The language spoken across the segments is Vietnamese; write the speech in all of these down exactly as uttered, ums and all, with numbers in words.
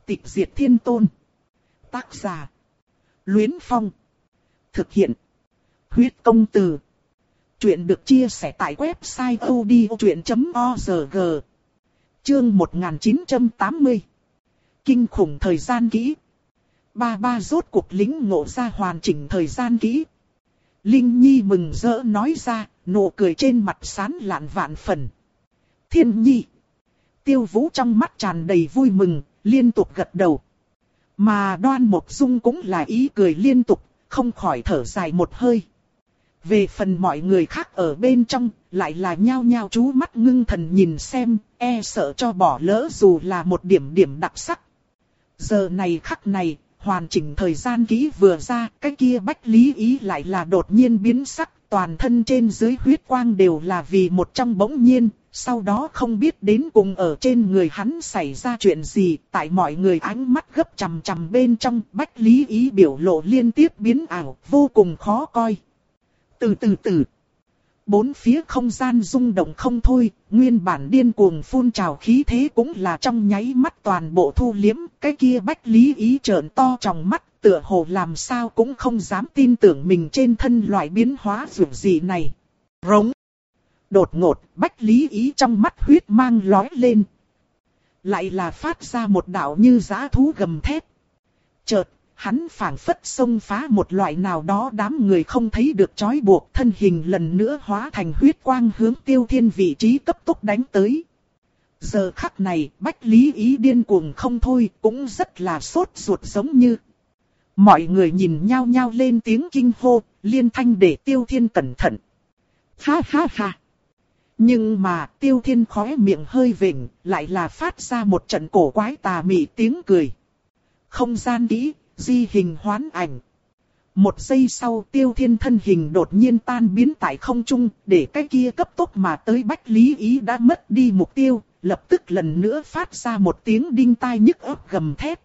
Tịch diệt thiên tôn. Tác giả. Luyến Phong. Thực hiện. Huyết công từ. Chuyện được chia sẻ tại website odchuyện chấm org. Chương một nghìn chín trăm tám mươi. Kinh khủng thời gian kỹ. Ba ba rốt cuộc lĩnh ngộ ra hoàn chỉnh thời gian kỹ. Linh Nhi mừng rỡ nói ra, nụ cười trên mặt sán lạn vạn phần. Thiên Nhi. Tiêu Vũ trong mắt tràn đầy vui mừng, liên tục gật đầu. Mà Đoan Mộc Dung cũng là ý cười liên tục, không khỏi thở dài một hơi. Về phần mọi người khác ở bên trong, lại là nhao nhao chú mắt ngưng thần nhìn xem, e sợ cho bỏ lỡ dù là một điểm điểm đặc sắc. Giờ này khắc này, hoàn chỉnh thời gian kỹ vừa ra, cái kia Bách Lý Ý lại là đột nhiên biến sắc, toàn thân trên dưới huyết quang đều là vì một trong bỗng nhiên. Sau đó không biết đến cùng ở trên người hắn xảy ra chuyện gì, tại mọi người ánh mắt gấp chằm chằm bên trong, Bách Lý Ý biểu lộ liên tiếp biến ảo, vô cùng khó coi. Từ từ từ, bốn phía không gian rung động không thôi, nguyên bản điên cuồng phun trào khí thế cũng là trong nháy mắt toàn bộ thu liếm, cái kia Bách Lý Ý trợn to tròng mắt, tựa hồ làm sao cũng không dám tin tưởng mình trên thân loại biến hóa dường gì này. Rống. Đột ngột, Bách Lý Ý trong mắt huyết mang lói lên. Lại là phát ra một đạo như dã thú gầm thét. Chợt, hắn phảng phất xông phá một loại nào đó đám người không thấy được trói buộc, thân hình lần nữa hóa thành huyết quang hướng Tiêu Thiên vị trí cấp tốc đánh tới. Giờ khắc này, Bách Lý Ý điên cuồng không thôi, cũng rất là sốt ruột giống như. Mọi người nhìn nhau nhau lên tiếng kinh hô, liên thanh để Tiêu Thiên cẩn thận. Ha ha ha. Nhưng mà Tiêu Thiên khóe miệng hơi vểnh, lại là phát ra một trận cổ quái tà mị tiếng cười. Không gian kỹ, di hình hoán ảnh. Một giây sau Tiêu Thiên thân hình đột nhiên tan biến tại không trung, để cái kia cấp tốc mà tới Bách Lý Ý đã mất đi mục tiêu, lập tức lần nữa phát ra một tiếng đinh tai nhức óc gầm thét.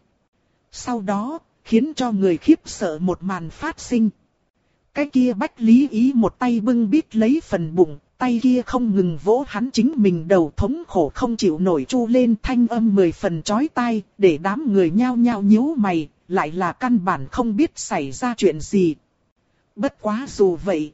Sau đó, khiến cho người khiếp sợ một màn phát sinh. Cái kia Bách Lý Ý một tay bưng bít lấy phần bụng, tay kia không ngừng vỗ hắn chính mình đầu, thống khổ không chịu nổi chu lên, thanh âm mười phần chói tai, để đám người nhao nhao nhíu mày, lại là căn bản không biết xảy ra chuyện gì. Bất quá dù vậy,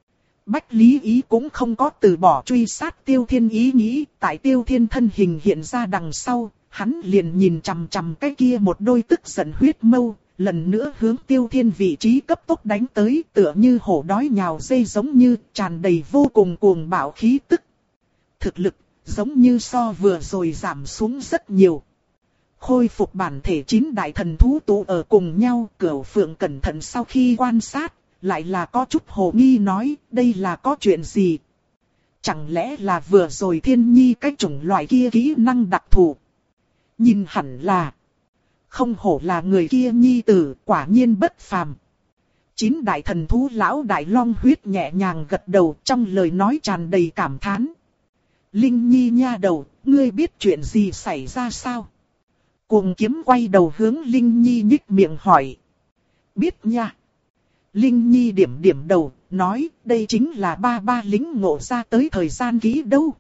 Bách Lý Ý cũng không có từ bỏ truy sát Tiêu Thiên ý nghĩ, tại Tiêu Thiên thân hình hiện ra đằng sau, hắn liền nhìn chằm chằm cái kia một đôi tức giận huyết mâu. Lần nữa hướng Tiêu Thiên vị trí cấp tốc đánh tới, tựa như hổ đói nhào dây, giống như tràn đầy vô cùng cuồng bạo khí tức. Thực lực giống như so vừa rồi giảm xuống rất nhiều. Khôi phục bản thể chín đại thần thú tụ ở cùng nhau, Cửu Phượng cẩn thận sau khi quan sát, lại là có chút hồ nghi nói, đây là có chuyện gì? Chẳng lẽ là vừa rồi Thiên Nhi cái chủng loại kia kỹ năng đặc thù? Nhìn hẳn là không hổ là người kia nhi tử, quả nhiên bất phàm. Chín đại thần thú lão đại long huyết nhẹ nhàng gật đầu, trong lời nói tràn đầy cảm thán. Linh Nhi nha đầu, ngươi biết chuyện gì xảy ra sao? Cuồng kiếm quay đầu hướng Linh Nhi nhích miệng hỏi. Biết nha. Linh Nhi điểm điểm đầu, nói đây chính là ba ba lính ngộ ra tới thời gian kỹ đâu.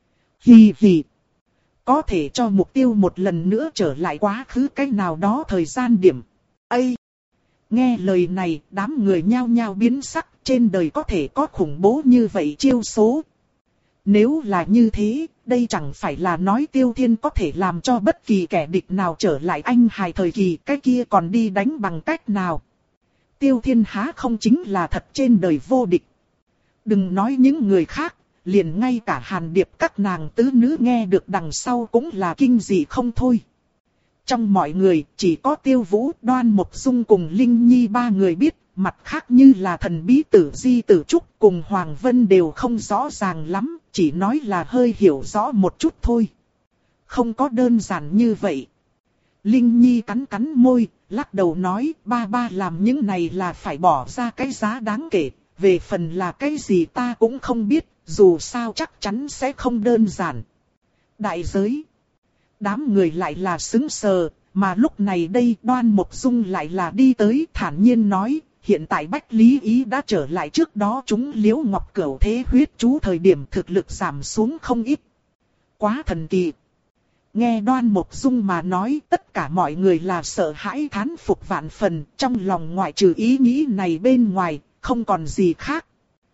Hì hì. Có thể cho mục tiêu một lần nữa trở lại quá khứ cái nào đó thời gian điểm. Ây! Nghe lời này, đám người nhao nhao biến sắc, trên đời có thể có khủng bố như vậy chiêu số. Nếu là như thế, đây chẳng phải là nói Tiêu Thiên có thể làm cho bất kỳ kẻ địch nào trở lại anh hài thời kỳ, cái kia còn đi đánh bằng cách nào. Tiêu Thiên há không chính là thật trên đời vô địch. Đừng nói những người khác. Liền ngay cả Hàn Điệp các nàng tứ nữ nghe được đằng sau cũng là kinh dị không thôi. Trong mọi người chỉ có Tiêu Vũ, Đoan Mộc Dung cùng Linh Nhi ba người biết, mặt khác như là thần bí tử Di Tử Trúc cùng Hoàng Vân đều không rõ ràng lắm, chỉ nói là hơi hiểu rõ một chút thôi. Không có đơn giản như vậy. Linh Nhi cắn cắn môi, lắc đầu nói ba ba làm những này là phải bỏ ra cái giá đáng kể, về phần là cái gì ta cũng không biết. Dù sao chắc chắn sẽ không đơn giản. Đại giới. Đám người lại là sững sờ, mà lúc này đây Đoan Mộc Dung lại là đi tới thản nhiên nói, hiện tại Bách Lý Ý đã trở lại trước đó chúng Liễu Ngọc Cửu thế huyết chú thời điểm thực lực giảm xuống không ít. Quá thần kỳ. Nghe Đoan Mộc Dung mà nói, tất cả mọi người là sợ hãi thán phục vạn phần, trong lòng ngoại trừ ý nghĩ này bên ngoài, không còn gì khác.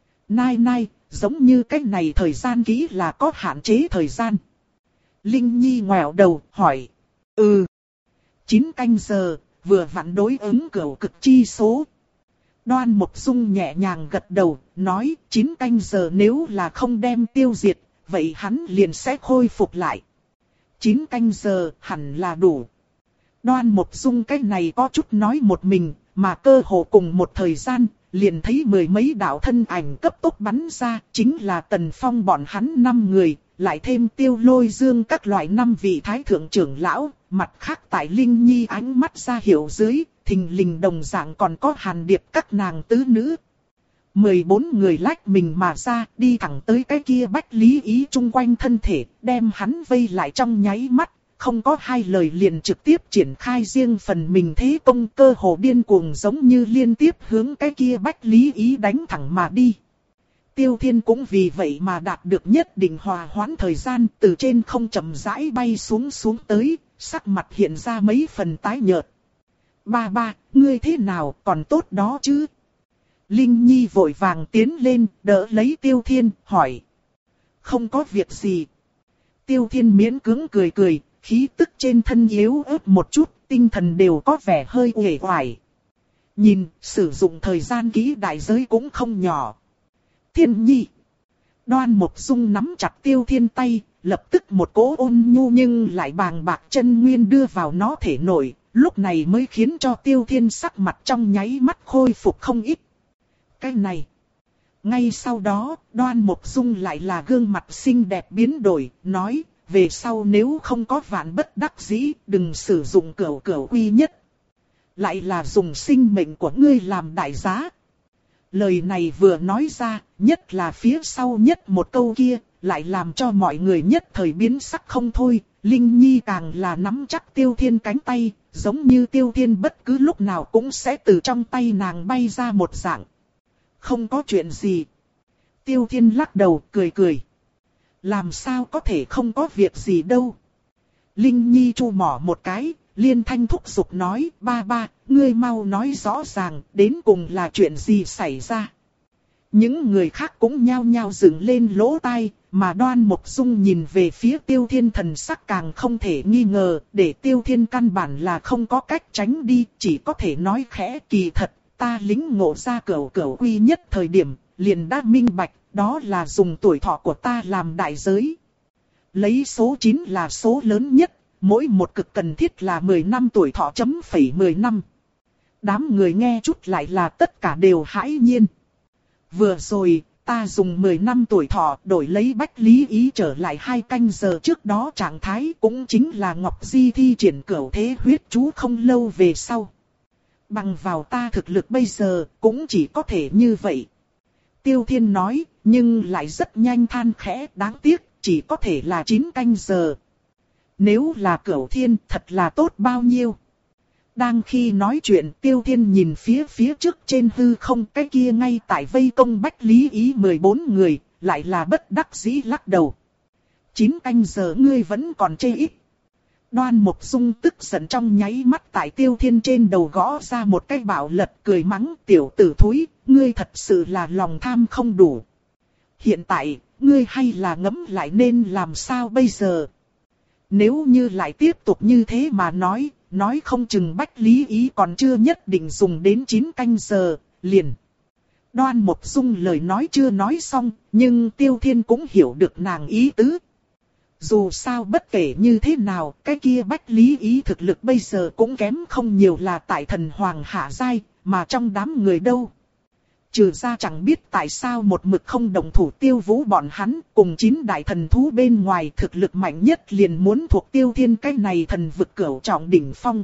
Nai nai, giống như cách này thời gian kỹ là có hạn chế thời gian. Linh Nhi ngoẹo đầu, hỏi. Ừ. Chín canh giờ, vừa vặn đối ứng cửu cực chi số. Đoan Mộc Dung nhẹ nhàng gật đầu, nói chín canh giờ nếu là không đem tiêu diệt, vậy hắn liền sẽ khôi phục lại. Chín canh giờ hẳn là đủ. Đoan Mộc Dung cái này có chút nói một mình, mà cơ hồ cùng một thời gian, liền thấy mười mấy đạo thân ảnh cấp tốc bắn ra, chính là Tần Phong bọn hắn năm người, lại thêm Tiêu Lôi Dương các loại năm vị thái thượng trưởng lão, mặt khác tại Linh Nhi ánh mắt ra hiệu dưới, thình lình đồng dạng còn có Hàn Điệp các nàng tứ nữ. mười bốn người lách mình mà ra, đi thẳng tới cái kia Bách Lý Ý chung quanh thân thể, đem hắn vây lại trong nháy mắt, không có hai lời liền trực tiếp triển khai riêng phần mình thế công, cơ hồ điên cuồng giống như liên tiếp hướng cái kia Bách Lý Ý đánh thẳng mà đi. Tiêu Thiên cũng vì vậy mà đạt được nhất định hòa hoãn thời gian, từ trên không chậm rãi bay xuống xuống tới, sắc mặt hiện ra mấy phần tái nhợt. Ba ba, ngươi thế nào, còn tốt đó chứ? Linh Nhi vội vàng tiến lên, đỡ lấy Tiêu Thiên, hỏi. Không có việc gì. Tiêu Thiên miễn cưỡng cười cười, khí tức trên thân yếu ớt một chút, tinh thần đều có vẻ hơi uể oải. Nhìn, sử dụng thời gian kỹ đại giới cũng không nhỏ. Thiên Nhi. Đoan Mộc Dung nắm chặt Tiêu Thiên tay, lập tức một cỗ ôn nhu nhưng lại bàng bạc chân nguyên đưa vào nó thể nội, lúc này mới khiến cho Tiêu Thiên sắc mặt trong nháy mắt khôi phục không ít. Cái này. Ngay sau đó, Đoan Mộc Dung lại là gương mặt xinh đẹp biến đổi, nói, về sau nếu không có vạn bất đắc dĩ, đừng sử dụng cửu cửu uy nhất. Lại là dùng sinh mệnh của ngươi làm đại giá. Lời này vừa nói ra, nhất là phía sau nhất một câu kia, lại làm cho mọi người nhất thời biến sắc không thôi. Linh Nhi càng là nắm chắc Tiêu Thiên cánh tay, giống như Tiêu Thiên bất cứ lúc nào cũng sẽ từ trong tay nàng bay ra một dạng. Không có chuyện gì. Tiêu Thiên lắc đầu, cười cười. Làm sao có thể không có việc gì đâu. Linh Nhi chu mỏ một cái, liên thanh thúc giục nói, ba ba, ngươi mau nói rõ ràng, đến cùng là chuyện gì xảy ra. Những người khác cũng nhao nhao dựng lên lỗ tai, mà Đoan Mộc Dung nhìn về phía Tiêu Thiên thần sắc càng không thể nghi ngờ, để Tiêu Thiên căn bản là không có cách tránh đi, chỉ có thể nói khẽ kỳ thật, ta lính ngộ ra cửu cửu quy nhất thời điểm, liền đã minh bạch, đó là dùng tuổi thọ của ta làm đại giới. Lấy số chín là số lớn nhất, mỗi một cực cần thiết là mười năm tuổi thọ chấm phẩy mười năm. Đám người nghe chút lại là tất cả đều hãi nhiên. Vừa rồi, ta dùng mười năm tuổi thọ đổi lấy Bách Lý Ý trở lại hai canh giờ trước đó trạng thái, cũng chính là Ngọc Di thi triển cửu thế huyết chú không lâu về sau. Bằng vào ta thực lực bây giờ, cũng chỉ có thể như vậy. Tiêu Thiên nói, nhưng lại rất nhanh than khẽ, đáng tiếc, chỉ có thể là chín canh giờ. Nếu là Cửu Thiên, thật là tốt bao nhiêu. Đang khi nói chuyện, Tiêu Thiên nhìn phía phía trước trên hư không, cái kia ngay tại vây công Bách Lý Ý mười bốn người, lại là bất đắc dĩ lắc đầu. Chín canh giờ ngươi vẫn còn chê ít. Đoan Mộc Dung tức giận trong nháy mắt tại Tiêu Thiên trên đầu gõ ra một cái bạo lật, cười mắng, tiểu tử thúi, ngươi thật sự là lòng tham không đủ. Hiện tại, ngươi hay là ngẫm lại nên làm sao bây giờ? Nếu như lại tiếp tục như thế mà nói, nói không chừng Bách Lý Ý còn chưa nhất định dùng đến chín canh giờ, liền. Đoan Mộc Dung lời nói chưa nói xong, nhưng Tiêu Thiên cũng hiểu được nàng ý tứ. Dù sao bất kể như thế nào, cái kia Bách Lý Ý thực lực bây giờ cũng kém không nhiều là tại thần hoàng hạ giai, mà trong đám người đâu. Trừ ra chẳng biết tại sao một mực không đồng thủ Tiêu Vũ bọn hắn, cùng chín đại thần thú bên ngoài thực lực mạnh nhất liền muốn thuộc Tiêu Thiên cái này thần vực cửu trọng đỉnh phong.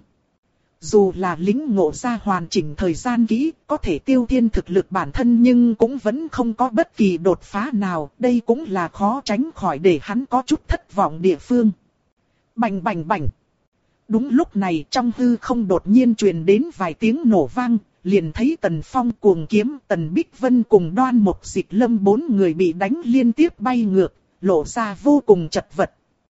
Dù là lính ngộ ra hoàn chỉnh thời gian kỹ, có thể Tiêu Thiên thực lực bản thân nhưng cũng vẫn không có bất kỳ đột phá nào, đây cũng là khó tránh khỏi để hắn có chút thất vọng địa phương. Bành bành bành. Đúng lúc này trong hư không đột nhiên truyền đến vài tiếng nổ vang, liền thấy Tần Phong cuồng kiếm, Tần Bích Vân cùng Đoan Mộc Dịch Lâm bốn người bị đánh liên tiếp bay ngược, lộ ra vô cùng chật vật.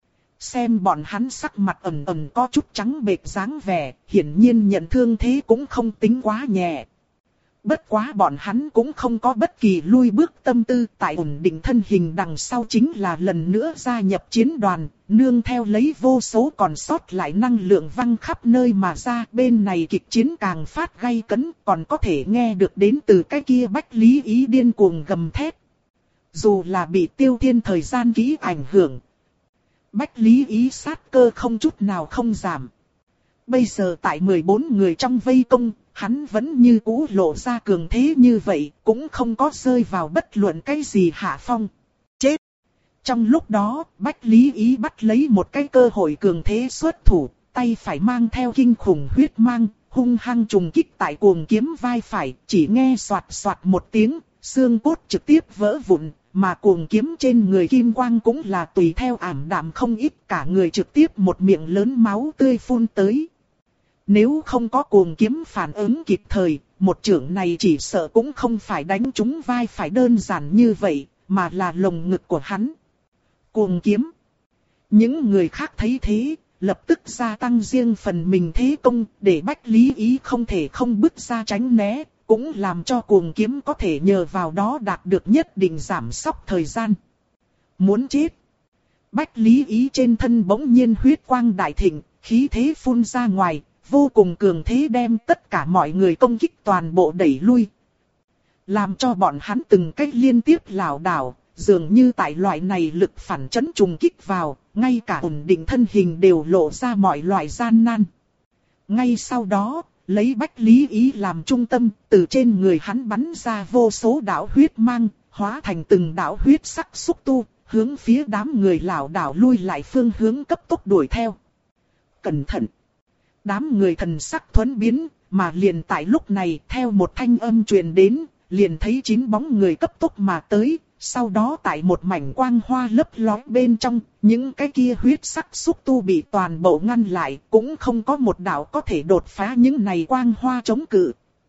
Xem bọn hắn sắc mặt ẩn ẩn có chút trắng bệch dáng vẻ, hiển nhiên nhận thương thế cũng không tính quá nhẹ. Bất quá bọn hắn cũng không có bất kỳ lui bước tâm tư, tại ổn định thân hình đằng sau chính là lần nữa gia nhập chiến đoàn, nương theo lấy vô số còn sót lại năng lượng văng khắp nơi mà ra. Bên này kịch chiến càng phát gay cấn, còn có thể nghe được đến từ cái kia Bách Lý Ý điên cuồng gầm thét. Dù là bị Tiêu Thiên thời gian ký ảnh hưởng, Bách Lý Ý sát cơ không chút nào không giảm. Bây giờ tại mười bốn người trong vây công, hắn vẫn như cũ lộ ra cường thế như vậy, cũng không có rơi vào bất luận cái gì hạ phong. Chết! Trong lúc đó, Bách Lý Ý bắt lấy một cái cơ hội cường thế xuất thủ, tay phải mang theo kinh khủng huyết mang, hung hăng trùng kích tại cuồng kiếm vai phải, chỉ nghe soạt soạt một tiếng, xương cốt trực tiếp vỡ vụn, mà cuồng kiếm trên người kim quang cũng là tùy theo ảm đạm không ít, cả người trực tiếp một miệng lớn máu tươi phun tới. Nếu không có cuồng kiếm phản ứng kịp thời, một chưởng này chỉ sợ cũng không phải đánh trúng vai phải đơn giản như vậy, mà là lồng ngực của hắn. Cuồng kiếm. Những người khác thấy thế, lập tức gia tăng riêng phần mình thế công, để Bách Lý Ý không thể không bước ra tránh né, cũng làm cho cuồng kiếm có thể nhờ vào đó đạt được nhất định giảm sóc thời gian. Muốn chết. Bách Lý Ý trên thân bỗng nhiên huyết quang đại thịnh, khí thế phun ra ngoài, vô cùng cường thế đem tất cả mọi người công kích toàn bộ đẩy lui. Làm cho bọn hắn từng cách liên tiếp lảo đảo, dường như tại loại này lực phản chấn trùng kích vào, ngay cả ổn định thân hình đều lộ ra mọi loại gian nan. Ngay sau đó, lấy Bách Lý Ý làm trung tâm, từ trên người hắn bắn ra vô số đạo huyết mang, hóa thành từng đạo huyết sắc xúc tu, hướng phía đám người lảo đảo lui lại phương hướng cấp tốc đuổi theo. Cẩn thận! Đám người thần sắc thuẫn biến, mà liền tại lúc này theo một thanh âm truyền đến, liền thấy chín bóng người cấp tốc mà tới, sau đó tại một mảnh quang hoa lấp lóe bên trong, những cái kia huyết sắc xúc tu bị toàn bộ ngăn lại, cũng không có một đạo có thể đột phá những này quang hoa chống cự.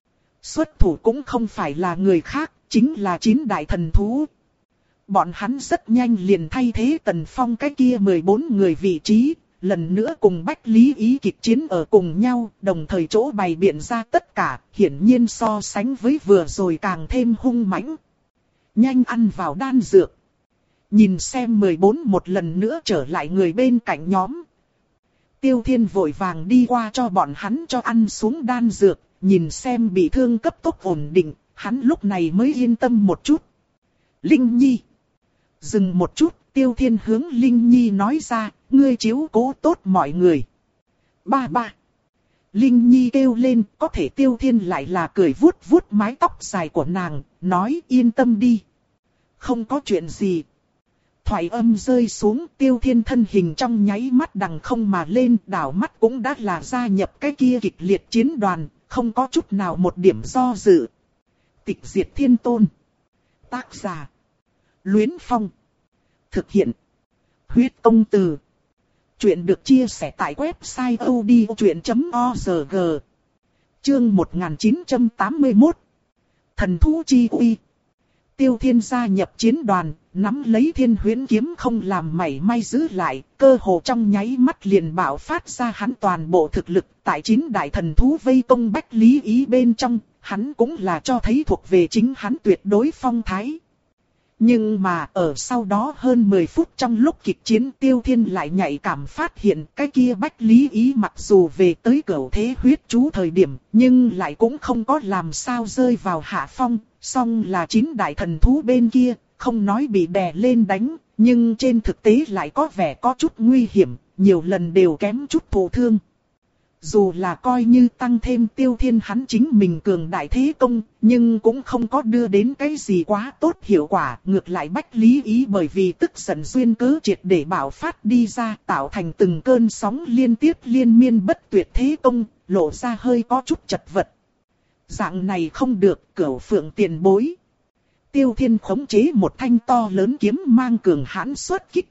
Xuất thủ cũng không phải là người khác, chính là chín đại thần thú. Bọn hắn rất nhanh liền thay thế Tần Phong cái kia mười bốn người vị trí, lần nữa cùng Bách Lý Ý kịch chiến ở cùng nhau, đồng thời chỗ bày biện ra tất cả, hiển nhiên so sánh với vừa rồi càng thêm hung mãnh. Nhanh ăn vào đan dược. Nhìn xem mười bốn một lần nữa trở lại người bên cạnh nhóm. Tiêu Thiên vội vàng đi qua cho bọn hắn cho ăn xuống đan dược, nhìn xem bị thương cấp tốc ổn định, hắn lúc này mới yên tâm một chút. Linh Nhi. Dừng một chút, Tiêu Thiên hướng Linh Nhi nói ra, ngươi chiếu cố tốt mọi người. Ba ba. Linh Nhi kêu lên, có thể Tiêu Thiên lại là cười vuốt vuốt mái tóc dài của nàng, nói yên tâm đi. Không có chuyện gì. Thoại âm rơi xuống, Tiêu Thiên thân hình trong nháy mắt đằng không mà lên, đảo mắt cũng đã là gia nhập cái kia kịch liệt chiến đoàn, không có chút nào một điểm do dự. Tịch diệt thiên tôn. Tác giả. Luyến Phong. Thực hiện. Huyết công từ. Chuyện được chia sẻ tại website odchuyện chấm org. Chương một nghìn chín trăm tám mươi mốt. Thần thú chi uy. Tiêu Thiên gia nhập chiến đoàn, nắm lấy Thiên Huyễn kiếm không làm mảy may giữ lại, cơ hồ trong nháy mắt liền bạo phát ra hắn toàn bộ thực lực, tại chín đại thần thú vây công Bách Lý Ý bên trong, hắn cũng là cho thấy thuộc về chính hắn tuyệt đối phong thái. Nhưng mà ở sau đó hơn mười phút trong lúc kịch chiến, Tiêu Thiên lại nhạy cảm phát hiện cái kia Bách Lý Ý mặc dù về tới cửu thế huyết chú thời điểm, nhưng lại cũng không có làm sao rơi vào hạ phong, song là chín đại thần thú bên kia, không nói bị đè lên đánh, nhưng trên thực tế lại có vẻ có chút nguy hiểm, nhiều lần đều kém chút thụ thương. Dù là coi như tăng thêm Tiêu Thiên hắn chính mình cường đại thế công, nhưng cũng không có đưa đến cái gì quá tốt hiệu quả. Ngược lại Bách Lý Ý bởi vì tức giận duyên cớ triệt để bạo phát đi ra, tạo thành từng cơn sóng liên tiếp liên miên bất tuyệt thế công, lộ ra hơi có chút chật vật. Dạng này không được, Cửu Phượng tiền bối. Tiêu Thiên khống chế một thanh to lớn kiếm mang cường hãn xuất kích.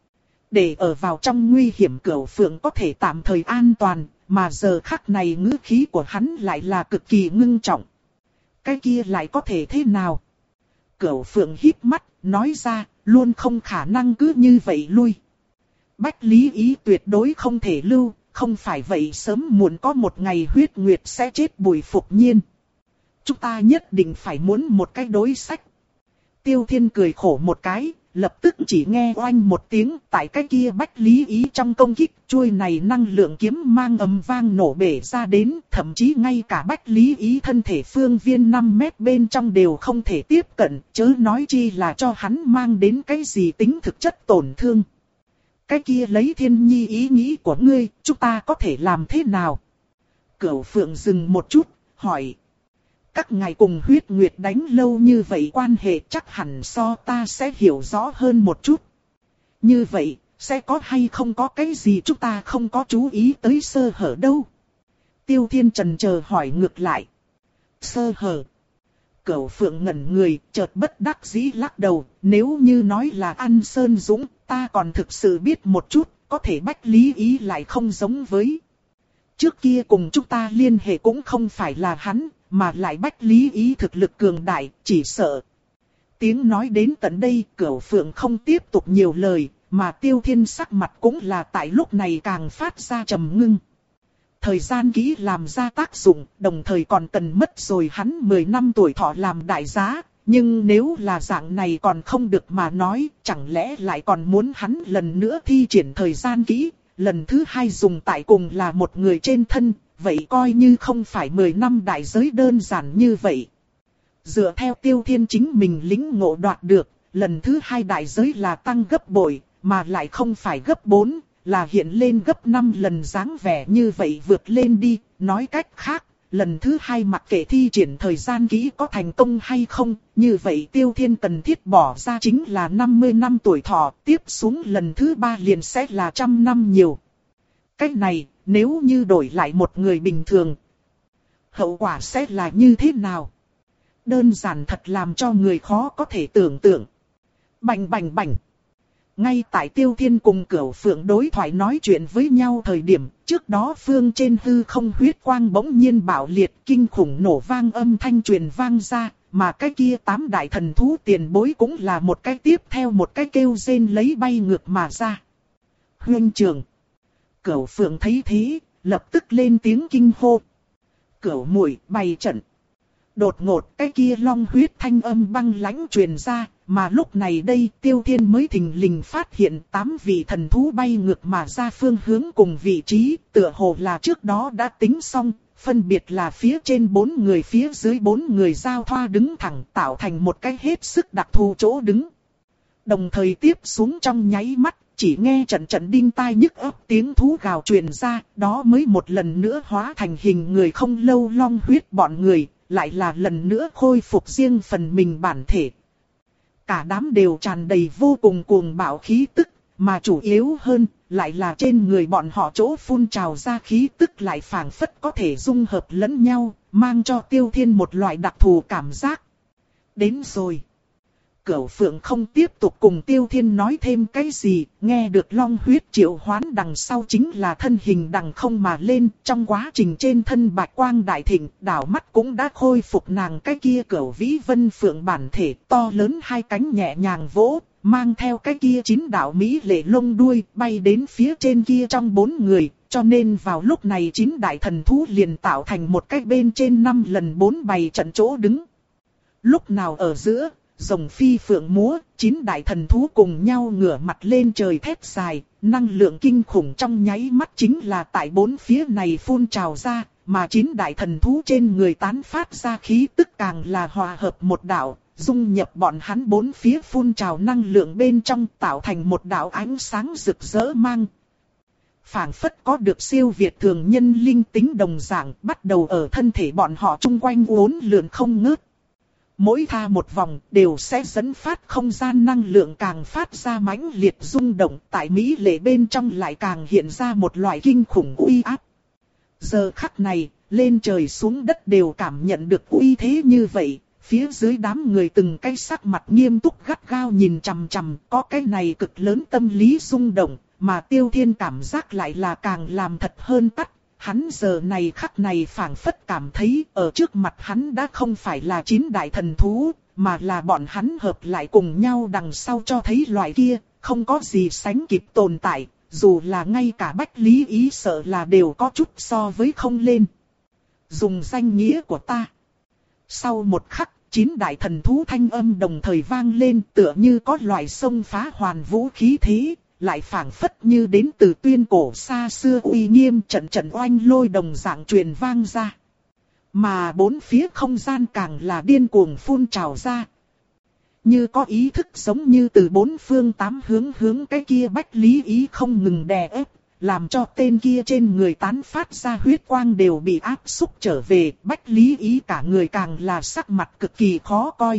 Để ở vào trong nguy hiểm Cửu Phượng có thể tạm thời an toàn. Mà giờ khắc này ngữ khí của hắn lại là cực kỳ ngưng trọng. Cái kia lại có thể thế nào? Cửu Phượng híp mắt, nói ra, luôn không khả năng cứ như vậy lui. Bách Lý Ý tuyệt đối không thể lưu, không phải vậy sớm muộn có một ngày huyết nguyệt sẽ chết Bùi Phục Nhiên. Chúng ta nhất định phải muốn một cái đối sách. Tiêu Thiên cười khổ một cái, lập tức chỉ nghe oanh một tiếng, tại cái kia Bách Lý Ý trong công kích, chuôi này năng lượng kiếm mang ầm vang nổ bể ra đến, thậm chí ngay cả Bách Lý Ý thân thể phương viên năm mét bên trong đều không thể tiếp cận, chớ nói chi là cho hắn mang đến cái gì tính thực chất tổn thương. Cái kia lấy Thiên Nhi ý nghĩ của ngươi, chúng ta có thể làm thế nào? Cửu Phượng dừng một chút, hỏi. Các ngài cùng huyết nguyệt đánh lâu như vậy quan hệ chắc hẳn so ta sẽ hiểu rõ hơn một chút. Như vậy, sẽ có hay không có cái gì chúng ta không có chú ý tới sơ hở đâu? Tiêu Thiên chần chờ hỏi ngược lại. Sơ hở. Cửu Phượng ngẩn người, chợt bất đắc dĩ lắc đầu, nếu như nói là An Sơn Dũng, ta còn thực sự biết một chút, có thể Bách Lý Ý lại không giống với. Trước kia cùng chúng ta liên hệ cũng không phải là hắn, mà lại Bách Lý Ý thực lực cường đại, chỉ sợ. Tiếng nói đến tận đây, Cửu Phượng không tiếp tục nhiều lời, mà Tiêu Thiên sắc mặt cũng là tại lúc này càng phát ra trầm ngưng. Thời gian kỹ làm ra tác dụng, đồng thời còn cần mất rồi hắn mười năm tuổi thọ làm đại giá, nhưng nếu là dạng này còn không được mà nói, chẳng lẽ lại còn muốn hắn lần nữa thi triển thời gian kỹ, lần thứ hai dùng tại cùng là một người trên thân. Vậy coi như không phải mười năm đại giới đơn giản như vậy. Dựa theo Tiêu Thiên chính mình lĩnh ngộ đoạt được, lần thứ hai đại giới là tăng gấp bội, mà lại không phải gấp bốn, là hiện lên gấp năm lần dáng vẻ như vậy vượt lên đi. Nói cách khác, lần thứ hai mặc kệ thi triển thời gian kỹ có thành công hay không, như vậy Tiêu Thiên cần thiết bỏ ra chính là năm mươi năm tuổi thọ, tiếp xuống lần thứ ba liền sẽ là trăm năm nhiều. Cách này, nếu như đổi lại một người bình thường, hậu quả sẽ là như thế nào? Đơn giản thật làm cho người khó có thể tưởng tượng. Bành bành bành. Ngay tại Tiêu Thiên cùng Cửu Phượng đối thoại nói chuyện với nhau thời điểm, trước đó phương trên hư không huyết quang bỗng nhiên bạo liệt, kinh khủng nổ vang âm thanh truyền vang ra, mà cái kia tám đại thần thú tiền bối cũng là một cái tiếp theo một cái kêu rên lấy bay ngược mà ra. Huynh trưởng. Cửu Phượng thấy thế, lập tức lên tiếng kinh hô. Cửu muội bày trận. Đột ngột cái kia long huyết thanh âm băng lãnh truyền ra, mà lúc này đây Tiêu Thiên mới thình lình phát hiện tám vị thần thú bay ngược mà ra phương hướng cùng vị trí, tựa hồ là trước đó đã tính xong, phân biệt là phía trên bốn người phía dưới bốn người giao thoa đứng thẳng tạo thành một cái hết sức đặc thù chỗ đứng. Đồng thời tiếp xuống trong nháy mắt, chỉ nghe trận trận đinh tai nhức óc tiếng thú gào truyền ra, đó mới một lần nữa hóa thành hình người không lâu long huyết bọn người, lại là lần nữa khôi phục riêng phần mình bản thể. Cả đám đều tràn đầy vô cùng cuồng bạo khí tức, mà chủ yếu hơn, lại là trên người bọn họ chỗ phun trào ra khí tức lại phảng phất có thể dung hợp lẫn nhau, mang cho Tiêu Thiên một loại đặc thù cảm giác. Đến rồi. Cửu Phượng không tiếp tục cùng Tiêu Thiên nói thêm cái gì, nghe được long huyết triệu hoán đằng sau chính là thân hình đằng không mà lên, trong quá trình trên thân bạch quang đại thịnh, đảo mắt cũng đã khôi phục nàng cái kia Cửu Vĩ Vân Phượng bản thể, to lớn hai cánh nhẹ nhàng vỗ, mang theo cái kia chín đạo mỹ lệ lông đuôi, bay đến phía trên kia trong bốn người, cho nên vào lúc này chín đại thần thú liền tạo thành một cái bên trên năm lần bốn bày trận chỗ đứng. Lúc nào ở giữa, rồng phi phượng múa, chín đại thần thú cùng nhau ngửa mặt lên trời thét dài, năng lượng kinh khủng trong nháy mắt chính là tại bốn phía này phun trào ra, mà chín đại thần thú trên người tán phát ra khí tức càng là hòa hợp một đạo, dung nhập bọn hắn bốn phía phun trào năng lượng bên trong tạo thành một đạo ánh sáng rực rỡ mang. Phảng phất có được siêu việt thường nhân linh tính đồng dạng bắt đầu ở thân thể bọn họ chung quanh uốn lượn không ngớt. Mỗi tha một vòng đều sẽ dẫn phát không gian năng lượng càng phát ra mãnh liệt rung động, tại mỹ lệ bên trong lại càng hiện ra một loại kinh khủng uy áp. Giờ khắc này, lên trời xuống đất đều cảm nhận được uy thế như vậy, phía dưới đám người từng cái sắc mặt nghiêm túc gắt gao nhìn chằm chằm, có cái này cực lớn tâm lý rung động, mà Tiêu Thiên cảm giác lại là càng làm thật hơn tắt. Hắn giờ này khắc này phảng phất cảm thấy ở trước mặt hắn đã không phải là chín đại thần thú, mà là bọn hắn hợp lại cùng nhau đằng sau cho thấy loại kia, không có gì sánh kịp tồn tại, dù là ngay cả Bách Lý Ý sợ là đều có chút so với không lên. Dùng danh nghĩa của ta. Sau một khắc, chín đại thần thú thanh âm đồng thời vang lên tựa như có loại xông phá hoàn vũ khí thế, lại phảng phất như đến từ tuyên cổ xa xưa uy nghiêm trận trận oanh lôi đồng dạng truyền vang ra. Mà bốn phía không gian càng là điên cuồng phun trào ra. Như có ý thức giống như từ bốn phương tám hướng hướng cái kia Bách Lý Ý không ngừng đè ép, làm cho tên kia trên người tán phát ra huyết quang đều bị áp xúc trở về. Bách Lý Ý cả người càng là sắc mặt cực kỳ khó coi.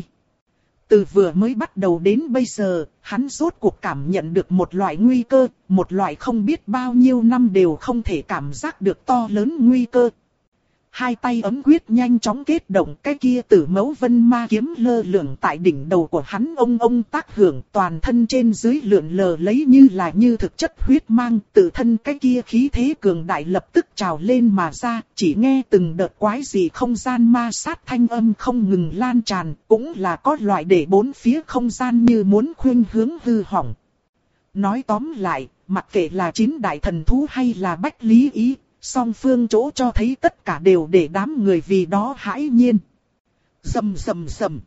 Từ vừa mới bắt đầu đến bây giờ, hắn rốt cuộc cảm nhận được một loại nguy cơ, một loại không biết bao nhiêu năm đều không thể cảm giác được to lớn nguy cơ. Hai tay ấm quyết nhanh chóng kết động, cái kia Tử Mẫu Vân Ma kiếm lơ lửng tại đỉnh đầu của hắn ông ông tác hưởng, toàn thân trên dưới lượn lờ lấy như là như thực chất huyết mang, tự thân cái kia khí thế cường đại lập tức trào lên mà ra, chỉ nghe từng đợt quái dị không gian ma sát thanh âm không ngừng lan tràn, cũng là có loại để bốn phía không gian như muốn khuynh hướng hư hỏng. Nói tóm lại, mặc kệ là chín đại thần thú hay là Bách Lý Ý, song phương chỗ cho thấy tất cả đều để đám người vì đó hãi nhiên. Rầm rầm rầm.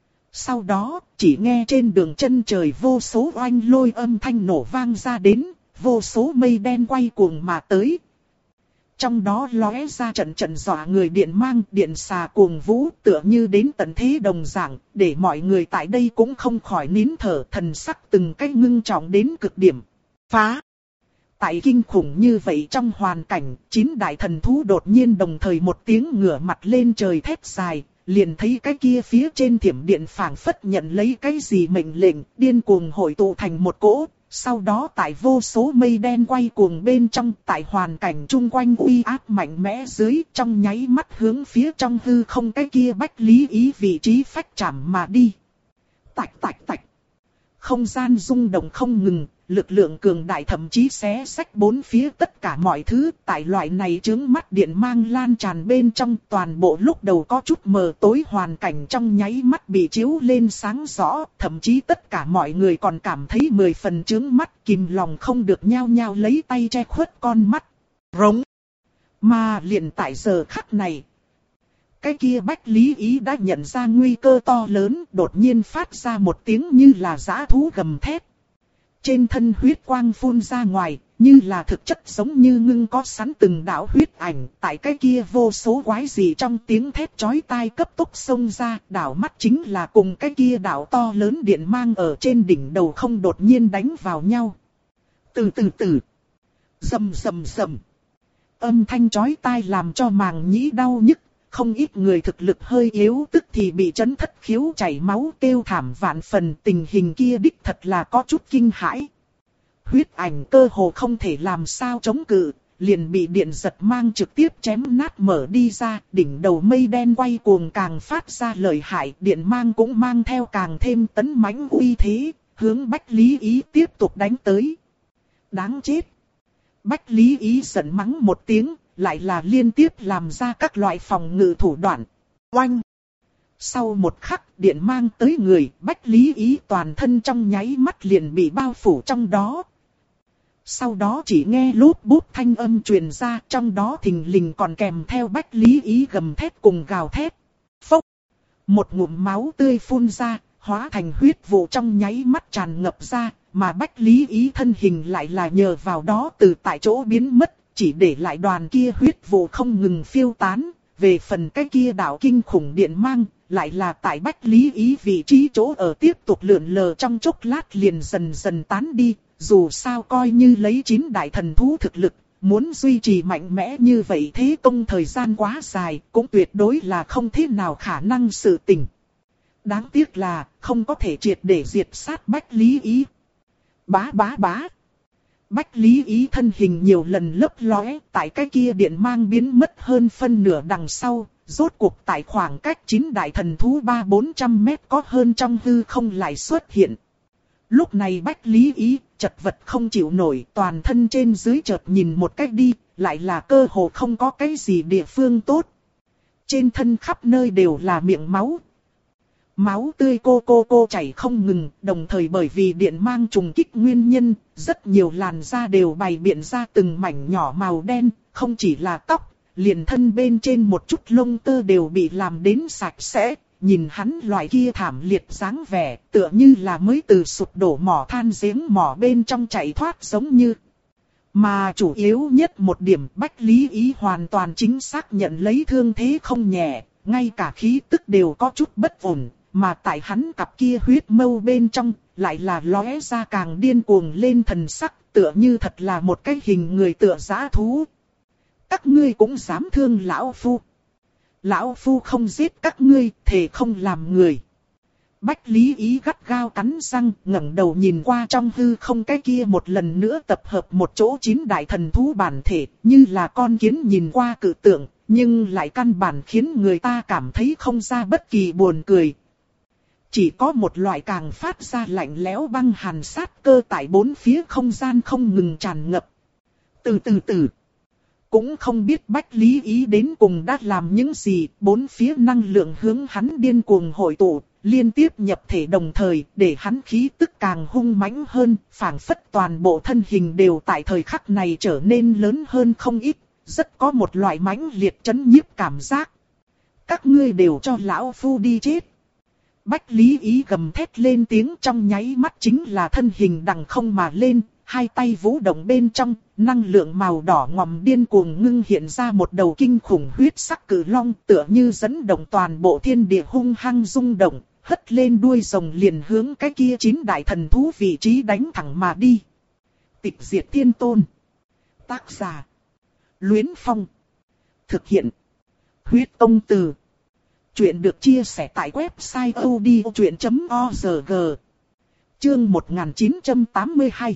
Sau đó, chỉ nghe trên đường chân trời vô số oanh lôi âm thanh nổ vang ra đến, vô số mây đen quay cuồng mà tới. Trong đó lóe ra trận trận dọa người điện mang, điện xà cuồng vũ tựa như đến tận thế đồng dạng, để mọi người tại đây cũng không khỏi nín thở, thần sắc từng cách ngưng trọng đến cực điểm. Phá! Tại kinh khủng như vậy trong hoàn cảnh, chín đại thần thú đột nhiên đồng thời một tiếng ngửa mặt lên trời thét dài, liền thấy cái kia phía trên thiểm điện phảng phất nhận lấy cái gì mệnh lệnh, điên cuồng hội tụ thành một cỗ, sau đó tại vô số mây đen quay cuồng bên trong, tại hoàn cảnh chung quanh uy áp mạnh mẽ dưới, trong nháy mắt hướng phía trong hư không cái kia Bách Lý Ý vị trí phách chạm mà đi. Tạch tạch tạch. Không gian rung động không ngừng, lực lượng cường đại thậm chí xé xách bốn phía tất cả mọi thứ, tại loại này chướng mắt điện mang lan tràn bên trong, toàn bộ lúc đầu có chút mờ tối hoàn cảnh trong nháy mắt bị chiếu lên sáng rõ, thậm chí tất cả mọi người còn cảm thấy mười phần chướng mắt, kìm lòng không được nhao nhao lấy tay che khuất con mắt. Rống. Mà liền tại giờ khắc này, cái kia Bách Lý Ý đã nhận ra nguy cơ to lớn, đột nhiên phát ra một tiếng như là dã thú gầm thét. Trên thân huyết quang phun ra ngoài, như là thực chất giống như ngưng có sẵn từng đạo huyết ảnh, tại cái kia vô số quái gì trong tiếng thét chói tai cấp tốc xông ra, đảo mắt chính là cùng cái kia đạo to lớn điện mang ở trên đỉnh đầu không đột nhiên đánh vào nhau. Từ từ từ, rầm rầm rầm, âm thanh chói tai làm cho màng nhĩ đau nhức. Không ít người thực lực hơi yếu tức thì bị chấn thất khiếu chảy máu kêu thảm vạn phần, tình hình kia đích thật là có chút kinh hãi. Huyết ảnh cơ hồ không thể làm sao chống cự, liền bị điện giật mang trực tiếp chém nát mở đi ra, đỉnh đầu mây đen quay cuồng càng phát ra lợi hại, điện mang cũng mang theo càng thêm tấn mãnh uy thế, hướng Bách Lý Ý tiếp tục đánh tới. Đáng chết! Bách Lý Ý giận mắng một tiếng, lại là liên tiếp làm ra các loại phòng ngự thủ đoạn. Oanh! Sau một khắc, điện mang tới người, Bách Lý Ý toàn thân trong nháy mắt liền bị bao phủ trong đó. Sau đó chỉ nghe lút bút thanh âm truyền ra, trong đó thình lình còn kèm theo Bách Lý Ý gầm thét cùng gào thét. Phốc! Một ngụm máu tươi phun ra, hóa thành huyết vụ trong nháy mắt tràn ngập ra, mà Bách Lý Ý thân hình lại là nhờ vào đó từ tại chỗ biến mất. Chỉ để lại đoàn kia huyết vụ không ngừng phiêu tán, về phần cái kia đạo kinh khủng điện mang, lại là tại Bách Lý Ý vị trí chỗ ở tiếp tục lượn lờ trong chốc lát liền dần dần tán đi, dù sao coi như lấy chín đại thần thú thực lực, muốn duy trì mạnh mẽ như vậy thế công thời gian quá dài, cũng tuyệt đối là không thế nào khả năng sự tình. Đáng tiếc là, không có thể triệt để diệt sát Bách Lý Ý. Bá bá bá. Bách Lý Ý thân hình nhiều lần lấp lóe, tại cái kia điện mang biến mất hơn phân nửa đằng sau, rốt cuộc tại khoảng cách chín đại thần thú ba bốn trăm mét có hơn trong hư không lại xuất hiện. Lúc này Bách Lý Ý, chật vật không chịu nổi, toàn thân trên dưới chợt nhìn một cách đi, lại là cơ hồ không có cái gì địa phương tốt. Trên thân khắp nơi đều là miệng máu. Máu tươi cô cô cô chảy không ngừng, đồng thời bởi vì điện mang trùng kích nguyên nhân, rất nhiều làn da đều bày biện ra từng mảnh nhỏ màu đen, không chỉ là tóc, liền thân bên trên một chút lông tơ đều bị làm đến sạch sẽ. Nhìn hắn loại kia thảm liệt dáng vẻ, tựa như là mới từ sụp đổ mỏ than giếng mỏ bên trong chạy thoát giống như. Mà chủ yếu nhất một điểm Bách Lý Ý hoàn toàn chính xác nhận lấy thương thế không nhẹ, ngay cả khí tức đều có chút bất ổn, mà tại hắn cặp kia huyết mâu bên trong, lại là lóe ra càng điên cuồng lên thần sắc, tựa như thật là một cái hình người tựa dã thú. Các ngươi cũng dám thương lão phu. Lão phu không giết các ngươi, thề không làm người. Bách Lý Ý gắt gao cắn răng, ngẩng đầu nhìn qua trong hư không cái kia một lần nữa tập hợp một chỗ chín đại thần thú bản thể, như là con kiến nhìn qua cự tượng, nhưng lại căn bản khiến người ta cảm thấy không ra bất kỳ buồn cười. Chỉ có một loại càng phát ra lạnh lẽo băng hàn sát cơ tại bốn phía không gian không ngừng tràn ngập. Từ từ từ. Cũng không biết Bách Lý Ý đến cùng đã làm những gì, bốn phía năng lượng hướng hắn điên cuồng hội tụ, liên tiếp nhập thể đồng thời, để hắn khí tức càng hung mãnh hơn, phảng phất toàn bộ thân hình đều tại thời khắc này trở nên lớn hơn không ít, rất có một loại mãnh liệt chấn nhiếp cảm giác. Các ngươi đều cho lão phu đi chết. Bách Lý Ý gầm thét lên tiếng, trong nháy mắt chính là thân hình đằng không mà lên, hai tay vũ động bên trong, năng lượng màu đỏ ngòm điên cuồng ngưng hiện ra một đầu kinh khủng huyết sắc cử long, tựa như dẫn động toàn bộ thiên địa hung hăng rung động, hất lên đuôi rồng liền hướng cái kia chín đại thần thú vị trí đánh thẳng mà đi. Tịch diệt thiên tôn. Tác giả: Luyến Phong. Thực hiện: Huyết Tông Từ. Chuyện được chia sẻ tại website odchuyện chấm org. Chương một nghìn chín trăm tám mươi hai.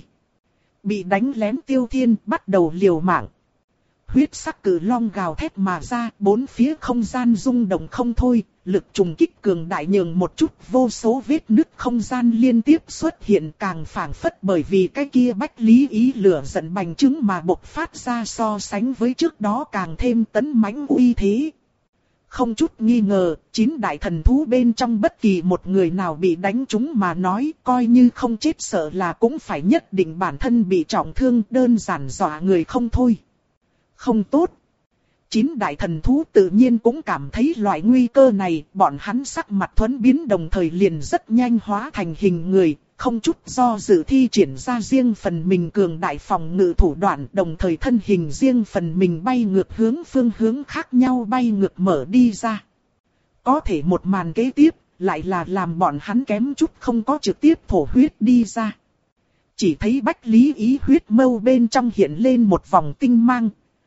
Bị đánh lén Tiêu Thiên bắt đầu liều mạng. Huyết sắc cử long gào thét mà ra, bốn phía không gian rung động không thôi, lực trùng kích cường đại nhường một chút vô số vết nứt không gian liên tiếp xuất hiện, càng phảng phất bởi vì cái kia Bách Lý Ý lửa giận bành trướng mà bộc phát ra, so sánh với trước đó càng thêm tấn mãnh uy thế. Không chút nghi ngờ, chín đại thần thú bên trong bất kỳ một người nào bị đánh trúng mà nói, coi như không chết sợ là cũng phải nhất định bản thân bị trọng thương, đơn giản dọa người không thôi. Không tốt. Chín đại thần thú tự nhiên cũng cảm thấy loại nguy cơ này, bọn hắn sắc mặt thuẫn biến đồng thời liền rất nhanh hóa thành hình người, không chút do dự thi triển ra riêng phần mình cường đại phòng ngự thủ đoạn, đồng thời thân hình riêng phần mình bay ngược hướng phương hướng khác nhau bay ngược mở đi ra. Có thể một màn kế tiếp, lại là làm bọn hắn kém chút không có trực tiếp thổ huyết đi ra. Chỉ thấy Bách Lý Ý huyết mâu bên trong hiện lên một vòng tinh mang.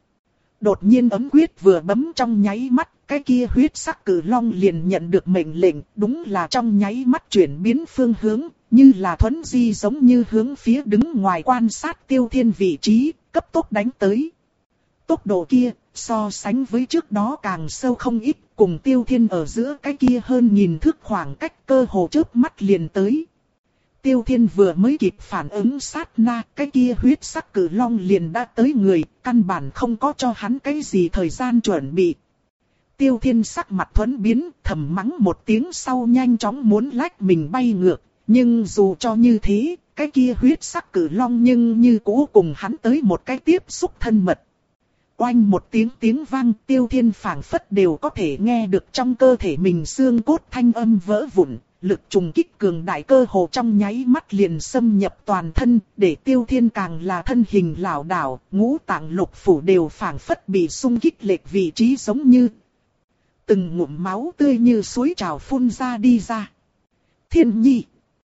Đột nhiên ấm quyết vừa bấm trong nháy mắt, cái kia huyết sắc cử long liền nhận được mệnh lệnh, đúng là trong nháy mắt chuyển biến phương hướng, như là thuấn di giống như hướng phía đứng ngoài quan sát Tiêu Thiên vị trí, cấp tốc đánh tới. Tốc độ kia, so sánh với trước đó càng sâu không ít, cùng Tiêu Thiên ở giữa cái kia hơn nghìn thước khoảng cách cơ hồ chớp mắt liền tới. Tiêu Thiên vừa mới kịp phản ứng sát na, cái kia huyết sắc cử long liền đã tới người, căn bản không có cho hắn cái gì thời gian chuẩn bị. Tiêu Thiên sắc mặt thuẫn biến, thầm mắng một tiếng sau nhanh chóng muốn lách mình bay ngược, nhưng dù cho như thế, cái kia huyết sắc cử long nhưng như cũ cùng hắn tới một cái tiếp xúc thân mật. Oanh một tiếng tiếng vang, Tiêu Thiên phảng phất đều có thể nghe được trong cơ thể mình xương cốt thanh âm vỡ vụn. Lực trùng kích cường đại cơ hồ trong nháy mắt liền xâm nhập toàn thân, để Tiêu Thiên càng là thân hình lảo đảo, ngũ tạng lục phủ đều phảng phất bị xung kích lệch vị trí giống như. Từng ngụm máu tươi như suối trào phun ra đi ra. Thiên Nhi.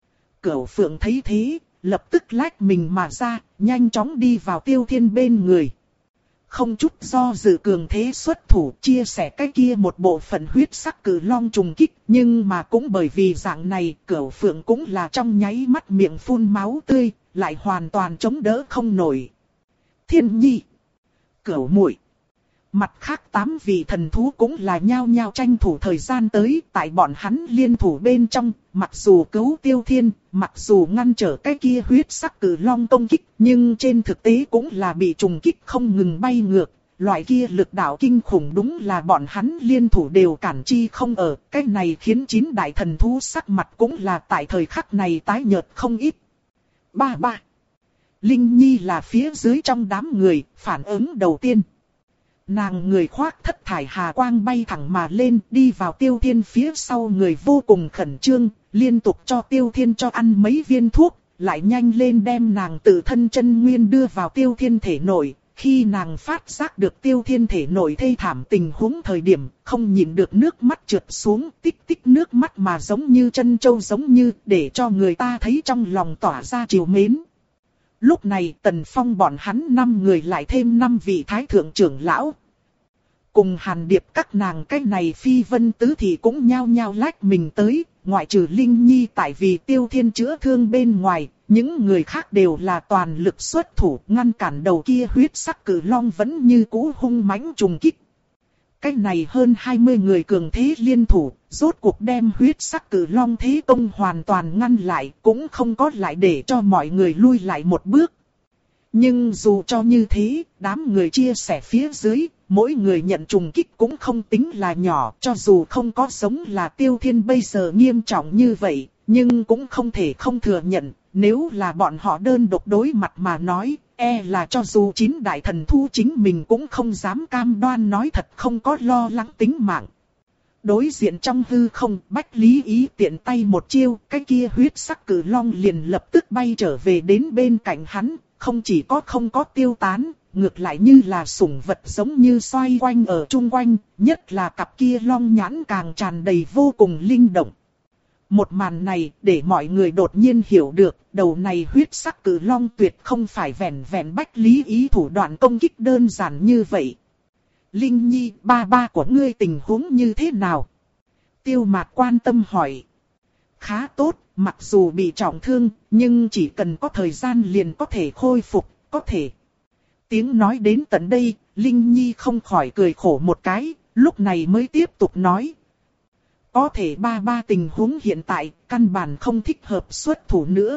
Cửu Phượng thấy thế, lập tức lách mình mà ra, nhanh chóng đi vào Tiêu Thiên bên người. Không chút do dự cường thế xuất thủ, chia sẻ cái kia một bộ phận huyết sắc cử long trùng kích, nhưng mà cũng bởi vì dạng này, Cửu Phượng cũng là trong nháy mắt miệng phun máu tươi, lại hoàn toàn chống đỡ không nổi. Thiên Nhi, Cửu muội. Mặt khác tám vị thần thú cũng là nhao nhao tranh thủ thời gian tới, tại bọn hắn liên thủ bên trong, mặc dù cứu Tiêu Thiên, mặc dù ngăn trở cái kia huyết sắc cử long công kích, nhưng trên thực tế cũng là bị trùng kích không ngừng bay ngược, loại kia lực đạo kinh khủng đúng là bọn hắn liên thủ đều cản chi không ở. Cái này khiến chín đại thần thú sắc mặt cũng là tại thời khắc này tái nhợt không ít. Ba ba. Linh Nhi là phía dưới trong đám người, phản ứng đầu tiên. Nàng người khoác thất thải hà quang bay thẳng mà lên, đi vào Tiêu Thiên phía sau người vô cùng khẩn trương, liên tục cho Tiêu Thiên cho ăn mấy viên thuốc, lại nhanh lên đem nàng tự thân chân nguyên đưa vào Tiêu Thiên thể nội. Khi nàng phát giác được Tiêu Thiên thể nội thê thảm tình huống thời điểm, không nhìn được nước mắt trượt xuống, tích tích nước mắt mà giống như chân châu giống như, để cho người ta thấy trong lòng tỏa ra trìu mến. Lúc này Tần Phong bọn hắn năm người lại thêm năm vị thái thượng trưởng lão. Cùng Hàn Điệp các nàng cái này phi vân tứ thì cũng nhao nhao lách mình tới, ngoại trừ Linh Nhi tại vì Tiêu Thiên chữa thương bên ngoài, những người khác đều là toàn lực xuất thủ ngăn cản đầu kia huyết sắc cử long vẫn như cũ hung mãnh trùng kích. Cái này hơn hai mươi người cường thế liên thủ, rốt cuộc đem huyết sắc cử long thế công hoàn toàn ngăn lại, cũng không có lại để cho mọi người lui lại một bước. Nhưng dù cho như thế, đám người chia sẻ phía dưới, mỗi người nhận trùng kích cũng không tính là nhỏ, cho dù không có giống là Tiêu Thiên bây giờ nghiêm trọng như vậy, nhưng cũng không thể không thừa nhận, nếu là bọn họ đơn độc đối mặt mà nói, e là cho dù chín đại thần thu chính mình cũng không dám cam đoan nói thật không có lo lắng tính mạng. Đối diện trong hư không, Bách Lý Ý tiện tay một chiêu, cái kia huyết sắc cử long liền lập tức bay trở về đến bên cạnh hắn, không chỉ có không có tiêu tán, ngược lại như là sủng vật giống như xoay quanh ở chung quanh, nhất là cặp kia long nhãn càng tràn đầy vô cùng linh động. Một màn này để mọi người đột nhiên hiểu được, đầu này huyết sắc cử long tuyệt không phải vẻn vẹn Bách Lý Ý thủ đoạn công kích đơn giản như vậy. Linh Nhi, ba ba của ngươi tình huống như thế nào? Tiêu Mạt quan tâm hỏi. Khá tốt, mặc dù bị trọng thương, nhưng chỉ cần có thời gian liền có thể khôi phục, có thể. Tiếng nói đến tận đây, Linh Nhi không khỏi cười khổ một cái, lúc này mới tiếp tục nói. Có thể ba ba tình huống hiện tại, căn bản không thích hợp xuất thủ nữa.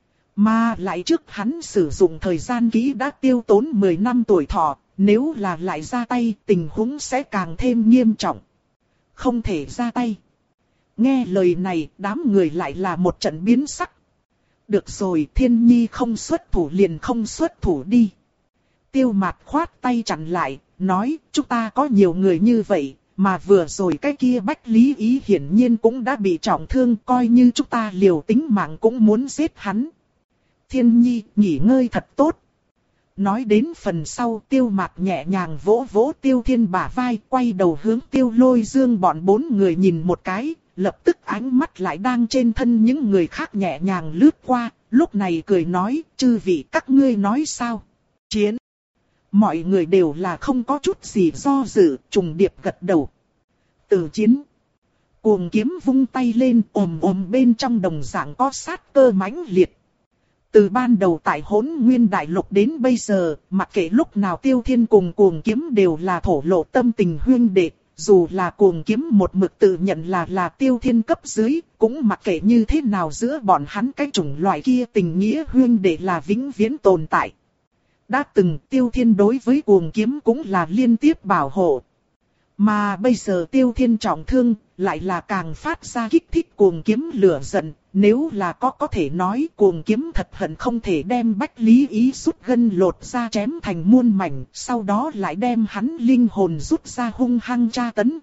Mà lại trước hắn sử dụng thời gian kỹ đã tiêu tốn mười năm tuổi thọ, nếu là lại ra tay tình huống sẽ càng thêm nghiêm trọng. Không thể ra tay. Nghe lời này, đám người lại là một trận biến sắc. Được rồi, Thiên Nhi không xuất thủ liền không xuất thủ đi. Tiêu Mạt khoát tay chặn lại, nói, chúng ta có nhiều người như vậy, mà vừa rồi cái kia Bách Lý Ý hiển nhiên cũng đã bị trọng thương, coi như chúng ta liều tính mạng cũng muốn giết hắn. Thiên Nhi, nghỉ ngơi thật tốt. Nói đến phần sau, Tiêu Mạt nhẹ nhàng vỗ vỗ Tiêu Thiên bả vai, quay đầu hướng Tiêu Lôi Dương bọn bốn người nhìn một cái, lập tức ánh mắt lại đang trên thân những người khác nhẹ nhàng lướt qua, lúc này cười nói, chư vị các ngươi nói sao? Chiến! Mọi người đều là không có chút gì do dự, trùng điệp gật đầu. Từ chiến! Cuồng kiếm vung tay lên, ồm ồm bên trong đồng dạng có sát cơ mãnh liệt. Từ ban đầu tại Hỗn Nguyên Đại Lục đến bây giờ, mặc kệ lúc nào Tiêu Thiên cùng Cuồng Kiếm đều là thổ lộ tâm tình huyên đệ, dù là Cuồng Kiếm một mực tự nhận là là Tiêu Thiên cấp dưới, cũng mặc kệ như thế nào giữa bọn hắn cái chủng loại kia tình nghĩa huyên đệ là vĩnh viễn tồn tại. Đã từng Tiêu Thiên đối với Cuồng Kiếm cũng là liên tiếp bảo hộ. Mà bây giờ Tiêu Thiên trọng thương, lại là càng phát ra kích thích Cuồng Kiếm lửa giận. Nếu là có có thể nói Cuồng Kiếm thật hận không thể đem Bách Lý Ý rút gân lột ra chém thành muôn mảnh, sau đó lại đem hắn linh hồn rút ra hung hăng tra tấn.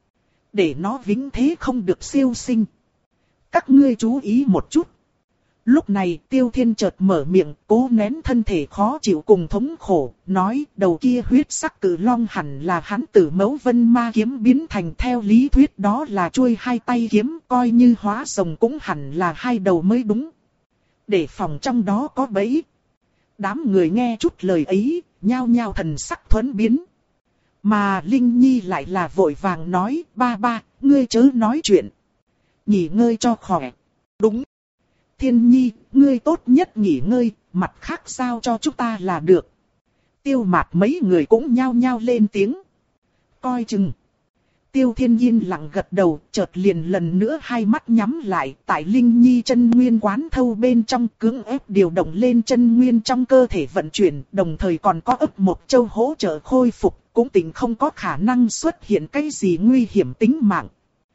Để nó vĩnh thế không được siêu sinh. Các ngươi chú ý một chút. Lúc này Tiêu Thiên chợt mở miệng, cố nén thân thể khó chịu cùng thống khổ, nói đầu kia huyết sắc cử long hẳn là hắn Tử Mẫu Vân Ma kiếm biến thành, theo lý thuyết đó là chuôi hai tay kiếm, coi như hóa rồng cũng hẳn là hai đầu mới đúng. Để phòng trong đó có bẫy. Đám người nghe chút lời ấy, nhao nhao thần sắc thuẫn biến. Mà Linh Nhi lại là vội vàng nói, ba ba, ngươi chớ nói chuyện. Nghỉ ngơi cho khỏe. Đúng. Thiên Nhi, ngươi tốt nhất nghỉ ngơi, mặt khác giao cho chúng ta là được. Tiêu Mạt mấy người cũng nhao nhao lên tiếng. Coi chừng. Tiêu Thiên yên lặng gật đầu, chợt liền lần nữa hai mắt nhắm lại, tại Linh Nhi chân nguyên quán thâu bên trong cưỡng ép điều động lên chân nguyên trong cơ thể vận chuyển, đồng thời còn có ấp một châu hỗ trợ khôi phục, cũng tỉnh không có khả năng xuất hiện cái gì nguy hiểm tính mạng.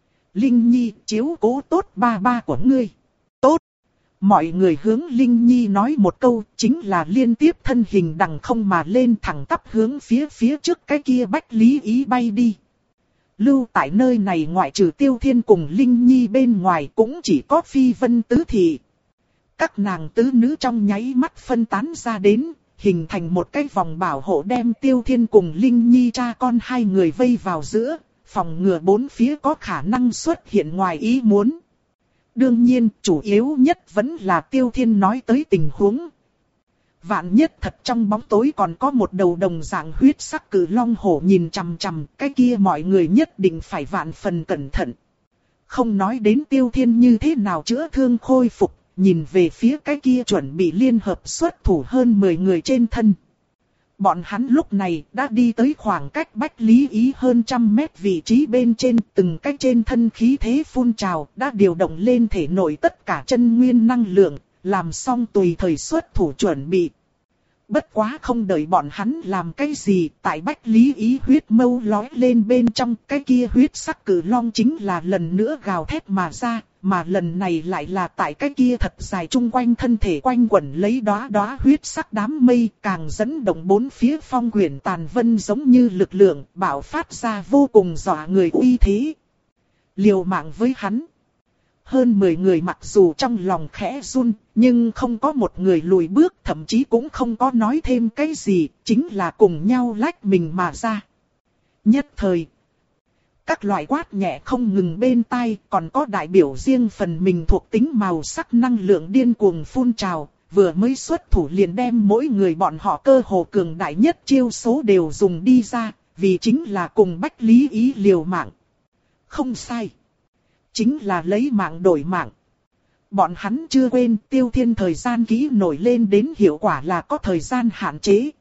Linh Nhi, chiếu cố tốt ba ba của ngươi. Tốt. Mọi người hướng Linh Nhi nói một câu, chính là liên tiếp thân hình đằng không mà lên thẳng tắp hướng phía phía trước cái kia Bách Lý Ý bay đi. Lưu tại nơi này ngoại trừ Tiêu Thiên cùng Linh Nhi bên ngoài cũng chỉ có Phi Vân tứ thị. Các nàng tứ nữ trong nháy mắt phân tán ra đến, hình thành một cái vòng bảo hộ đem Tiêu Thiên cùng Linh Nhi cha con hai người vây vào giữa, phòng ngừa bốn phía có khả năng xuất hiện ngoài ý muốn. Đương nhiên, chủ yếu nhất vẫn là Tiêu Thiên nói tới tình huống. Vạn nhất thật trong bóng tối còn có một đầu đồng dạng huyết sắc cử long hổ nhìn chằm chằm, cái kia mọi người nhất định phải vạn phần cẩn thận. Không nói đến Tiêu Thiên như thế nào chữa thương khôi phục, nhìn về phía cái kia chuẩn bị liên hợp xuất thủ hơn mười người trên thân. Bọn hắn lúc này đã đi tới khoảng cách Bách Lý Ý hơn trăm mét vị trí bên trên, từng cái trên thân khí thế phun trào, đã điều động lên thể nội tất cả chân nguyên năng lượng, làm xong tùy thời xuất thủ chuẩn bị. Bất quá không đợi bọn hắn làm cái gì, tại Bách Lý Ý huyết mâu lói lên bên trong, cái kia huyết sắc cử long chính là lần nữa gào thét mà ra, mà lần này lại là tại cái kia thật dài chung quanh thân thể quanh quẩn lấy đóa đóa huyết sắc đám mây, càng dẫn động bốn phía phong quyển tàn vân giống như lực lượng, bạo phát ra vô cùng dọa người uy thế. Liều mạng với hắn. Hơn mười người mặc dù trong lòng khẽ run, nhưng không có một người lùi bước, thậm chí cũng không có nói thêm cái gì, chính là cùng nhau lách mình mà ra. Nhất thời, các loại quát nhẹ không ngừng bên tai, còn có đại biểu riêng phần mình thuộc tính màu sắc năng lượng điên cuồng phun trào, vừa mới xuất thủ liền đem mỗi người bọn họ cơ hồ cường đại nhất chiêu số đều dùng đi ra, vì chính là cùng Bách Lý Ý liều mạng. Không sai. Chính là lấy mạng đổi mạng. Bọn hắn chưa quên Tiêu Thiên thời gian kỹ nổi lên đến hiệu quả là có thời gian hạn chế.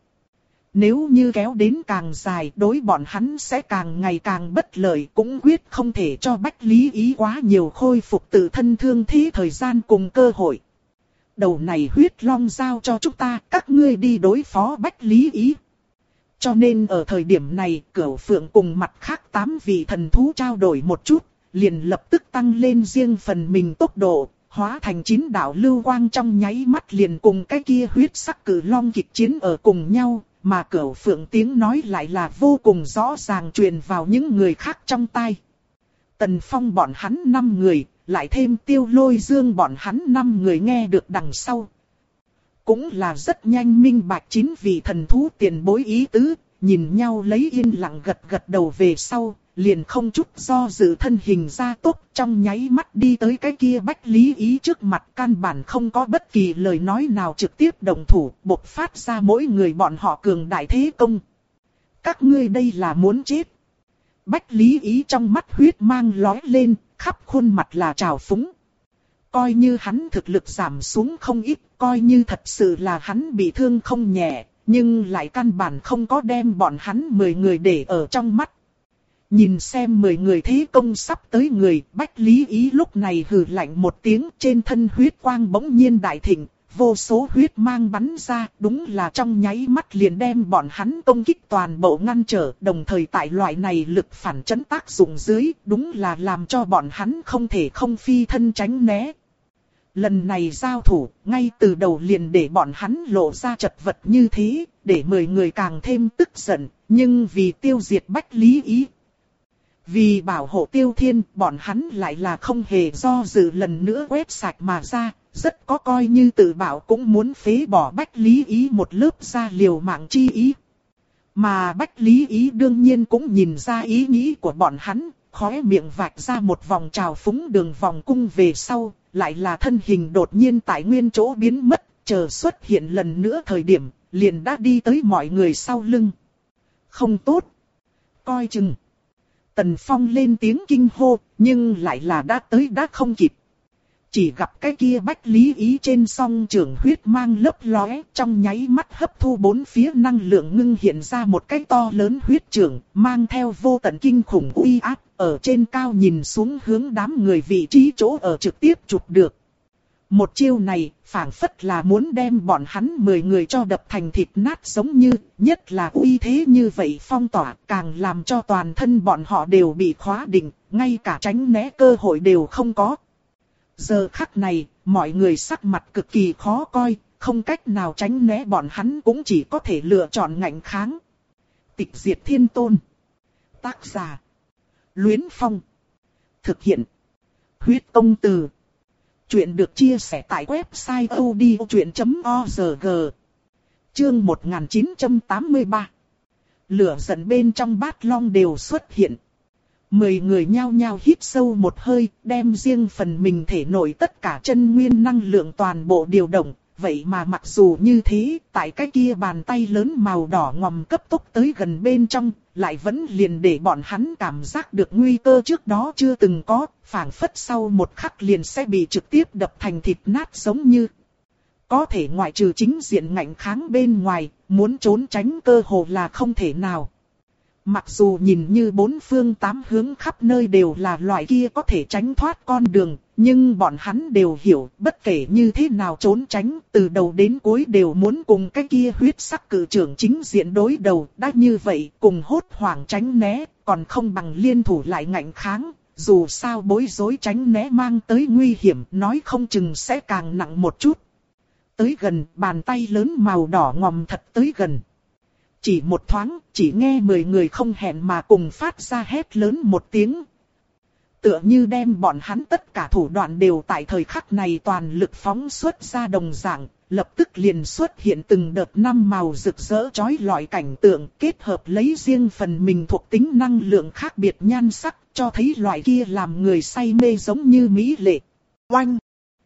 Nếu như kéo đến càng dài đối bọn hắn sẽ càng ngày càng bất lợi, cũng quyết không thể cho Bách Lý Ý quá nhiều khôi phục tự thân thương thế thời gian cùng cơ hội. Đầu này huyết long giao cho chúng ta, các ngươi đi đối phó Bách Lý Ý. Cho nên ở thời điểm này, Cửu Phượng cùng mặt khác tám vị thần thú trao đổi một chút, liền lập tức tăng lên riêng phần mình tốc độ, hóa thành chín đạo lưu quang trong nháy mắt liền cùng cái kia huyết sắc cử long kịch chiến ở cùng nhau, mà Cửu Phượng tiếng nói lại là vô cùng rõ ràng truyền vào những người khác trong tai. Tần Phong bọn hắn năm người, lại thêm Tiêu Lôi Dương bọn hắn năm người nghe được đằng sau. Cũng là rất nhanh minh bạch chín vị thần thú tiền bối ý tứ, nhìn nhau lấy yên lặng gật gật đầu về sau. Liền không chút do dự thân hình ra tốc trong nháy mắt đi tới cái kia Bách Lý Ý trước mặt, căn bản không có bất kỳ lời nói nào trực tiếp động thủ, bộc phát ra mỗi người bọn họ cường đại thế công. Các ngươi đây là muốn chết. Bách Lý Ý trong mắt huyết mang lói lên, khắp khuôn mặt là trào phúng. Coi như hắn thực lực giảm xuống không ít, coi như thật sự là hắn bị thương không nhẹ, nhưng lại căn bản không có đem bọn hắn mười người để ở trong mắt. Nhìn xem mười người thế công sắp tới người, Bách Lý Ý lúc này hừ lạnh một tiếng, trên thân huyết quang bỗng nhiên đại thịnh, vô số huyết mang bắn ra, đúng là trong nháy mắt liền đem bọn hắn công kích toàn bộ ngăn trở, đồng thời tại loại này lực phản chấn tác dụng dưới, đúng là làm cho bọn hắn không thể không phi thân tránh né. Lần này giao thủ, ngay từ đầu liền để bọn hắn lộ ra chật vật như thế, để mười người càng thêm tức giận, nhưng vì tiêu diệt Bách Lý Ý, vì bảo hộ Tiêu Thiên, bọn hắn lại là không hề do dự lần nữa quét sạch mà ra, rất có coi như tự bảo cũng muốn phế bỏ Bách Lý Ý một lớp ra liều mạng chi ý. Mà Bách Lý Ý đương nhiên cũng nhìn ra ý nghĩ của bọn hắn, khóe miệng vạch ra một vòng trào phúng đường vòng cung về sau, lại là thân hình đột nhiên tại nguyên chỗ biến mất, chờ xuất hiện lần nữa thời điểm, liền đã đi tới mọi người sau lưng. Không tốt. Coi chừng. Tần Phong lên tiếng kinh hô, nhưng lại là đã tới đã không kịp. Chỉ gặp cái kia Bách Lý Ý trên song trường huyết mang lấp lóe, trong nháy mắt hấp thu bốn phía năng lượng ngưng hiện ra một cái to lớn huyết trường, mang theo vô tận kinh khủng uy áp, ở trên cao nhìn xuống hướng đám người vị trí chỗ ở trực tiếp chụp được. Một chiêu này, phảng phất là muốn đem bọn hắn mười người cho đập thành thịt nát giống như, nhất là uy thế như vậy phong tỏa, càng làm cho toàn thân bọn họ đều bị khóa định, ngay cả tránh né cơ hội đều không có. Giờ khắc này, mọi người sắc mặt cực kỳ khó coi, không cách nào tránh né, bọn hắn cũng chỉ có thể lựa chọn ngạnh kháng. Tịch diệt thiên tôn. Tác giả: Luyến Phong. Thực hiện: Huyết Công Từ. Chuyện được chia sẻ tại website odchuyện chấm org. Chương một nghìn chín trăm tám mươi ba. Lửa giận bên trong bát long đều xuất hiện. Mười người nhao nhao hít sâu một hơi, đem riêng phần mình thể nội tất cả chân nguyên năng lượng toàn bộ điều động. Vậy mà mặc dù như thế, tại cái kia bàn tay lớn màu đỏ ngòm cấp tốc tới gần bên trong, lại vẫn liền để bọn hắn cảm giác được nguy cơ trước đó chưa từng có, phảng phất sau một khắc liền sẽ bị trực tiếp đập thành thịt nát giống như. Có thể ngoại trừ chính diện ngạnh kháng bên ngoài, muốn trốn tránh cơ hồ là không thể nào. Mặc dù nhìn như bốn phương tám hướng khắp nơi đều là loại kia có thể tránh thoát con đường, nhưng bọn hắn đều hiểu, bất kể như thế nào trốn tránh, từ đầu đến cuối đều muốn cùng cái kia huyết sắc cự trưởng chính diện đối đầu. Đã như vậy, cùng hốt hoảng tránh né, còn không bằng liên thủ lại ngạnh kháng. Dù sao bối rối tránh né mang tới nguy hiểm, nói không chừng sẽ càng nặng một chút. Tới gần, bàn tay lớn màu đỏ ngòm thật tới gần. Chỉ một thoáng, chỉ nghe mười người không hẹn mà cùng phát ra hét lớn một tiếng. Tựa như đem bọn hắn tất cả thủ đoạn đều tại thời khắc này toàn lực phóng xuất ra đồng dạng, lập tức liền xuất hiện từng đợt năm màu rực rỡ chói lọi cảnh tượng, kết hợp lấy riêng phần mình thuộc tính năng lượng khác biệt nhan sắc, cho thấy loại kia làm người say mê giống như mỹ lệ. Oanh!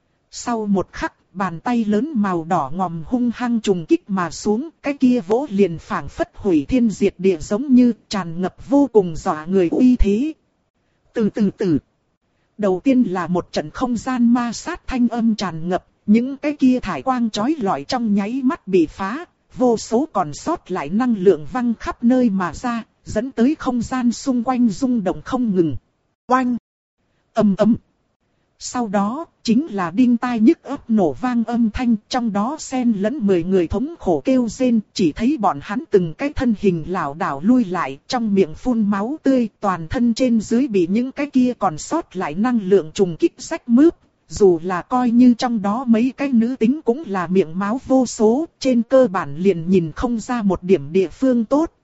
Sau một khắc, bàn tay lớn màu đỏ ngòm hung hăng trùng kích mà xuống, cái kia vỗ liền phảng phất hủy thiên diệt địa giống như tràn ngập vô cùng dọa người uy thế. Từ từ từ. Đầu tiên là một trận không gian ma sát thanh âm tràn ngập, những cái kia thải quang chói lọi trong nháy mắt bị phá, vô số còn sót lại năng lượng văng khắp nơi mà ra, dẫn tới không gian xung quanh rung động không ngừng. Oanh! Ầm ầm! Sau đó, chính là đinh tai nhức óc nổ vang âm thanh, trong đó xen lẫn mười người thống khổ kêu rên, chỉ thấy bọn hắn từng cái thân hình lảo đảo lui lại, trong miệng phun máu tươi, toàn thân trên dưới bị những cái kia còn sót lại năng lượng trùng kích rách mướp. Dù là coi như trong đó mấy cái nữ tính cũng là miệng máu vô số, trên cơ bản liền nhìn không ra một điểm địa phương tốt.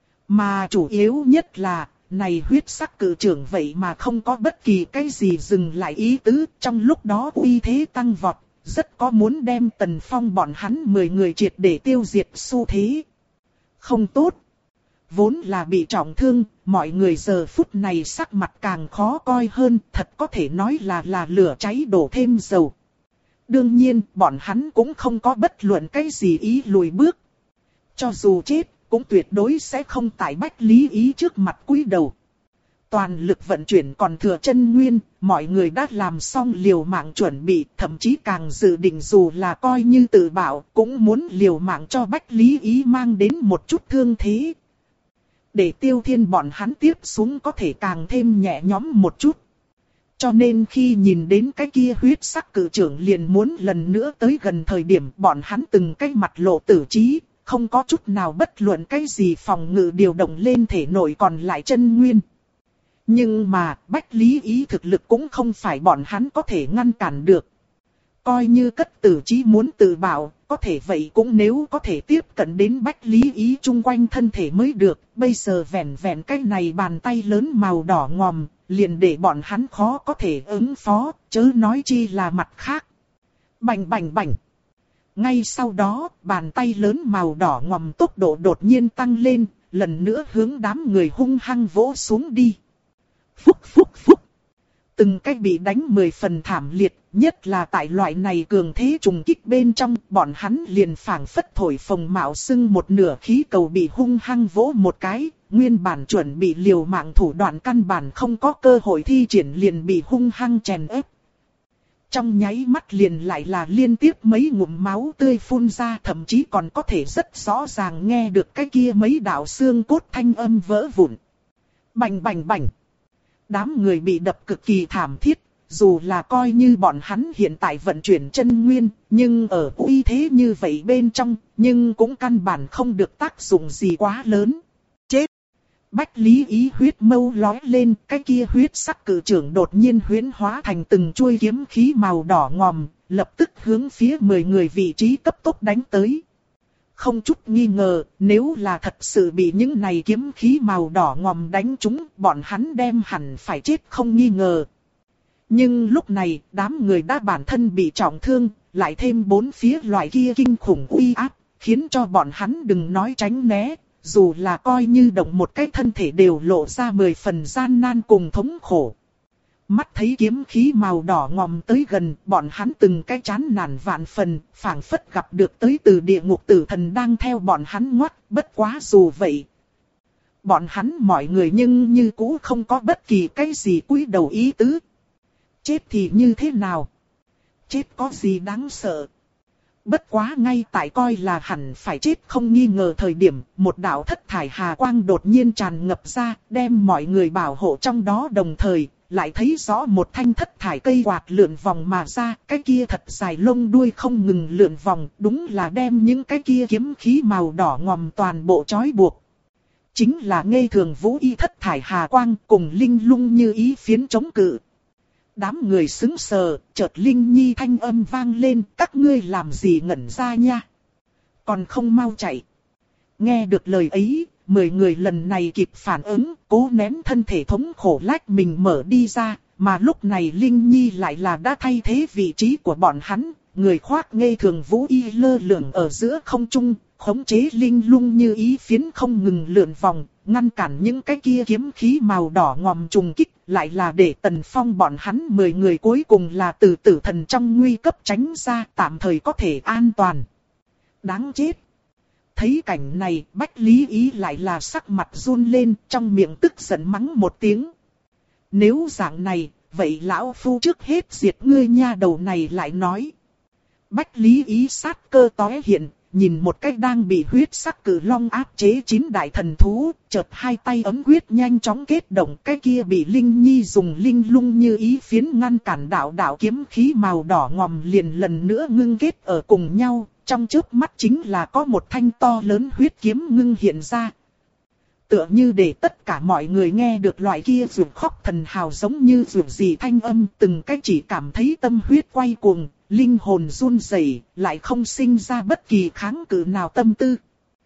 Mà chủ yếu nhất là, này huyết sắc cự trưởng vậy mà không có bất kỳ cái gì dừng lại ý tứ, trong lúc đó uy thế tăng vọt, rất có muốn đem Tần Phong bọn hắn mười người triệt để tiêu diệt xu thế. Không tốt. Vốn là bị trọng thương, mọi người giờ phút này sắc mặt càng khó coi hơn, thật có thể nói là là lửa cháy đổ thêm dầu. Đương nhiên, bọn hắn cũng không có bất luận cái gì ý lùi bước. Cho dù chết, cũng tuyệt đối sẽ không tại Bách Lý Ý trước mặt cúi đầu. Toàn lực vận chuyển còn thừa chân nguyên, mọi người đã làm xong liều mạng chuẩn bị, thậm chí càng dự định dù là coi như tự bảo, cũng muốn liều mạng cho Bách Lý Ý mang đến một chút thương thế. Để Tiêu Thiên bọn hắn tiếp xuống có thể càng thêm nhẹ nhõm một chút. Cho nên khi nhìn đến cái kia huyết sắc cự trưởng liền muốn lần nữa tới gần thời điểm, bọn hắn từng cái mặt lộ tử trí, không có chút nào bất luận cái gì phòng ngự điều động lên thể nội còn lại chân nguyên. Nhưng mà, Bách Lý Ý thực lực cũng không phải bọn hắn có thể ngăn cản được. Coi như cất tử chí muốn tự bảo, có thể vậy cũng nếu có thể tiếp cận đến Bách Lý Ý chung quanh thân thể mới được. Bây giờ vẹn vẹn cái này bàn tay lớn màu đỏ ngòm, liền để bọn hắn khó có thể ứng phó, chớ nói chi là mặt khác. Bành bành bành. Ngay sau đó, bàn tay lớn màu đỏ ngòm tốc độ đột nhiên tăng lên, lần nữa hướng đám người hung hăng vỗ xuống đi. Phúc phúc phúc. Từng cách bị đánh mười phần thảm liệt, nhất là tại loại này cường thế trùng kích bên trong, bọn hắn liền phảng phất thổi phồng mạo sưng một nửa khí cầu bị hung hăng vỗ một cái, nguyên bản chuẩn bị liều mạng thủ đoạn căn bản không có cơ hội thi triển liền bị hung hăng chèn ép. Trong nháy mắt liền lại là liên tiếp mấy ngụm máu tươi phun ra, thậm chí còn có thể rất rõ ràng nghe được cái kia mấy đạo xương cốt thanh âm vỡ vụn. Bành bành bành. Đám người bị đập cực kỳ thảm thiết, dù là coi như bọn hắn hiện tại vận chuyển chân nguyên, nhưng ở uy thế như vậy bên trong, nhưng cũng căn bản không được tác dụng gì quá lớn. Chết! Bách Lý Ý huyết mâu lói lên, cái kia huyết sắc cử trưởng đột nhiên huyễn hóa thành từng chuôi kiếm khí màu đỏ ngòm, lập tức hướng phía mười người vị trí cấp tốc đánh tới. Không chút nghi ngờ, nếu là thật sự bị những này kiếm khí màu đỏ ngòm đánh trúng, bọn hắn đem hẳn phải chết không nghi ngờ. Nhưng lúc này, đám người đã bản thân bị trọng thương, lại thêm bốn phía loại kia kinh khủng uy áp, khiến cho bọn hắn đừng nói tránh né, dù là coi như động một cái thân thể đều lộ ra mười phần gian nan cùng thống khổ. Mắt thấy kiếm khí màu đỏ ngòm tới gần, bọn hắn từng cái chán nản vạn phần, phảng phất gặp được tới từ địa ngục tử thần đang theo bọn hắn ngoắt, bất quá dù vậy. Bọn hắn mọi người nhưng như cũ không có bất kỳ cái gì cúi đầu ý tứ. Chết thì như thế nào? Chết có gì đáng sợ? Bất quá ngay tại coi là hẳn phải chết không nghi ngờ thời điểm, một đạo thất thải hà quang đột nhiên tràn ngập ra, đem mọi người bảo hộ trong đó đồng thời, lại thấy rõ một thanh thất thải cây quạt lượn vòng mà ra, cái kia thật dài lông đuôi không ngừng lượn vòng, đúng là đem những cái kia kiếm khí màu đỏ ngòm toàn bộ trói buộc. Chính là Nghê Thường Vũ Y thất thải hà quang cùng linh lung như ý phiến chống cự. Đám người sững sờ, chợt Linh Nhi thanh âm vang lên, các ngươi làm gì ngẩn ra nha? Còn không mau chạy. Nghe được lời ấy, mười người lần này kịp phản ứng, cố nén thân thể thống khổ lách mình mở đi ra, mà lúc này Linh Nhi lại là đã thay thế vị trí của bọn hắn, người khoác Nghê Thường Vũ Y lơ lửng ở giữa không trung, khống chế linh lung như ý phiến không ngừng lượn vòng, ngăn cản những cái kia kiếm khí màu đỏ ngòm trùng kích, lại là để Tần Phong bọn hắn mười người cuối cùng là từ tử thần trong nguy cấp tránh ra, tạm thời có thể an toàn. Đáng chết! Thấy cảnh này, Bách Lý Ý lại là sắc mặt run lên, trong miệng tức giận mắng một tiếng. Nếu dạng này, vậy lão phu trước hết diệt ngươi nha đầu này lại nói. Bách Lý Ý sát cơ tóe hiện, nhìn một cách đang bị huyết sắc cử long áp chế chín đại thần thú, chợt hai tay ấm quyết nhanh chóng kết động, cái kia bị Linh Nhi dùng linh lung như ý phiến ngăn cản đạo đạo kiếm khí màu đỏ ngòm liền lần nữa ngưng kết ở cùng nhau, trong chớp mắt chính là có một thanh to lớn huyết kiếm ngưng hiện ra. Tựa như để tất cả mọi người nghe được loại kia rượu khóc thần hào giống như rượu gì thanh âm, từng cách chỉ cảm thấy tâm huyết quay cuồng, linh hồn run rẩy, lại không sinh ra bất kỳ kháng cự nào tâm tư.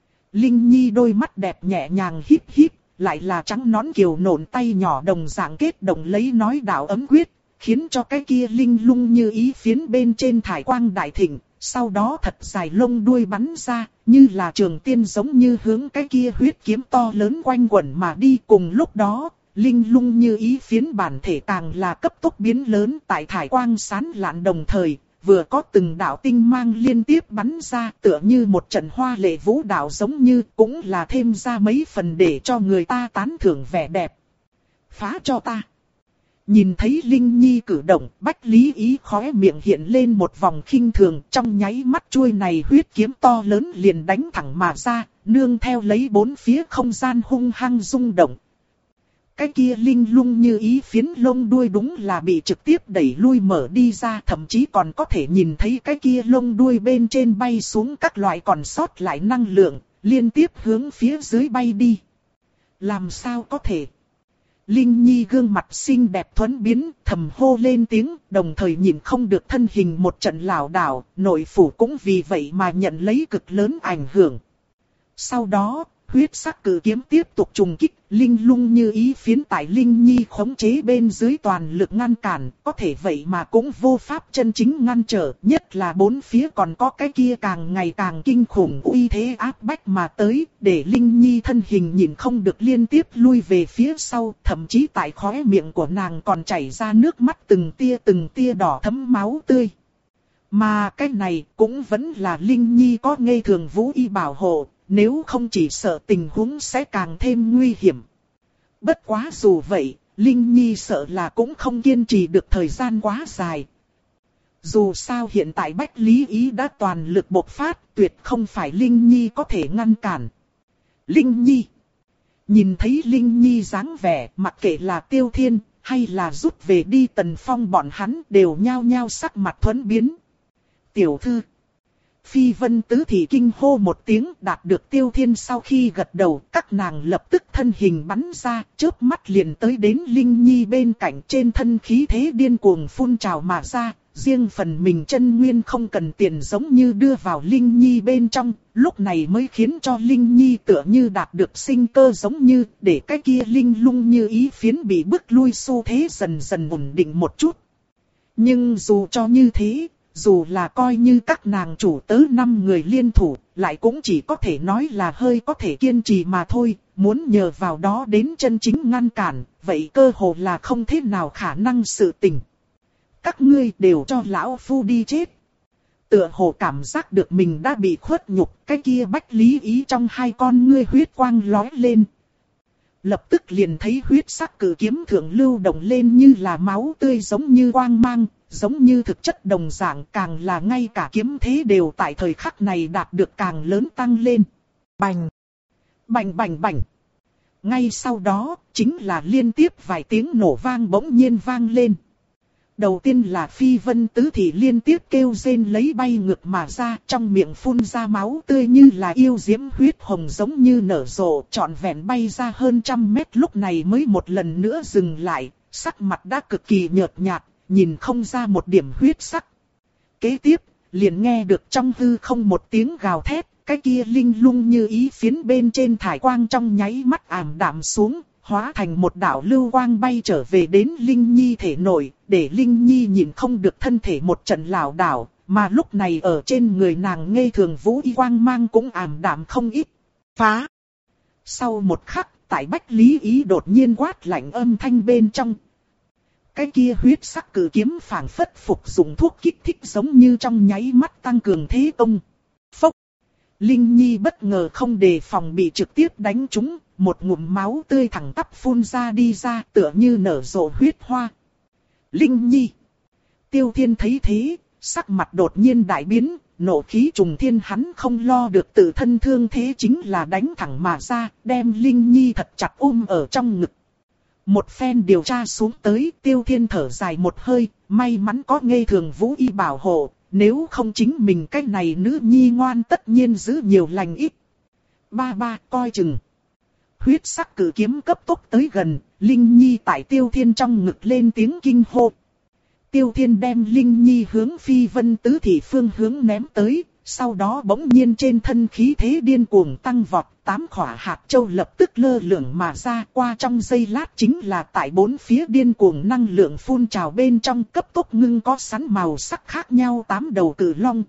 Linh Nhi đôi mắt đẹp nhẹ nhàng híp híp, lại là trắng nõn kiều nộn tay nhỏ đồng dạng kết động lấy nói đạo ấm quyết, khiến cho cái kia linh lung như ý phiến bên trên thải quang đại thịnh, sau đó thật dài lông đuôi bắn ra, như là trường tiên giống như hướng cái kia huyết kiếm to lớn quanh quẩn mà đi. Cùng lúc đó, linh lung như ý phiến bản thể càng là cấp tốc biến lớn, tại thải quang sáng lạn đồng thời, vừa có từng đạo tinh mang liên tiếp bắn ra, tựa như một trận hoa lệ vũ đạo giống như, cũng là thêm ra mấy phần để cho người ta tán thưởng vẻ đẹp. Phá cho ta! Nhìn thấy Linh Nhi cử động, Bách Lý Ý khóe miệng hiện lên một vòng khinh thường, trong nháy mắt chuôi này huyết kiếm to lớn liền đánh thẳng mà ra, nương theo lấy bốn phía không gian hung hăng rung động. Cái kia linh lung như ý phiến lông đuôi đúng là bị trực tiếp đẩy lui mở đi ra, thậm chí còn có thể nhìn thấy cái kia lông đuôi bên trên bay xuống các loại còn sót lại năng lượng, liên tiếp hướng phía dưới bay đi. Làm sao có thể? Linh Nhi gương mặt xinh đẹp thuẫn biến, thầm hô lên tiếng, đồng thời nhìn không được thân hình một trận lảo đảo, nội phủ cũng vì vậy mà nhận lấy cực lớn ảnh hưởng. Sau đó, huyết sắc cử kiếm tiếp tục trùng kích, linh lung như ý phiến tại Linh Nhi khống chế bên dưới toàn lực ngăn cản, có thể vậy mà cũng vô pháp chân chính ngăn trở, nhất là bốn phía còn có cái kia càng ngày càng kinh khủng uy thế áp bách mà tới, để Linh Nhi thân hình nhìn không được liên tiếp lui về phía sau, thậm chí tại khóe miệng của nàng còn chảy ra nước mắt từng tia từng tia đỏ thấm máu tươi. Mà cái này cũng vẫn là Linh Nhi có Nghê Thường Vũ Y bảo hộ, nếu không chỉ sợ tình huống sẽ càng thêm nguy hiểm. Bất quá dù vậy, Linh Nhi sợ là cũng không kiên trì được thời gian quá dài. Dù sao hiện tại Bách Lý Ý đã toàn lực bộc phát, tuyệt không phải Linh Nhi có thể ngăn cản. Linh Nhi! Nhìn thấy Linh Nhi dáng vẻ, mặc kệ là Tiêu Thiên, hay là rút về đi Tần Phong bọn hắn đều nhao nhao sắc mặt thuẫn biến. Tiểu thư. Phi Vân Tứ Thị kinh hô một tiếng, đạt được Tiêu Thiên sau khi gật đầu, các nàng lập tức thân hình bắn ra, chớp mắt liền tới đến Linh Nhi bên cạnh, trên thân khí thế điên cuồng phun trào mà ra, riêng phần mình chân nguyên không cần tiền giống như đưa vào Linh Nhi bên trong, lúc này mới khiến cho Linh Nhi tựa như đạt được sinh cơ giống như, để cái kia linh lung như ý phiến bị bức lui xu thế dần dần ổn định một chút. Nhưng dù cho như thế, dù là coi như các nàng chủ tớ năm người liên thủ, lại cũng chỉ có thể nói là hơi có thể kiên trì mà thôi, muốn nhờ vào đó đến chân chính ngăn cản, vậy cơ hồ là không thế nào khả năng sự tình. Các ngươi đều cho lão phu đi chết. Tựa hồ cảm giác được mình đã bị khuất nhục, cái kia Bách Lý Ý trong hai con ngươi huyết quang lóe lên. Lập tức liền thấy huyết sắc cử kiếm thượng lưu động lên như là máu tươi giống như quang mang, giống như thực chất đồng dạng, càng là ngay cả kiếm thế đều tại thời khắc này đạt được càng lớn tăng lên. Bành! Bành bành bành! Ngay sau đó, chính là liên tiếp vài tiếng nổ vang bỗng nhiên vang lên. Đầu tiên là Phi Vân Tứ Thị liên tiếp kêu rên lấy bay ngược mà ra, trong miệng phun ra máu tươi như là yêu diễm huyết hồng giống như nở rộ, trọn vẹn bay ra hơn trăm mét, lúc này mới một lần nữa dừng lại, sắc mặt đã cực kỳ nhợt nhạt, nhìn không ra một điểm huyết sắc. Kế tiếp, liền nghe được trong hư không một tiếng gào thét, cái kia linh lung như ý phiến bên trên thải quang trong nháy mắt ảm đạm xuống, hóa thành một đạo lưu quang bay trở về đến Linh Nhi thể nội, để Linh Nhi nhìn không được thân thể một trận lảo đảo, mà lúc này ở trên người nàng ngây thường vũ y quang mang cũng ảm đạm không ít. Phá! Sau một khắc, tại Bách Lý Ý đột nhiên quát lạnh âm thanh bên trong. Cái kia huyết sắc cử kiếm phảng phất phục dụng thuốc kích thích giống như trong nháy mắt tăng cường thế công. Phốc! Linh Nhi bất ngờ không đề phòng bị trực tiếp đánh trúng, một ngụm máu tươi thẳng tắp phun ra đi ra tựa như nở rộ huyết hoa. Linh Nhi! Tiêu Thiên thấy thế, sắc mặt đột nhiên đại biến, nộ khí trùng thiên, hắn không lo được tự thân thương thế chính là đánh thẳng mà ra, đem Linh Nhi thật chặt ôm ở trong ngực. Một phen điều tra xuống tới, Tiêu Thiên thở dài một hơi, may mắn có ngây thường vũ y bảo hộ, nếu không chính mình cái này nữ nhi ngoan tất nhiên giữ nhiều lành ít. Ba ba coi chừng. Huyết sắc cử kiếm cấp tốc tới gần, Linh Nhi tại Tiêu Thiên trong ngực lên tiếng kinh hô. Tiêu Thiên đem Linh Nhi hướng Phi Vân Tứ Thị phương hướng ném tới, sau đó bỗng nhiên trên thân khí thế điên cuồng tăng vọt, tám khỏa hạt châu lập tức lơ lửng mà ra, qua trong giây lát chính là tại bốn phía điên cuồng năng lượng phun trào bên trong, cấp tốc ngưng có sẵn màu sắc khác nhau tám đầu cử long.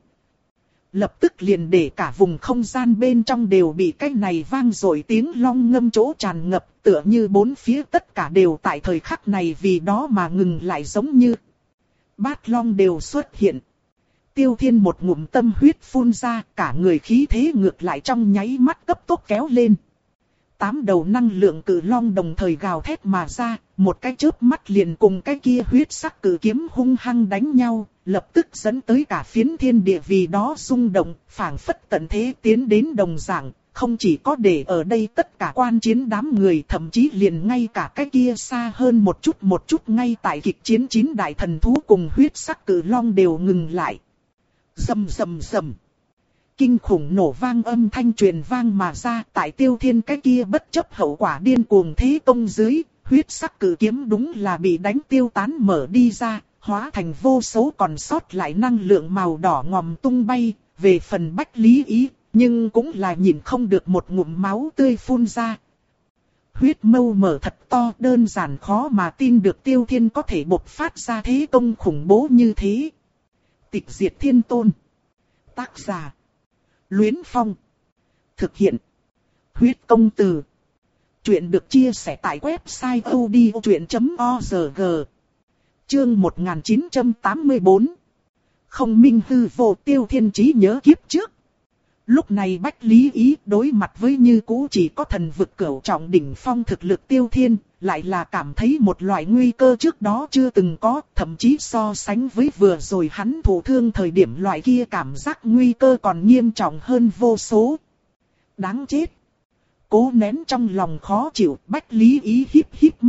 Lập tức liền để cả vùng không gian bên trong đều bị cái này vang dội tiếng long ngâm chỗ tràn ngập, tựa như bốn phía tất cả đều tại thời khắc này vì đó mà ngừng lại, giống như bát long đều xuất hiện. Tiêu Thiên một ngụm tâm huyết phun ra, cả người khí thế ngược lại trong nháy mắt cấp tốc kéo lên. Tám đầu năng lượng cử long đồng thời gào thét mà ra, một cái chớp mắt liền cùng cái kia huyết sắc cử kiếm hung hăng đánh nhau, lập tức dẫn tới cả phiến thiên địa vì đó rung động, phảng phất tận thế tiến đến đồng dạng, không chỉ có để ở đây tất cả quan chiến đám người, thậm chí liền ngay cả cái kia xa hơn một chút một chút ngay tại kịch chiến chín đại thần thú cùng huyết sắc cử long đều ngừng lại. Rầm rầm rầm. Kinh khủng nổ vang âm thanh truyền vang mà ra, tại Tiêu Thiên cái kia bất chấp hậu quả điên cuồng thế công dưới, huyết sắc cử kiếm đúng là bị đánh tiêu tán mở đi ra, hóa thành vô số còn sót lại năng lượng màu đỏ ngòm tung bay, về phần Bách Lý Ý, nhưng cũng là nhìn không được một ngụm máu tươi phun ra. Huyết mâu mở thật to, đơn giản khó mà tin được Tiêu Thiên có thể bộc phát ra thế công khủng bố như thế. Tịch diệt thiên tôn. Tác giả Luyến Phong. Thực hiện huyết công từ. Chuyện được chia sẻ tại website odchuyện chấm org. Chương một nghìn chín trăm tám mươi tư. Không minh hư vô. Tiêu Thiên trí nhớ kiếp trước. Lúc này Bách Lý Ý đối mặt với như cũ chỉ có thần vực cửu trọng đỉnh phong thực lực Tiêu Thiên, lại là cảm thấy một loại nguy cơ trước đó chưa từng có, thậm chí so sánh với vừa rồi hắn thụ thương thời điểm loại kia cảm giác nguy cơ còn nghiêm trọng hơn vô số. Đáng chết! Cố nén trong lòng khó chịu, Bách Lý Ý híp híp mắt, phảng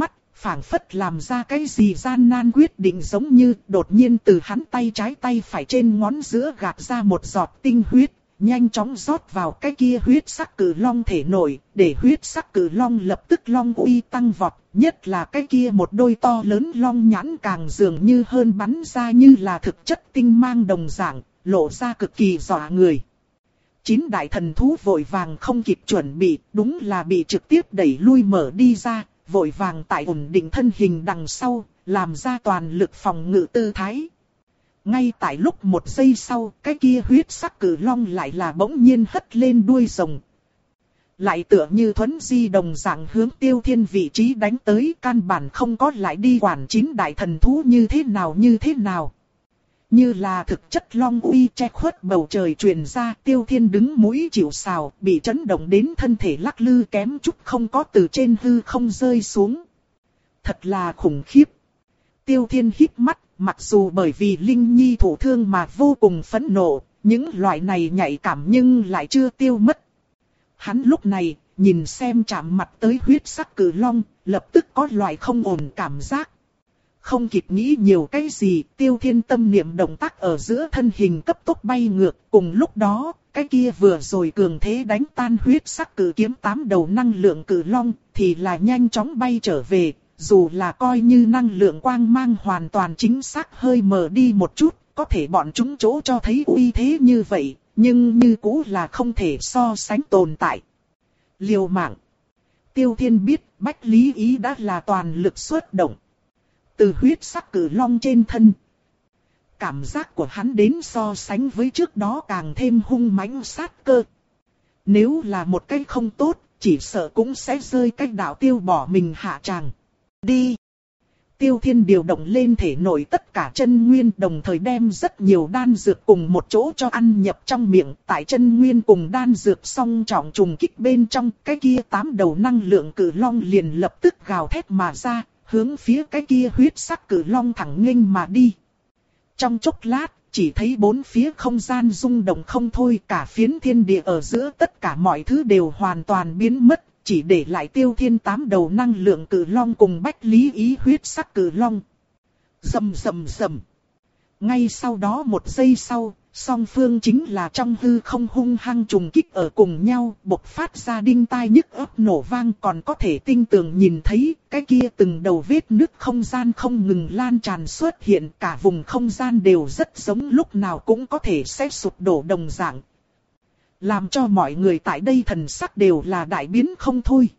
phảng phất làm ra cái gì gian nan quyết định giống như đột nhiên từ hắn tay trái tay phải trên ngón giữa gạt ra một giọt tinh huyết, nhanh chóng rót vào cái kia huyết sắc cử long thể nội, để huyết sắc cử long lập tức long uy tăng vọt, nhất là cái kia một đôi to lớn long nhãn càng dường như hơn bắn ra như là thực chất tinh mang đồng dạng, lộ ra cực kỳ dọa người. Chín đại thần thú vội vàng không kịp chuẩn bị, đúng là bị trực tiếp đẩy lui mở đi ra, vội vàng tại ổn định thân hình đằng sau, làm ra toàn lực phòng ngự tư thái. Ngay tại lúc một giây sau, cái kia huyết sắc cử long lại là bỗng nhiên hất lên đuôi rồng. Lại tựa như thuấn di đồng dạng hướng Tiêu Thiên vị trí đánh tới, căn bản không có lại đi quản chín đại thần thú như thế nào như thế nào. Như là thực chất long uy che khuất bầu trời truyền ra, Tiêu Thiên đứng mũi chịu sào, bị chấn động đến thân thể lắc lư kém chút không có từ trên hư không rơi xuống. Thật là khủng khiếp. Tiêu Thiên híp mắt, mặc dù bởi vì Linh Nhi thụ thương mà vô cùng phẫn nộ, những loại này nhạy cảm nhưng lại chưa tiêu mất. Hắn lúc này, nhìn xem chạm mặt tới huyết sắc cử long, lập tức có loại không ổn cảm giác. Không kịp nghĩ nhiều cái gì, Tiêu Thiên tâm niệm động tác ở giữa thân hình cấp tốc bay ngược, cùng lúc đó, cái kia vừa rồi cường thế đánh tan huyết sắc cử kiếm tám đầu năng lượng cử long, thì là nhanh chóng bay trở về, dù là coi như năng lượng quang mang hoàn toàn chính xác hơi mờ đi một chút, có thể bọn chúng chỗ cho thấy uy thế như vậy, nhưng như cũ là không thể so sánh tồn tại. Liều mạng. Tiêu Thiên biết, Bách Lý Ý đã là toàn lực xuất động. Từ huyết sắc cử long trên thân, cảm giác của hắn đến so sánh với trước đó càng thêm hung mãnh sát cơ. Nếu là một cái không tốt, chỉ sợ cũng sẽ rơi cách đạo tiêu bỏ mình hạ tràng. Đi! Tiêu Thiên điều động lên thể nội tất cả chân nguyên, đồng thời đem rất nhiều đan dược cùng một chỗ cho ăn nhập trong miệng. Tại chân nguyên cùng đan dược song trọng trùng kích bên trong, cái kia tám đầu năng lượng cử long liền lập tức gào thét mà ra, hướng phía cái kia huyết sắc cử long thẳng nghênh mà đi. Trong chốc lát, chỉ thấy bốn phía không gian rung động không thôi, cả phiến thiên địa ở giữa tất cả mọi thứ đều hoàn toàn biến mất, chỉ để lại Tiêu Thiên tám đầu năng lượng cử long cùng Bách Lý Ý huyết sắc cử long. Rầm rầm rầm. Ngay sau đó một giây sau, song phương chính là trong hư không hung hăng trùng kích ở cùng nhau, bộc phát ra đinh tai nhức óc nổ vang, còn có thể tinh tường nhìn thấy cái kia từng đầu vết nứt không gian không ngừng lan tràn xuất hiện, cả vùng không gian đều rất giống lúc nào cũng có thể sẽ sụp đổ đồng dạng. Làm cho mọi người tại đây thần sắc đều là đại biến không thôi.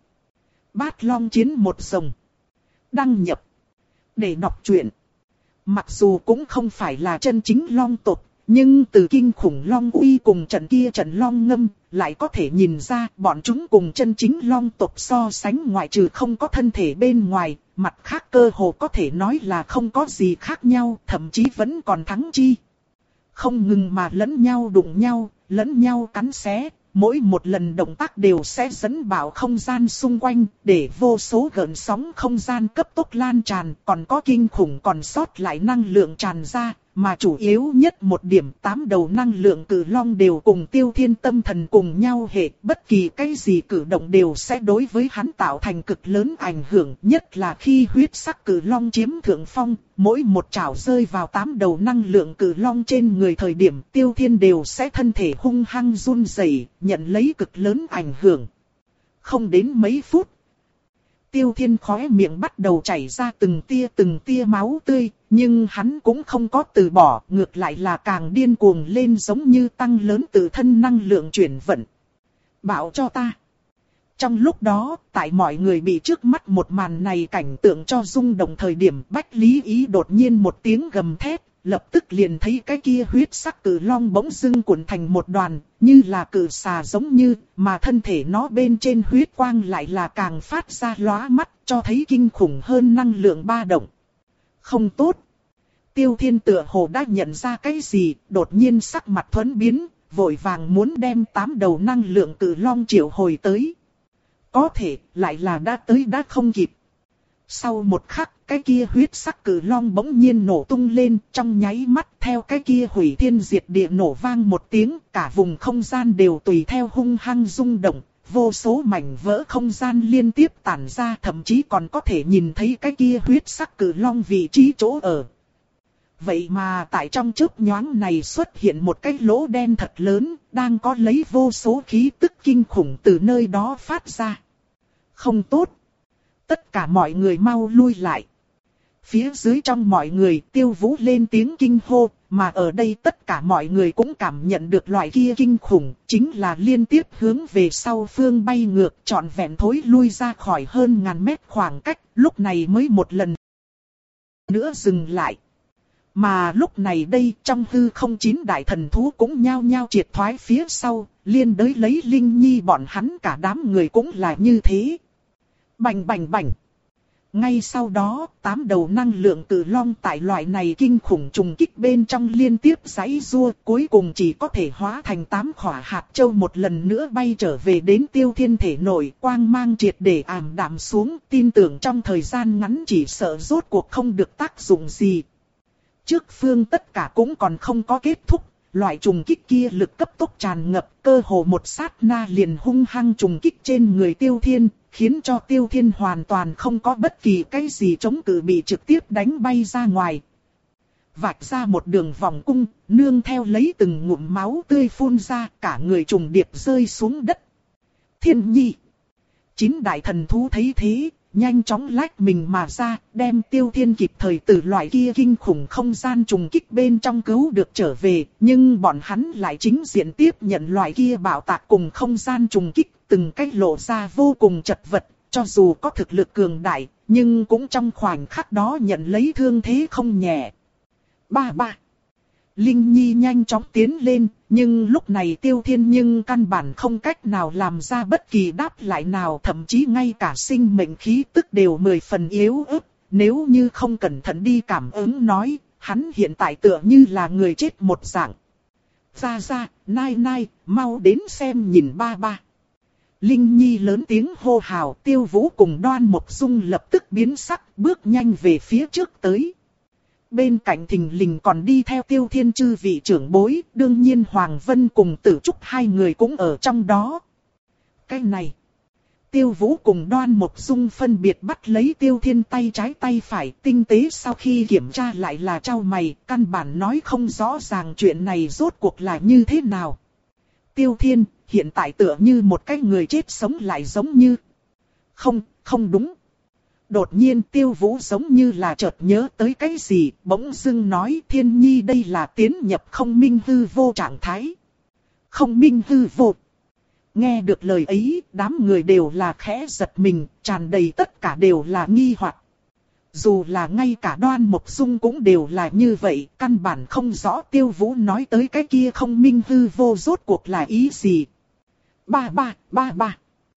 Bát Long chiến một rồng. Đăng nhập. Để đọc truyện. Mặc dù cũng không phải là chân chính long tộc, nhưng từ kinh khủng long uy cùng trận kia trận long ngâm, lại có thể nhìn ra bọn chúng cùng chân chính long tộc so sánh, ngoại trừ không có thân thể bên ngoài, mặt khác cơ hồ có thể nói là không có gì khác nhau, thậm chí vẫn còn thắng chi. Không ngừng mà lẫn nhau đụng nhau, lẫn nhau cắn xé, mỗi một lần động tác đều sẽ dẫn bạo không gian xung quanh, để vô số gợn sóng không gian cấp tốc lan tràn, còn có kinh khủng còn sót lại năng lượng tràn ra, mà chủ yếu nhất một điểm tám đầu năng lượng cử long đều cùng Tiêu Thiên tâm thần cùng nhau hệ, bất kỳ cái gì cử động đều sẽ đối với hắn tạo thành cực lớn ảnh hưởng, nhất là khi huyết sắc cử long chiếm thượng phong, mỗi một chảo rơi vào tám đầu năng lượng cử long trên người thời điểm Tiêu Thiên đều sẽ thân thể hung hăng run rẩy, nhận lấy cực lớn ảnh hưởng. Không đến mấy phút, Tiêu Thiên khóe miệng bắt đầu chảy ra từng tia từng tia máu tươi, nhưng hắn cũng không có từ bỏ, ngược lại là càng điên cuồng lên, giống như tăng lớn tự thân năng lượng chuyển vận. Bảo cho ta. Trong lúc đó, tại mọi người bị trước mắt một màn này cảnh tượng cho rung động thời điểm, Bách Lý Ý đột nhiên một tiếng gầm thét, lập tức liền thấy cái kia huyết sắc cử long bỗng dưng cuộn thành một đoàn, như là cử xà giống như, mà thân thể nó bên trên huyết quang lại là càng phát ra lóa mắt, cho thấy kinh khủng hơn năng lượng ba động. Không tốt. Tiêu Thiên tựa hồ đã nhận ra cái gì, đột nhiên sắc mặt thuẫn biến, vội vàng muốn đem tám đầu năng lượng cử long triệu hồi tới. Có thể, lại là đã tới đã không kịp. Sau một khắc, cái kia huyết sắc cử long bỗng nhiên nổ tung lên, trong nháy mắt theo cái kia hủy thiên diệt địa nổ vang một tiếng, cả vùng không gian đều tùy theo hung hăng rung động, vô số mảnh vỡ không gian liên tiếp tản ra, thậm chí còn có thể nhìn thấy cái kia huyết sắc cự long vị trí chỗ ở. Vậy mà tại trong chớp nhoáng này xuất hiện một cái lỗ đen thật lớn, đang có lấy vô số khí tức kinh khủng từ nơi đó phát ra. Không tốt. Tất cả mọi người mau lui lại. Phía dưới trong mọi người Tiêu Vũ lên tiếng kinh hô, mà ở đây tất cả mọi người cũng cảm nhận được loại kia kinh khủng, chính là liên tiếp hướng về sau phương bay ngược, trọn vẹn thối lui ra khỏi hơn ngàn mét khoảng cách, lúc này mới một lần nữa dừng lại. Mà lúc này đây trong hư không chín đại thần thú cũng nhao nhao triệt thoái phía sau, liên đới lấy Linh Nhi bọn hắn cả đám người cũng là như thế. Bành bành bành. Ngay sau đó, tám đầu năng lượng cự long tại loại này kinh khủng trùng kích bên trong liên tiếp giãy giụa, cuối cùng chỉ có thể hóa thành tám khỏa hạt châu một lần nữa bay trở về đến Tiêu Thiên thể nội, quang mang triệt để ảm đạm xuống, tin tưởng trong thời gian ngắn chỉ sợ rốt cuộc không được tác dụng gì. Trước phương tất cả cũng còn không có kết thúc, loại trùng kích kia lực cấp tốc tràn ngập, cơ hồ một sát na liền hung hăng trùng kích trên người Tiêu Thiên, khiến cho Tiêu Thiên hoàn toàn không có bất kỳ cái gì chống cự, bị trực tiếp đánh bay ra ngoài. Vạch ra một đường vòng cung, nương theo lấy từng ngụm máu tươi phun ra, cả người trùng điệp rơi xuống đất. Thiên Nhi. Chín đại thần thú thấy thế, nhanh chóng lách mình mà ra, đem Tiêu Thiên kịp thời từ loại kia kinh khủng không gian trùng kích bên trong cứu được trở về, nhưng bọn hắn lại chính diện tiếp nhận loại kia bạo tạc cùng không gian trùng kích, từng cách lộ ra vô cùng chật vật, cho dù có thực lực cường đại, nhưng cũng trong khoảnh khắc đó nhận lấy thương thế không nhẹ. Ba ba. Linh Nhi nhanh chóng tiến lên, nhưng lúc này Tiêu Thiên nhưng căn bản không cách nào làm ra bất kỳ đáp lại nào, thậm chí ngay cả sinh mệnh khí tức đều mười phần yếu ớt, nếu như không cẩn thận đi cảm ứng nói, hắn hiện tại tựa như là người chết một dạng. Ra ra, nai nai, mau đến xem nhìn ba ba. Linh Nhi lớn tiếng hô hào, Tiêu Vũ cùng Đoan Mộc Dung lập tức biến sắc, bước nhanh về phía trước tới. Bên cạnh thình lình còn đi theo Tiêu Thiên chư vị trưởng bối, đương nhiên Hoàng Vân cùng Tử Trúc hai người cũng ở trong đó. Cái này, Tiêu Vũ cùng Đoan Mộc Dung phân biệt bắt lấy Tiêu Thiên tay trái tay phải, tinh tế sau khi kiểm tra lại là chau mày, căn bản nói không rõ ràng chuyện này rốt cuộc là như thế nào. Tiêu Thiên, hiện tại tựa như một cái người chết sống lại giống như... Không, không đúng. Đột nhiên Tiêu Vũ giống như là chợt nhớ tới cái gì, bỗng dưng nói Thiên Nhi đây là tiến nhập không minh hư vô trạng thái. Không minh hư vô. Nghe được lời ấy, đám người đều là khẽ giật mình, tràn đầy tất cả đều là nghi hoặc. Dù là ngay cả Đoan Mộc Dung cũng đều là như vậy, căn bản không rõ Tiêu Vũ nói tới cái kia không minh hư vô rốt cuộc là ý gì. Ba ba, ba ba.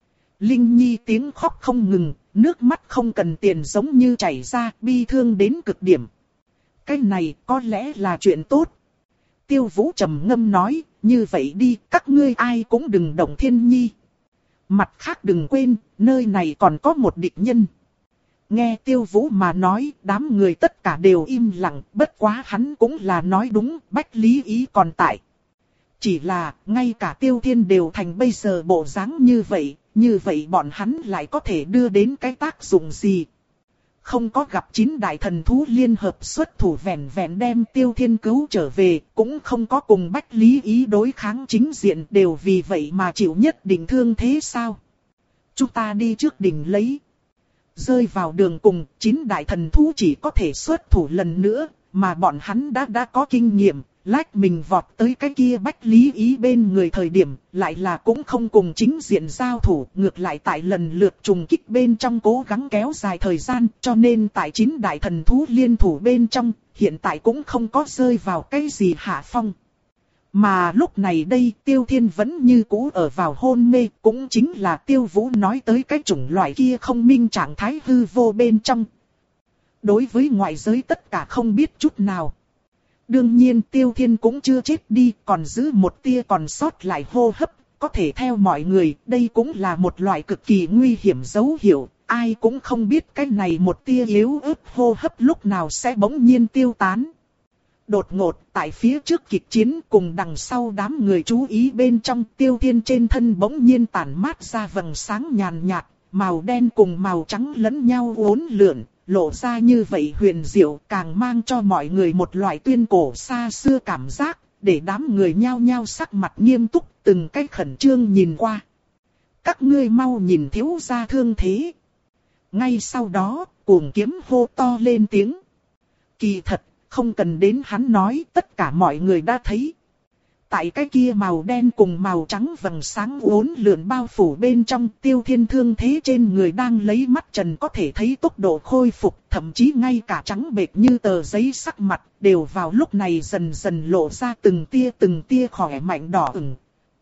Linh Nhi tiếng khóc không ngừng, nước mắt không cần tiền giống như chảy ra, bi thương đến cực điểm. Cái này có lẽ là chuyện tốt. Tiêu Vũ trầm ngâm nói, như vậy đi, các ngươi ai cũng đừng động Thiên Nhi. Mặt khác đừng quên, nơi này còn có một địch nhân. Nghe Tiêu Vũ mà nói, đám người tất cả đều im lặng, bất quá hắn cũng là nói đúng, Bách Lý Ý còn tại. Chỉ là, ngay cả Tiêu Thiên đều thành bây giờ bộ dáng như vậy, như vậy bọn hắn lại có thể đưa đến cái tác dụng gì? Không có gặp chín đại thần thú liên hợp xuất thủ vẹn vẹn đem Tiêu Thiên cứu trở về, cũng không có cùng Bách Lý Ý đối kháng chính diện, đều vì vậy mà chịu nhất định thương thế sao? Chúng ta đi trước đỉnh lấy. Rơi vào đường cùng, chín đại thần thú chỉ có thể xuất thủ lần nữa, mà bọn hắn đã đã có kinh nghiệm. Lách mình vọt tới cái kia Bách Lý Ý bên người thời điểm, lại là cũng không cùng chính diện giao thủ, ngược lại tại lần lượt trùng kích bên trong cố gắng kéo dài thời gian, cho nên tại chín đại thần thú liên thủ bên trong, hiện tại cũng không có rơi vào cái gì hạ phong. Mà lúc này đây Tiêu Thiên vẫn như cũ ở vào hôn mê, cũng chính là Tiêu Vũ nói tới cái chủng loại kia không minh trạng thái hư vô bên trong. Đối với ngoại giới tất cả không biết chút nào. Đương nhiên Tiêu Thiên cũng chưa chết đi, còn giữ một tia còn sót lại hô hấp, có thể theo mọi người, đây cũng là một loại cực kỳ nguy hiểm dấu hiệu, ai cũng không biết cái này một tia yếu ớt hô hấp lúc nào sẽ bỗng nhiên tiêu tán. Đột ngột, tại phía trước kịch chiến cùng đằng sau đám người chú ý bên trong, Tiêu Thiên trên thân bỗng nhiên tản mát ra vầng sáng nhàn nhạt, màu đen cùng màu trắng lẫn nhau uốn lượn, lộ ra như vậy huyền diệu, càng mang cho mọi người một loại tuyên cổ xa xưa cảm giác, để đám người nhao nhao sắc mặt nghiêm túc, từng cách khẩn trương nhìn qua. Các ngươi mau nhìn thiếu gia thương thế. Ngay sau đó, Cuồng Kiếm hô to lên tiếng. Kỳ thật, không cần đến hắn nói, tất cả mọi người đã thấy. Tại cái kia màu đen cùng màu trắng vầng sáng uốn lượn bao phủ bên trong, Tiêu Thiên thương thế trên người đang lấy mắt trần có thể thấy tốc độ khôi phục, thậm chí ngay cả trắng bệch như tờ giấy sắc mặt, đều vào lúc này dần dần lộ ra từng tia từng tia khỏe mạnh đỏ ửng.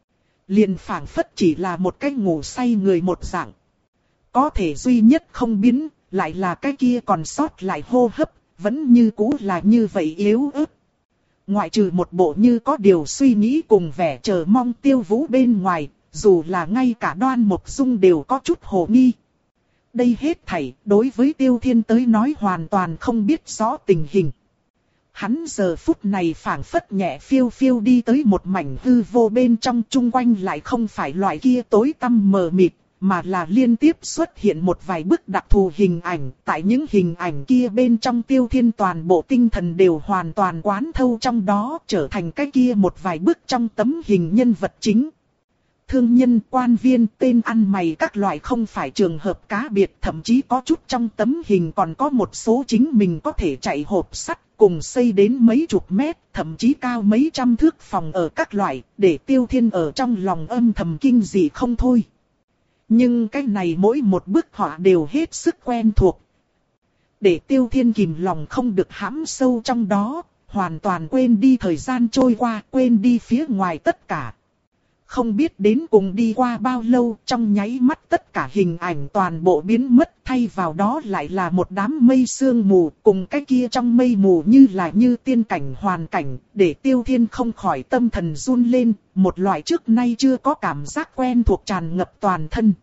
Liền phảng phất chỉ là một cái ngủ say người một dạng. Có thể duy nhất không biến, lại là cái kia còn sót lại hô hấp, vẫn như cũ là như vậy yếu ớt. Ngoại trừ một bộ như có điều suy nghĩ cùng vẻ chờ mong Tiêu Vũ bên ngoài, dù là ngay cả Đoan Mộc Dung đều có chút hồ nghi. Đây hết thảy, đối với Tiêu Thiên tới nói hoàn toàn không biết rõ tình hình. Hắn giờ phút này phảng phất nhẹ phiêu phiêu đi tới một mảnh hư vô bên trong, chung quanh lại không phải loại kia tối tăm mờ mịt, mà là liên tiếp xuất hiện một vài bức đặc thù hình ảnh. Tại những hình ảnh kia bên trong, Tiêu Thiên toàn bộ tinh thần đều hoàn toàn quán thâu trong đó, trở thành cái kia một vài bức trong tấm hình nhân vật chính. Thương nhân, quan viên, tên ăn mày các loại không phải trường hợp cá biệt, thậm chí có chút trong tấm hình còn có một số chính mình có thể chạy hộp sắt, cùng xây đến mấy chục mét, thậm chí cao mấy trăm thước phòng ở các loại, để Tiêu Thiên ở trong lòng âm thầm kinh dị không thôi. Nhưng cái này mỗi một bức họa đều hết sức quen thuộc. Để Tiêu Thiên kìm lòng không được hãm sâu trong đó, hoàn toàn quên đi thời gian trôi qua, quên đi phía ngoài tất cả. Không biết đến cùng đi qua bao lâu, trong nháy mắt tất cả hình ảnh toàn bộ biến mất, thay vào đó lại là một đám mây sương mù, cùng cái kia trong mây mù như là như tiên cảnh hoàn cảnh, để Tiêu Thiên không khỏi tâm thần run lên, một loại trước nay chưa có cảm giác quen thuộc tràn ngập toàn thân.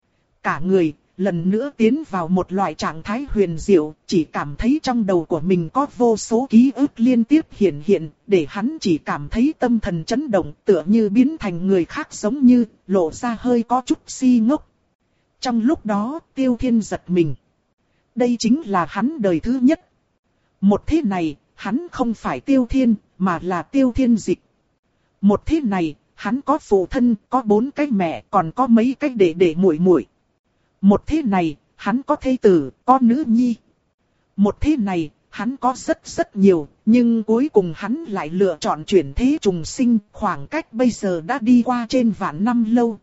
Cả người, lần nữa tiến vào một loại trạng thái huyền diệu, chỉ cảm thấy trong đầu của mình có vô số ký ức liên tiếp hiện hiện, để hắn chỉ cảm thấy tâm thần chấn động, tựa như biến thành người khác, giống như lộ ra hơi có chút si ngốc. Trong lúc đó, Tiêu Thiên giật mình. Đây chính là hắn đời thứ nhất. Một thế này, hắn không phải Tiêu Thiên, mà là Tiêu Thiên Dịch. Một thế này, hắn có phụ thân, có bốn cái mẹ, còn có mấy cái đệ đệ muội muội. Một thế này, hắn có thê tử, có nữ nhi. Một thế này, hắn có rất rất nhiều, nhưng cuối cùng hắn lại lựa chọn chuyển thế trùng sinh, khoảng cách bây giờ đã đi qua trên vạn năm lâu.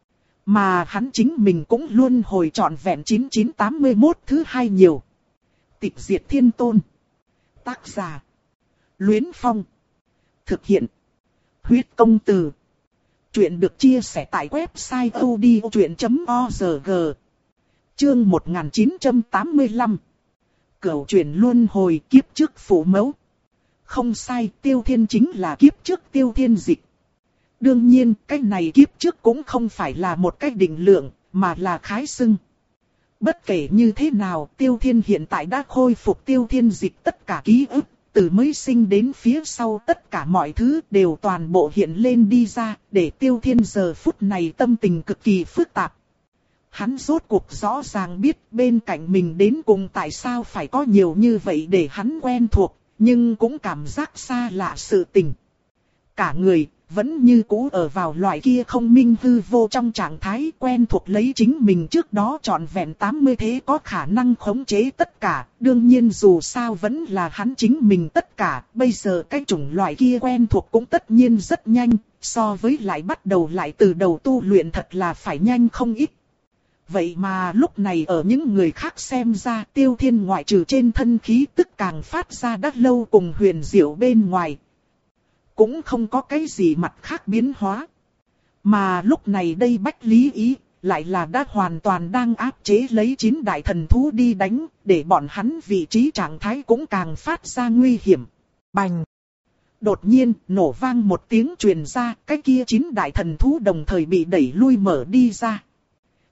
Mà hắn chính mình cũng luôn hồi trọn vẹn chín chín tám mươi mốt thứ hai nhiều. Tịch Diệt Thiên Tôn. Tác giả: Luyến Phong. Thực hiện: Huyết Công Từ. Chuyện được chia sẻ tại website odchuyện chấm org. Chương một nghìn chín trăm tám mươi lăm. Cửu chuyển luân hồi, kiếp trước phụ mẫu. Không sai, Tiêu Thiên chính là kiếp trước Tiêu Thiên Dịch. Đương nhiên, cái này kiếp trước cũng không phải là một cái định lượng, mà là khái xưng. Bất kể như thế nào, Tiêu Thiên hiện tại đã khôi phục Tiêu Thiên Dịch tất cả ký ức. Từ mới sinh đến phía sau, tất cả mọi thứ đều toàn bộ hiện lên đi ra, để Tiêu Thiên giờ phút này tâm tình cực kỳ phức tạp. Hắn rốt cuộc rõ ràng biết bên cạnh mình đến cùng tại sao phải có nhiều như vậy để hắn quen thuộc, nhưng cũng cảm giác xa lạ sự tình. Cả người vẫn như cũ ở vào loại kia không minh hư vô trong trạng thái, quen thuộc lấy chính mình trước đó trọn vẹn tám mươi thế có khả năng khống chế tất cả. Đương nhiên dù sao vẫn là hắn chính mình tất cả, bây giờ cái chủng loại kia quen thuộc cũng tất nhiên rất nhanh, so với lại bắt đầu lại từ đầu tu luyện thật là phải nhanh không ít. Vậy mà lúc này ở những người khác xem ra, Tiêu Thiên ngoại trừ trên thân khí tức càng phát ra đắt lâu cùng huyền diệu bên ngoài, cũng không có cái gì mặt khác biến hóa. Mà lúc này đây Bách Lý Ý lại là đã hoàn toàn đang áp chế lấy chín đại thần thú đi đánh, để bọn hắn vị trí trạng thái cũng càng phát ra nguy hiểm. Bành! Đột nhiên, nổ vang một tiếng truyền ra, cái kia chín đại thần thú đồng thời bị đẩy lui mở đi ra.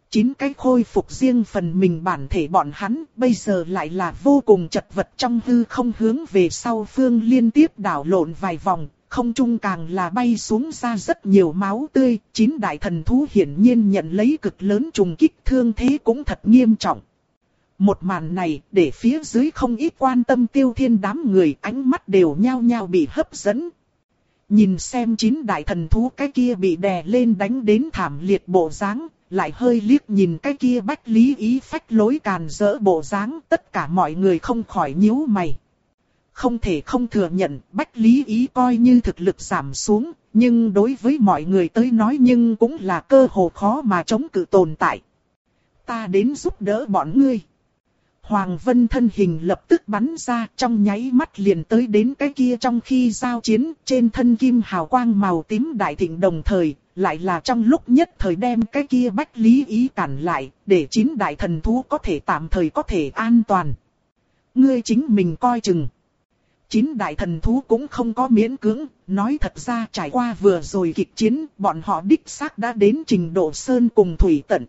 Chín cái khôi phục riêng phần mình bản thể bọn hắn, bây giờ lại là vô cùng chật vật trong hư không hướng về sau phương liên tiếp đảo lộn vài vòng, không trung càng là bay xuống ra rất nhiều máu tươi, chín đại thần thú hiển nhiên nhận lấy cực lớn trùng kích, thương thế cũng thật nghiêm trọng. Một màn này để phía dưới không ít quan tâm Tiêu Thiên đám người ánh mắt đều nhao nhao bị hấp dẫn. Nhìn xem chín đại thần thú cái kia bị đè lên đánh đến thảm liệt bộ dáng, lại hơi liếc nhìn cái kia Bách Lý Ý phách lối càn rỡ bộ dáng, tất cả mọi người không khỏi nhíu mày. Không thể không thừa nhận, Bách Lý Ý coi như thực lực giảm xuống, nhưng đối với mọi người tới nói nhưng cũng là cơ hồ khó mà chống cự tồn tại. Ta đến giúp đỡ bọn ngươi. Hoàng Vân thân hình lập tức bắn ra, trong nháy mắt liền tới đến cái kia trong khi giao chiến, trên thân kim hào quang màu tím đại thịnh đồng thời, lại là trong lúc nhất thời đem cái kia Bách Lý Ý cản lại, để chín đại thần thú có thể tạm thời có thể an toàn. Ngươi chính mình coi chừng. Chín đại thần thú cũng không có miễn cưỡng, nói thật ra trải qua vừa rồi kịch chiến, bọn họ đích xác đã đến trình độ sơn cùng thủy tận.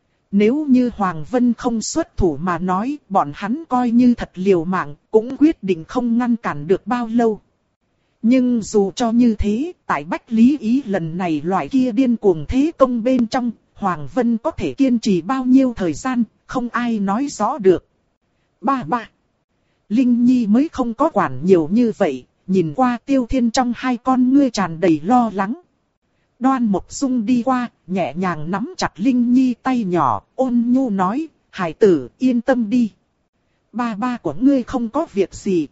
Nếu như Hoàng Vân không xuất thủ mà nói, bọn hắn coi như thật liều mạng, cũng quyết định không ngăn cản được bao lâu. Nhưng dù cho như thế, tại Bách Lý Ý lần này loại kia điên cuồng thế công bên trong, Hoàng Vân có thể kiên trì bao nhiêu thời gian, không ai nói rõ được. Ba ba. Linh Nhi mới không có quản nhiều như vậy, nhìn qua Tiêu Thiên trong hai con ngươi tràn đầy lo lắng. Đoan Mộc Dung đi qua, nhẹ nhàng nắm chặt Linh Nhi tay nhỏ, ôn nhu nói, hải tử yên tâm đi. Ba ba của ngươi không có việc gì.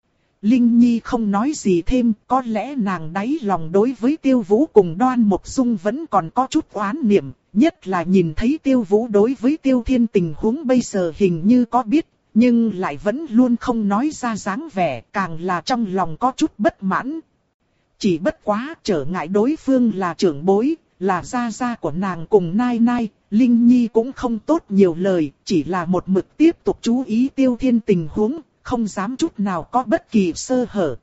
Linh Nhi không nói gì thêm, có lẽ nàng đáy lòng đối với Tiêu Vũ cùng Đoan Mộc Dung vẫn còn có chút oán niệm, nhất là nhìn thấy Tiêu Vũ đối với Tiêu Thiên tình huống bây giờ hình như có biết, nhưng lại vẫn luôn không nói ra dáng vẻ, càng là trong lòng có chút bất mãn. Chỉ bất quá trở ngại đối phương là trưởng bối, là gia gia của nàng cùng Nai Nai, Linh Nhi cũng không tốt nhiều lời, chỉ là một mực tiếp tục chú ý Tiêu Thiên tình huống, không dám chút nào có bất kỳ sơ hở.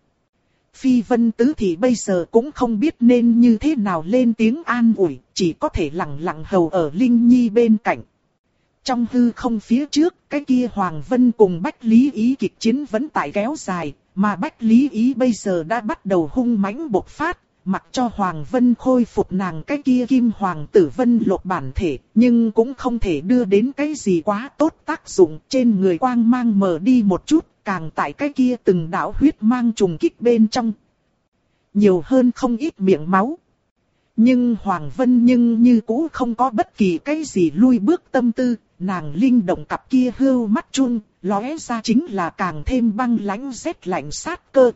Phi Vân Tứ thì bây giờ cũng không biết nên như thế nào lên tiếng an ủi, chỉ có thể lặng lặng hầu ở Linh Nhi bên cạnh. Trong hư không phía trước, cái kia Hoàng Vân cùng Bách Lý Ý kịch chiến vẫn tại kéo dài, mà Bách Lý Ý bây giờ đã bắt đầu hung mãnh bộc phát, mặc cho Hoàng Vân khôi phục nàng cái kia Kim Hoàng Tử Vân lột bản thể, nhưng cũng không thể đưa đến cái gì quá tốt tác dụng, trên người quang mang mờ đi một chút, càng tại cái kia từng đạo huyết mang trùng kích bên trong. Nhiều hơn không ít miệng máu. Nhưng Hoàng Vân nhưng như cũ không có bất kỳ cái gì lui bước tâm tư, nàng linh động cặp kia hưu mắt chun, lóe ra chính là càng thêm băng lãnh rét lạnh sát cơ.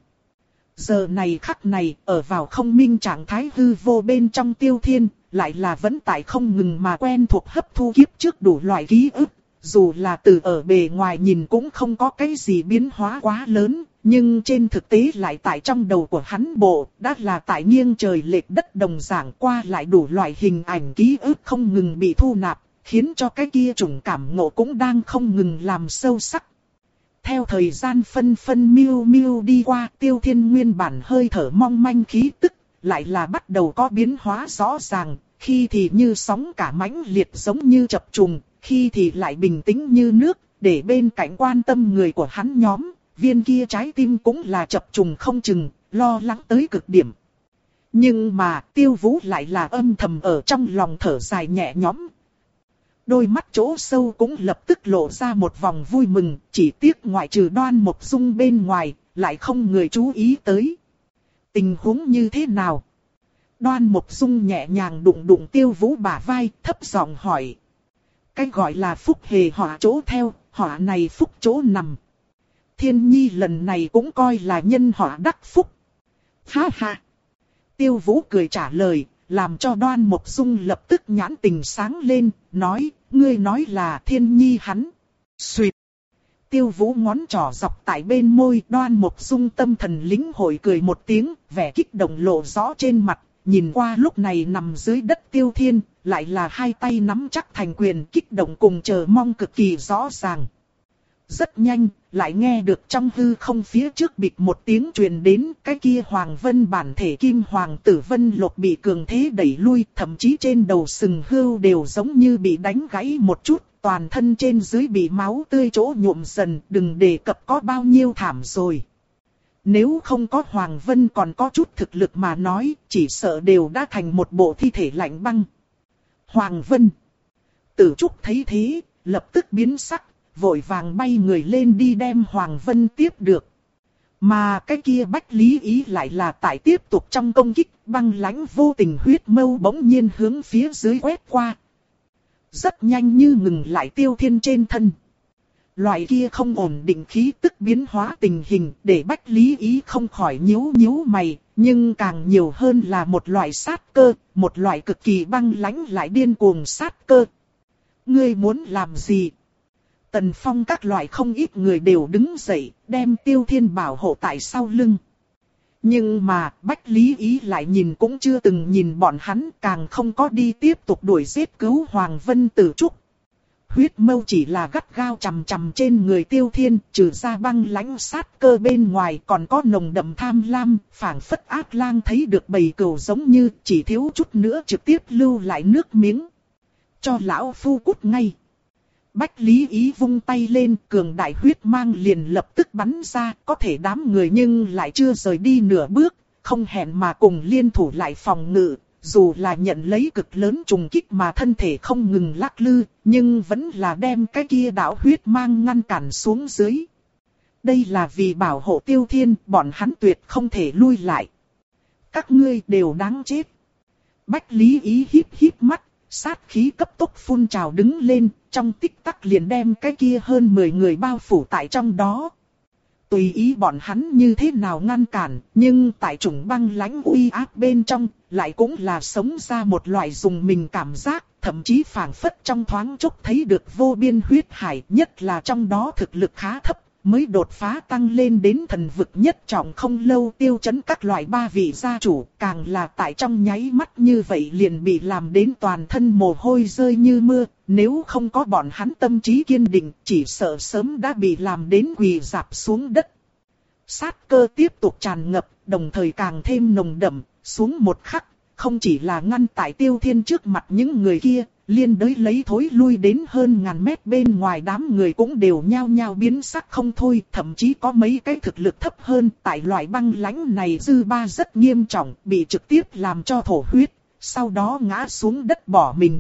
Giờ này khắc này, ở vào không minh trạng thái hư vô bên trong Tiêu Thiên, lại là vẫn tại không ngừng mà quen thuộc hấp thu kiếp trước đủ loại ký ức, dù là từ ở bề ngoài nhìn cũng không có cái gì biến hóa quá lớn. Nhưng trên thực tế lại tại trong đầu của hắn bộ, đã là tại nghiêng trời lệch đất đồng dạng qua lại đủ loại hình ảnh ký ức không ngừng bị thu nạp, khiến cho cái kia trùng cảm ngộ cũng đang không ngừng làm sâu sắc. Theo thời gian phân phân miêu miêu đi qua, Tiêu Thiên nguyên bản hơi thở mong manh khí tức, lại là bắt đầu có biến hóa rõ ràng, khi thì như sóng cả mãnh liệt giống như chập trùng, khi thì lại bình tĩnh như nước, để bên cạnh quan tâm người của hắn nhóm. Viên kia trái tim cũng là chập trùng không chừng, lo lắng tới cực điểm. Nhưng mà Tiêu Vũ lại là âm thầm ở trong lòng thở dài nhẹ nhõm. Đôi mắt chỗ sâu cũng lập tức lộ ra một vòng vui mừng, chỉ tiếc ngoại trừ Đoan Mộc Dung bên ngoài, lại không người chú ý tới. Tình huống như thế nào? Đoan Mộc Dung nhẹ nhàng đụng đụng Tiêu Vũ bả vai, thấp giọng hỏi. Cái gọi là phúc hề họa chỗ theo, họa này phúc chỗ nằm. Thiên Nhi lần này cũng coi là nhân họa đắc phúc. Ha ha. Tiêu Vũ cười trả lời, làm cho Đoan Mộc Dung lập tức nhãn tình sáng lên, nói, ngươi nói là Thiên Nhi hắn. Xuyệt. Tiêu Vũ ngón trỏ dọc tại bên môi, Đoan Mộc Dung tâm thần lĩnh hội cười một tiếng, vẻ kích động lộ rõ trên mặt, nhìn qua lúc này nằm dưới đất Tiêu Thiên, lại là hai tay nắm chắc thành quyền, kích động cùng chờ mong cực kỳ rõ ràng. Rất nhanh, lại nghe được trong hư không phía trước bịch một tiếng truyền đến, cái kia Hoàng Vân bản thể Kim Hoàng Tử Vân Lộc bị cường thế đẩy lui, thậm chí trên đầu sừng hươu đều giống như bị đánh gãy một chút, toàn thân trên dưới bị máu tươi chỗ nhuộm dần, đừng đề cập có bao nhiêu thảm rồi. Nếu không có Hoàng Vân còn có chút thực lực mà nói, chỉ sợ đều đã thành một bộ thi thể lạnh băng. Hoàng Vân. Tử Trúc thấy thế, lập tức biến sắc, vội vàng bay người lên đi đem Hoàng Vân tiếp được. Mà cái kia Bách Lý Ý lại là tại tiếp tục trong công kích, băng lãnh vô tình huyết mâu bỗng nhiên hướng phía dưới quét qua. Rất nhanh như ngừng lại Tiêu Thiên trên thân. Loại kia không ổn định khí tức biến hóa tình hình để Bách Lý Ý không khỏi nhíu nhíu mày, nhưng càng nhiều hơn là một loại sát cơ, một loại cực kỳ băng lãnh lại điên cuồng sát cơ. Ngươi muốn làm gì? Tần Phong các loại không ít người đều đứng dậy, đem Tiêu Thiên bảo hộ tại sau lưng. Nhưng mà, Bách Lý Ý lại nhìn cũng chưa từng nhìn bọn hắn, càng không có đi tiếp tục đuổi giết cứu Hoàng Vân Tử Trúc. Huyết mâu chỉ là gắt gao chằm chằm trên người Tiêu Thiên, trừ ra băng lãnh sát cơ bên ngoài còn có nồng đậm tham lam, phảng phất ác lang thấy được bầy cừu giống như chỉ thiếu chút nữa trực tiếp lưu lại nước miếng. Cho lão phu cút ngay. Bách Lý Ý vung tay lên, cường đại huyết mang liền lập tức bắn ra, có thể đám người nhưng lại chưa rời đi nửa bước, không hẹn mà cùng liên thủ lại phòng ngự, dù là nhận lấy cực lớn trùng kích mà thân thể không ngừng lắc lư, nhưng vẫn là đem cái kia đạo huyết mang ngăn cản xuống dưới. Đây là vì bảo hộ Tiêu Thiên, bọn hắn tuyệt không thể lui lại. Các ngươi đều đáng chết. Bách Lý Ý híp híp mắt, sát khí cấp tốc phun trào đứng lên, trong tích tắc liền đem cái kia hơn mười người bao phủ tại trong đó. Tùy ý bọn hắn như thế nào ngăn cản, nhưng tại chủng băng lãnh uy áp bên trong, lại cũng là sống ra một loại dùng mình cảm giác, thậm chí phảng phất trong thoáng chốc thấy được vô biên huyết hải, nhất là trong đó thực lực khá thấp, mới đột phá tăng lên đến thần vực nhất trọng không lâu tiêu chấn các loại ba vị gia chủ, càng là tại trong nháy mắt như vậy liền bị làm đến toàn thân mồ hôi rơi như mưa, nếu không có bọn hắn tâm trí kiên định, chỉ sợ sớm đã bị làm đến quỳ rạp xuống đất. Sát cơ tiếp tục tràn ngập, đồng thời càng thêm nồng đậm, xuống một khắc, không chỉ là ngăn tại Tiêu Thiên trước mặt những người kia, liên đới lấy thối lui đến hơn ngàn mét bên ngoài đám người cũng đều nhao nhao biến sắc không thôi, thậm chí có mấy cái thực lực thấp hơn, tại loại băng lãnh này dư ba rất nghiêm trọng, bị trực tiếp làm cho thổ huyết, sau đó ngã xuống đất bỏ mình.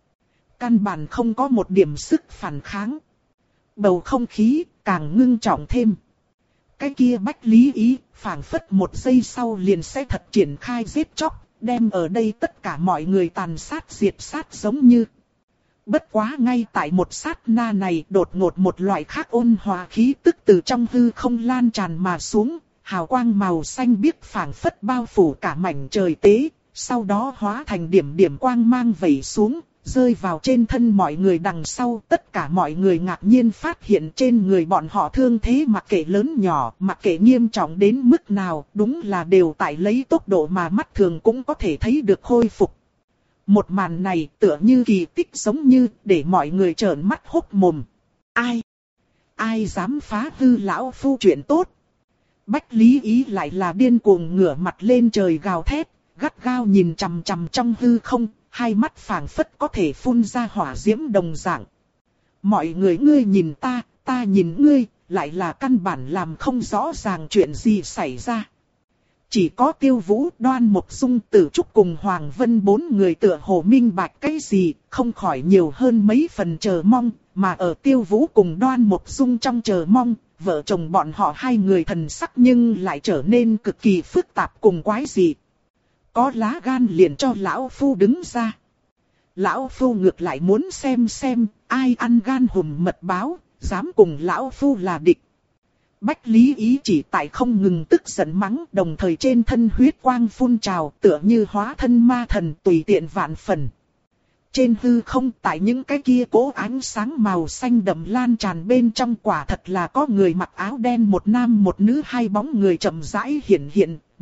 Căn bản không có một điểm sức phản kháng. Bầu không khí càng ngưng trọng thêm. Cái kia Bách Lý Ý, phảng phất một giây sau liền sẽ thật triển khai giết chóc, đem ở đây tất cả mọi người tàn sát diệt sát giống như. Bất quá ngay tại một sát na này đột ngột một loại khác ôn hòa khí tức từ trong hư không lan tràn mà xuống, hào quang màu xanh biếc phảng phất bao phủ cả mảnh trời tế, sau đó hóa thành điểm điểm quang mang vẩy xuống, rơi vào trên thân mọi người đằng sau. Tất cả mọi người ngạc nhiên phát hiện trên người bọn họ thương thế mặc kệ lớn nhỏ, mặc kệ nghiêm trọng đến mức nào, đúng là đều tại lấy tốc độ mà mắt thường cũng có thể thấy được khôi phục. Một màn này tựa như kỳ tích giống như, để mọi người trợn mắt hốc mồm. Ai? Ai dám phá hư lão phu chuyện tốt? Bách Lý Ý lại là điên cuồng ngửa mặt lên trời gào thét, gắt gao nhìn chằm chằm trong hư không, hai mắt phảng phất có thể phun ra hỏa diễm đồng dạng. Mọi người ngươi nhìn ta, ta nhìn ngươi, lại là căn bản làm không rõ ràng chuyện gì xảy ra. Chỉ có Tiêu Vũ, Đoan Mộc Dung, Tử Trúc cùng Hoàng Vân bốn người tựa hồ minh bạch cái gì, không khỏi nhiều hơn mấy phần chờ mong, mà ở Tiêu Vũ cùng Đoan Mộc Dung trong chờ mong, vợ chồng bọn họ hai người thần sắc nhưng lại trở nên cực kỳ phức tạp cùng quái dị. Có lá gan liền cho lão phu đứng ra. Lão phu ngược lại muốn xem xem ai ăn gan hùm mật báo, dám cùng lão phu là địch. Bách Lý Ý chỉ tại không ngừng tức giận mắng, đồng thời trên thân huyết quang phun trào, tựa như hóa thân ma thần tùy tiện vạn phần. Trên hư không, tại những cái kia cố ánh sáng màu xanh đậm lan tràn bên trong, quả thật là có người mặc áo đen, một nam một nữ, hai bóng người chậm rãi hiện hiện,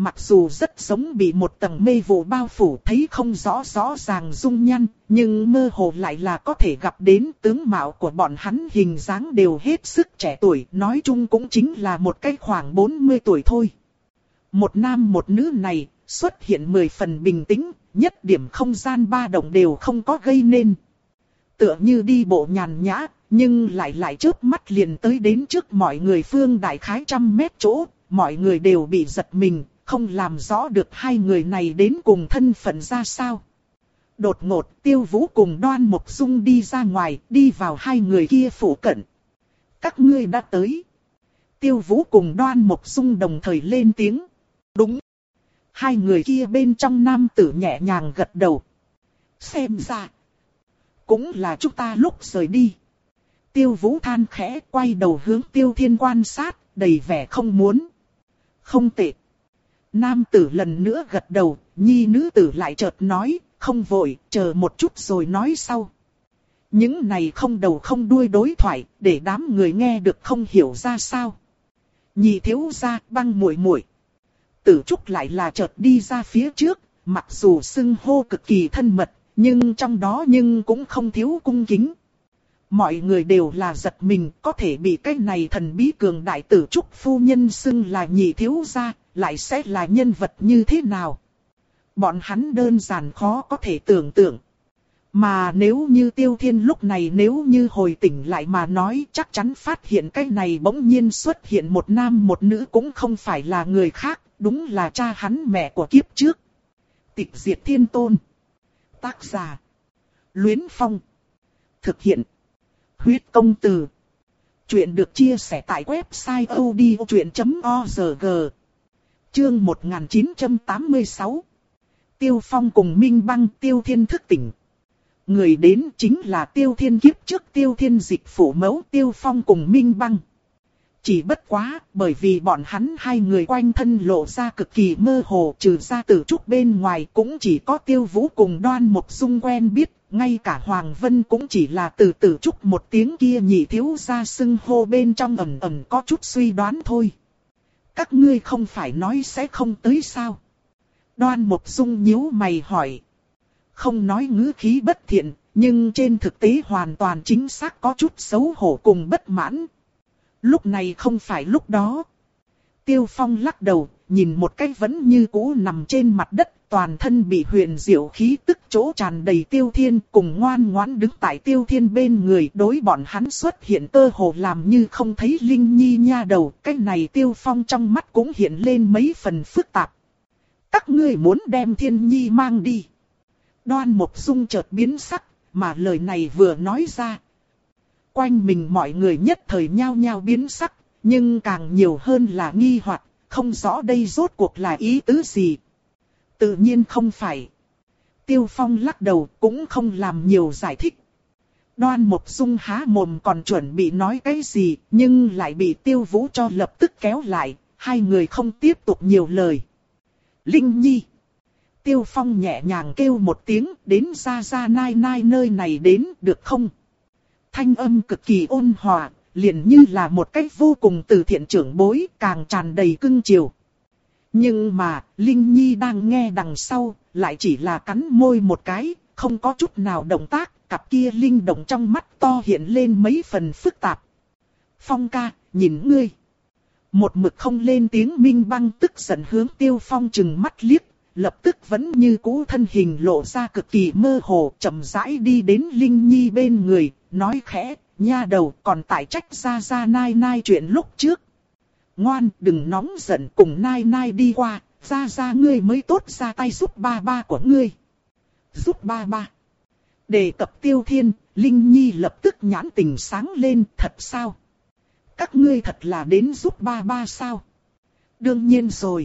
mặc dù rất giống bị một tầng mê vụ bao phủ, thấy không rõ rõ ràng dung nhan, nhưng mơ hồ lại là có thể gặp đến tướng mạo của bọn hắn, hình dáng đều hết sức trẻ tuổi, nói chung cũng chính là một cái khoảng bốn mươi tuổi thôi. Một nam một nữ này xuất hiện mười phần bình tĩnh, nhất điểm không gian ba động đều không có gây nên. Tựa như đi bộ nhàn nhã, nhưng lại lại chớp mắt liền tới đến trước mọi người, phương đại khái trăm mét chỗ, mọi người đều bị giật mình, không làm rõ được hai người này đến cùng thân phận ra sao. Đột ngột Tiêu Vũ cùng Đoan Mộc Dung đi ra ngoài, đi vào hai người kia phủ cận. Các ngươi đã tới. Tiêu Vũ cùng Đoan Mộc Dung đồng thời lên tiếng. Đúng. Hai người kia bên trong nam tử nhẹ nhàng gật đầu. Xem ra, cũng là chúng ta lúc rời đi. Tiêu Vũ than khẽ, quay đầu hướng Tiêu Thiên quan sát, đầy vẻ không muốn. Không tệ. Nam tử lần nữa gật đầu, nhi nữ tử lại chợt nói, không vội, chờ một chút rồi nói sau. Những này không đầu không đuôi đối thoại, để đám người nghe được không hiểu ra sao. Nhị thiếu gia, Băng muội muội. Tử Trúc lại là chợt đi ra phía trước, mặc dù xưng hô cực kỳ thân mật, nhưng trong đó nhưng cũng không thiếu cung kính. Mọi người đều là giật mình, có thể bị cái này thần bí cường đại Tử Trúc phu nhân xưng là nhị thiếu gia, lại sẽ là nhân vật như thế nào? Bọn hắn đơn giản khó có thể tưởng tượng. Mà nếu như Tiêu Thiên lúc này nếu như hồi tỉnh lại mà nói, chắc chắn phát hiện cái này bỗng nhiên xuất hiện một nam một nữ cũng không phải là người khác, đúng là cha hắn mẹ của kiếp trước. Tịch Diệt Thiên Tôn. Tác giả: Luyến Phong. Thực hiện: Huyết Công Từ. Chuyện được chia sẻ tại website odchuyện chấm org. Chương một nghìn chín trăm tám mươi sáu. Tiêu Phong cùng Minh Băng. Tiêu Thiên thức tỉnh. Người đến chính là Tiêu Thiên kiếp trước Tiêu Thiên dịch phủ mẫu Tiêu Phong cùng Minh Băng. Chỉ bất quá, bởi vì bọn hắn hai người quanh thân lộ ra cực kỳ mơ hồ, trừ ra Tử Trúc bên ngoài cũng chỉ có Tiêu Vũ cùng Đoan Mộc Dung quen biết, ngay cả Hoàng Vân cũng chỉ là từ Tử Trúc một tiếng kia nhị thiếu gia xưng hô bên trong ẩn ẩn có chút suy đoán thôi. Các ngươi không phải nói sẽ không tới sao? Đoan Mộc Dung nhíu mày hỏi. Không nói ngữ khí bất thiện, nhưng trên thực tế hoàn toàn chính xác có chút xấu hổ cùng bất mãn. Lúc này không phải lúc đó. Tiêu Phong lắc đầu, nhìn một cái vẫn như cũ nằm trên mặt đất, toàn thân bị huyền diệu khí tức chỗ tràn đầy Tiêu Thiên, cùng ngoan ngoãn đứng tại Tiêu Thiên bên người, đối bọn hắn xuất hiện cơ hồ làm như không thấy Linh Nhi nha đầu. Cái này Tiêu Phong trong mắt cũng hiện lên mấy phần phức tạp. Các ngươi muốn đem Thiên Nhi mang đi. Đoan Mộc Dung chợt biến sắc, mà lời này vừa nói ra, quanh mình mọi người nhất thời nhao nhao biến sắc, nhưng càng nhiều hơn là nghi hoặc, không rõ đây rốt cuộc là ý tứ gì. Tự nhiên không phải. Tiêu Phong lắc đầu, cũng không làm nhiều giải thích. Đoan Mộc Dung há mồm còn chuẩn bị nói cái gì, nhưng lại bị Tiêu Vũ cho lập tức kéo lại, hai người không tiếp tục nhiều lời. Linh Nhi. Tiêu Phong nhẹ nhàng kêu một tiếng, đến ra ra nai nai nơi này đến được không? Thanh âm cực kỳ ôn hòa, liền như là một cách vô cùng từ thiện trưởng bối, càng tràn đầy cưng chiều. Nhưng mà, Linh Nhi đang nghe đằng sau, lại chỉ là cắn môi một cái, không có chút nào động tác, cặp kia linh động trong mắt to hiện lên mấy phần phức tạp. Phong ca, nhìn ngươi. Một mực không lên tiếng Minh Băng tức giận hướng Tiêu Phong chừng mắt liếc, lập tức vẫn như cũ thân hình lộ ra cực kỳ mơ hồ, chậm rãi đi đến Linh Nhi bên người, nói khẽ, nha đầu còn tại trách ra ra nai nai chuyện lúc trước. Ngoan, đừng nóng giận, cùng nai nai đi qua, ra ra ngươi mới tốt ra tay giúp ba ba của ngươi. Giúp ba ba. Đề cập Tiêu Thiên, Linh Nhi lập tức nhãn tình sáng lên, thật sao? Các ngươi thật là đến giúp ba ba sao? Đương nhiên rồi.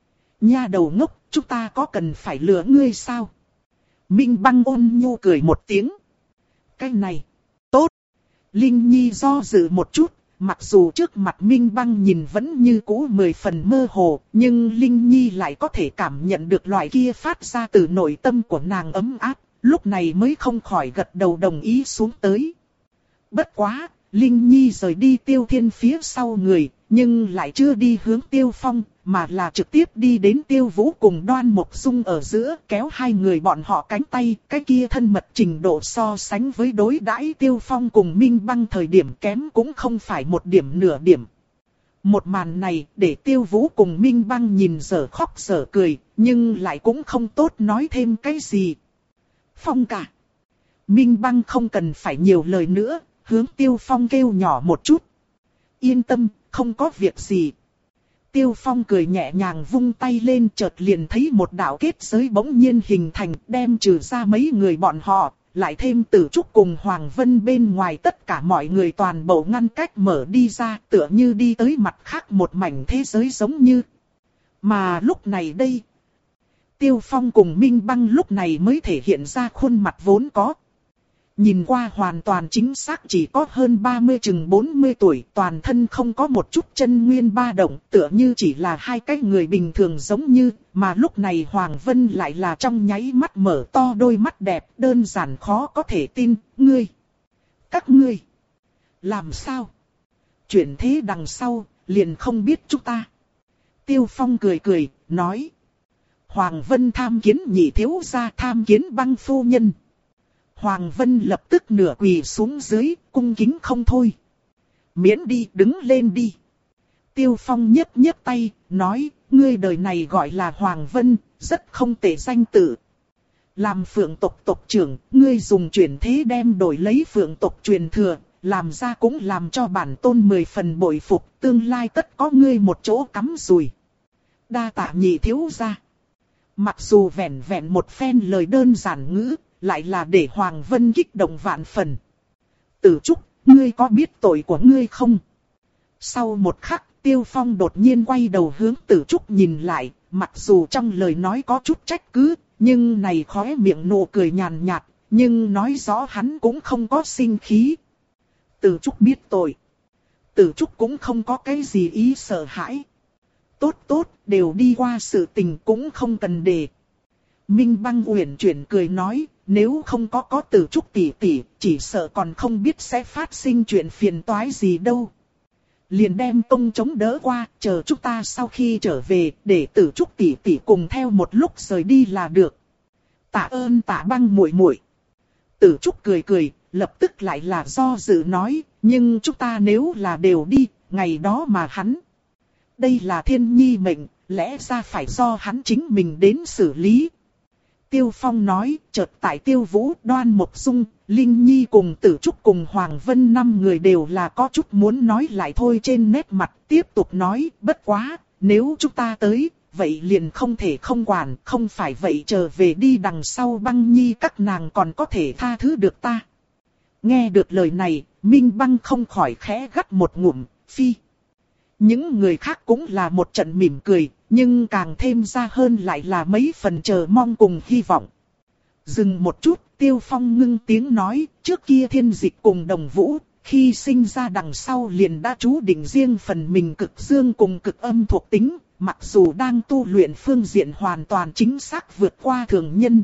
Nha đầu ngốc, chúng ta có cần phải lừa ngươi sao? Minh Băng ôn nhu cười một tiếng. Cái này, tốt. Linh Nhi do dự một chút, mặc dù trước mặt Minh Băng nhìn vẫn như cũ mười phần mơ hồ, nhưng Linh Nhi lại có thể cảm nhận được loại kia phát ra từ nội tâm của nàng ấm áp, lúc này mới không khỏi gật đầu đồng ý xuống tới. Bất quá, Linh Nhi rời đi Tiêu Thiên phía sau người, nhưng lại chưa đi hướng Tiêu Phong, mà là trực tiếp đi đến Tiêu Vũ cùng Đoan Mộc Dung ở giữa, kéo hai người bọn họ cánh tay, cái kia thân mật trình độ so sánh với đối đãi Tiêu Phong cùng Minh Băng thời điểm kém cũng không phải một điểm nửa điểm. Một màn này để Tiêu Vũ cùng Minh Băng nhìn dở khóc dở cười, nhưng lại cũng không tốt nói thêm cái gì. Phong ca. Minh Băng không cần phải nhiều lời nữa, hướng Tiêu Phong kêu nhỏ một chút. Yên tâm, không có việc gì. Tiêu Phong cười nhẹ nhàng vung tay lên, chợt liền thấy một đạo kết giới bỗng nhiên hình thành, đem trừ ra mấy người bọn họ, lại thêm Tử Trúc cùng Hoàng Vân bên ngoài tất cả mọi người toàn bộ ngăn cách mở đi ra, tựa như đi tới mặt khác một mảnh thế giới giống như. Mà lúc này đây, Tiêu Phong cùng Minh Băng lúc này mới thể hiện ra khuôn mặt vốn có. Nhìn qua hoàn toàn chính xác chỉ có hơn ba mươi chừng bốn mươi tuổi, toàn thân không có một chút chân nguyên ba động, tựa như chỉ là hai cái người bình thường giống như, mà lúc này Hoàng Vân lại là trong nháy mắt mở to đôi mắt đẹp, đơn giản khó có thể tin, ngươi, các ngươi, làm sao? Chuyện thế đằng sau, liền không biết chúng ta. Tiêu Phong cười cười, nói, Hoàng Vân tham kiến nhị thiếu gia, tham kiến Băng phu nhân. Hoàng Vân lập tức nửa quỳ xuống dưới, cung kính không thôi. Miễn đi, đứng lên đi. Tiêu Phong nhấc nhấc tay, nói, ngươi đời này gọi là Hoàng Vân, rất không tệ danh tự. Làm phượng tộc tộc trưởng, ngươi dùng chuyển thế đem đổi lấy phượng tộc truyền thừa, làm ra cũng làm cho bản tôn mười phần bội phục, tương lai tất có ngươi một chỗ cắm rùi. Đa tạ nhị thiếu gia. Mặc dù vẹn vẹn một phen lời đơn giản ngữ, lại là để Hoàng Vân kích động vạn phần. Tử Trúc, ngươi có biết tội của ngươi không? Sau một khắc, Tiêu Phong đột nhiên quay đầu hướng Tử Trúc nhìn lại, mặc dù trong lời nói có chút trách cứ, nhưng này khóe miệng nụ cười nhàn nhạt, nhưng nói rõ hắn cũng không có sinh khí. Tử Trúc biết tội. Tử Trúc cũng không có cái gì ý sợ hãi. Tốt tốt, đều đi qua sự tình cũng không cần để. Minh Băng uyển chuyển cười nói, nếu không có có Tử Trúc tỷ tỷ, chỉ sợ còn không biết sẽ phát sinh chuyện phiền toái gì đâu. Liền đem công chống đỡ qua, chờ chúng ta sau khi trở về, để Tử Trúc tỷ tỷ cùng theo một lúc rời đi là được. Tạ ơn Tạ Băng muội muội. Tử Trúc cười cười, lập tức lại là do dự nói, nhưng chúng ta nếu là đều đi, ngày đó mà hắn. Đây là thiên nhi mệnh, lẽ ra phải do hắn chính mình đến xử lý. Tiêu Phong nói, chợt tại Tiêu Vũ, Đoan Mộc Dung, Linh Nhi cùng Tử Trúc cùng Hoàng Vân năm người đều là có chút muốn nói lại thôi trên nét mặt, tiếp tục nói, bất quá, nếu chúng ta tới, vậy liền không thể không quản, không phải vậy trở về đi đằng sau Băng Nhi các nàng còn có thể tha thứ được ta. Nghe được lời này, Minh Băng không khỏi khẽ gắt một ngụm, phi. Những người khác cũng là một trận mỉm cười, nhưng càng thêm ra hơn lại là mấy phần chờ mong cùng hy vọng. Dừng một chút, Tiêu Phong ngưng tiếng nói, trước kia Thiên Dịch cùng Đồng Vũ, khi sinh ra đằng sau liền đã chú định riêng phần mình cực dương cùng cực âm thuộc tính, mặc dù đang tu luyện phương diện hoàn toàn chính xác vượt qua thường nhân.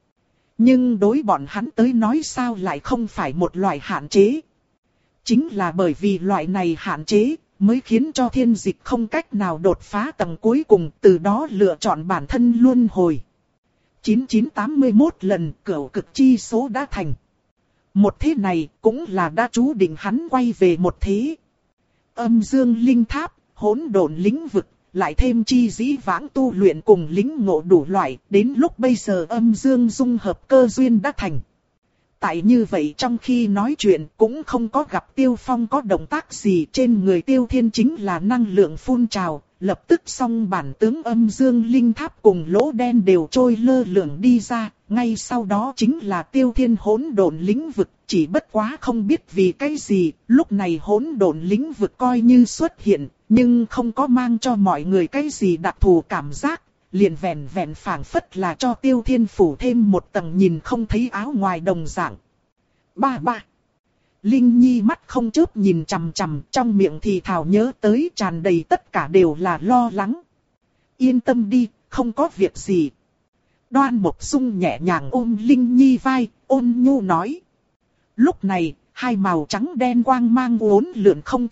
Nhưng đối bọn hắn tới nói sao lại không phải một loại hạn chế. Chính là bởi vì loại này hạn chế, mới khiến cho Thiên Dịch không cách nào đột phá tầng cuối cùng, từ đó lựa chọn bản thân luân hồi. chín chín tám mươi mốt lần cửu cực chi số đã thành. Một thế này cũng là đã chú định hắn quay về một thế. Âm dương linh tháp, hỗn độn lĩnh vực, lại thêm chi dĩ vãng tu luyện cùng lĩnh ngộ đủ loại, đến lúc bây giờ âm dương dung hợp cơ duyên đã thành. Tại như vậy trong khi nói chuyện cũng không có gặp Tiêu Phong có động tác gì, trên người Tiêu Thiên chính là năng lượng phun trào, lập tức song bản tướng âm dương linh tháp cùng lỗ đen đều trôi lơ lửng đi ra, ngay sau đó chính là Tiêu Thiên hỗn độn lĩnh vực, chỉ bất quá không biết vì cái gì, lúc này hỗn độn lĩnh vực coi như xuất hiện, nhưng không có mang cho mọi người cái gì đặc thù cảm giác. Liền vẹn vẹn phảng phất là cho Tiêu Thiên phủ thêm một tầng nhìn không thấy áo ngoài đồng dạng. Ba ba. Linh Nhi mắt không chớp nhìn chằm chằm, trong miệng thì thào nhớ tới, tràn đầy tất cả đều là lo lắng. Yên tâm đi, không có việc gì. Đoan Mộc Dung nhẹ nhàng ôm Linh Nhi vai, ôn nhu nói. Lúc này, hai màu trắng đen quang mang uốn lượn không thôi,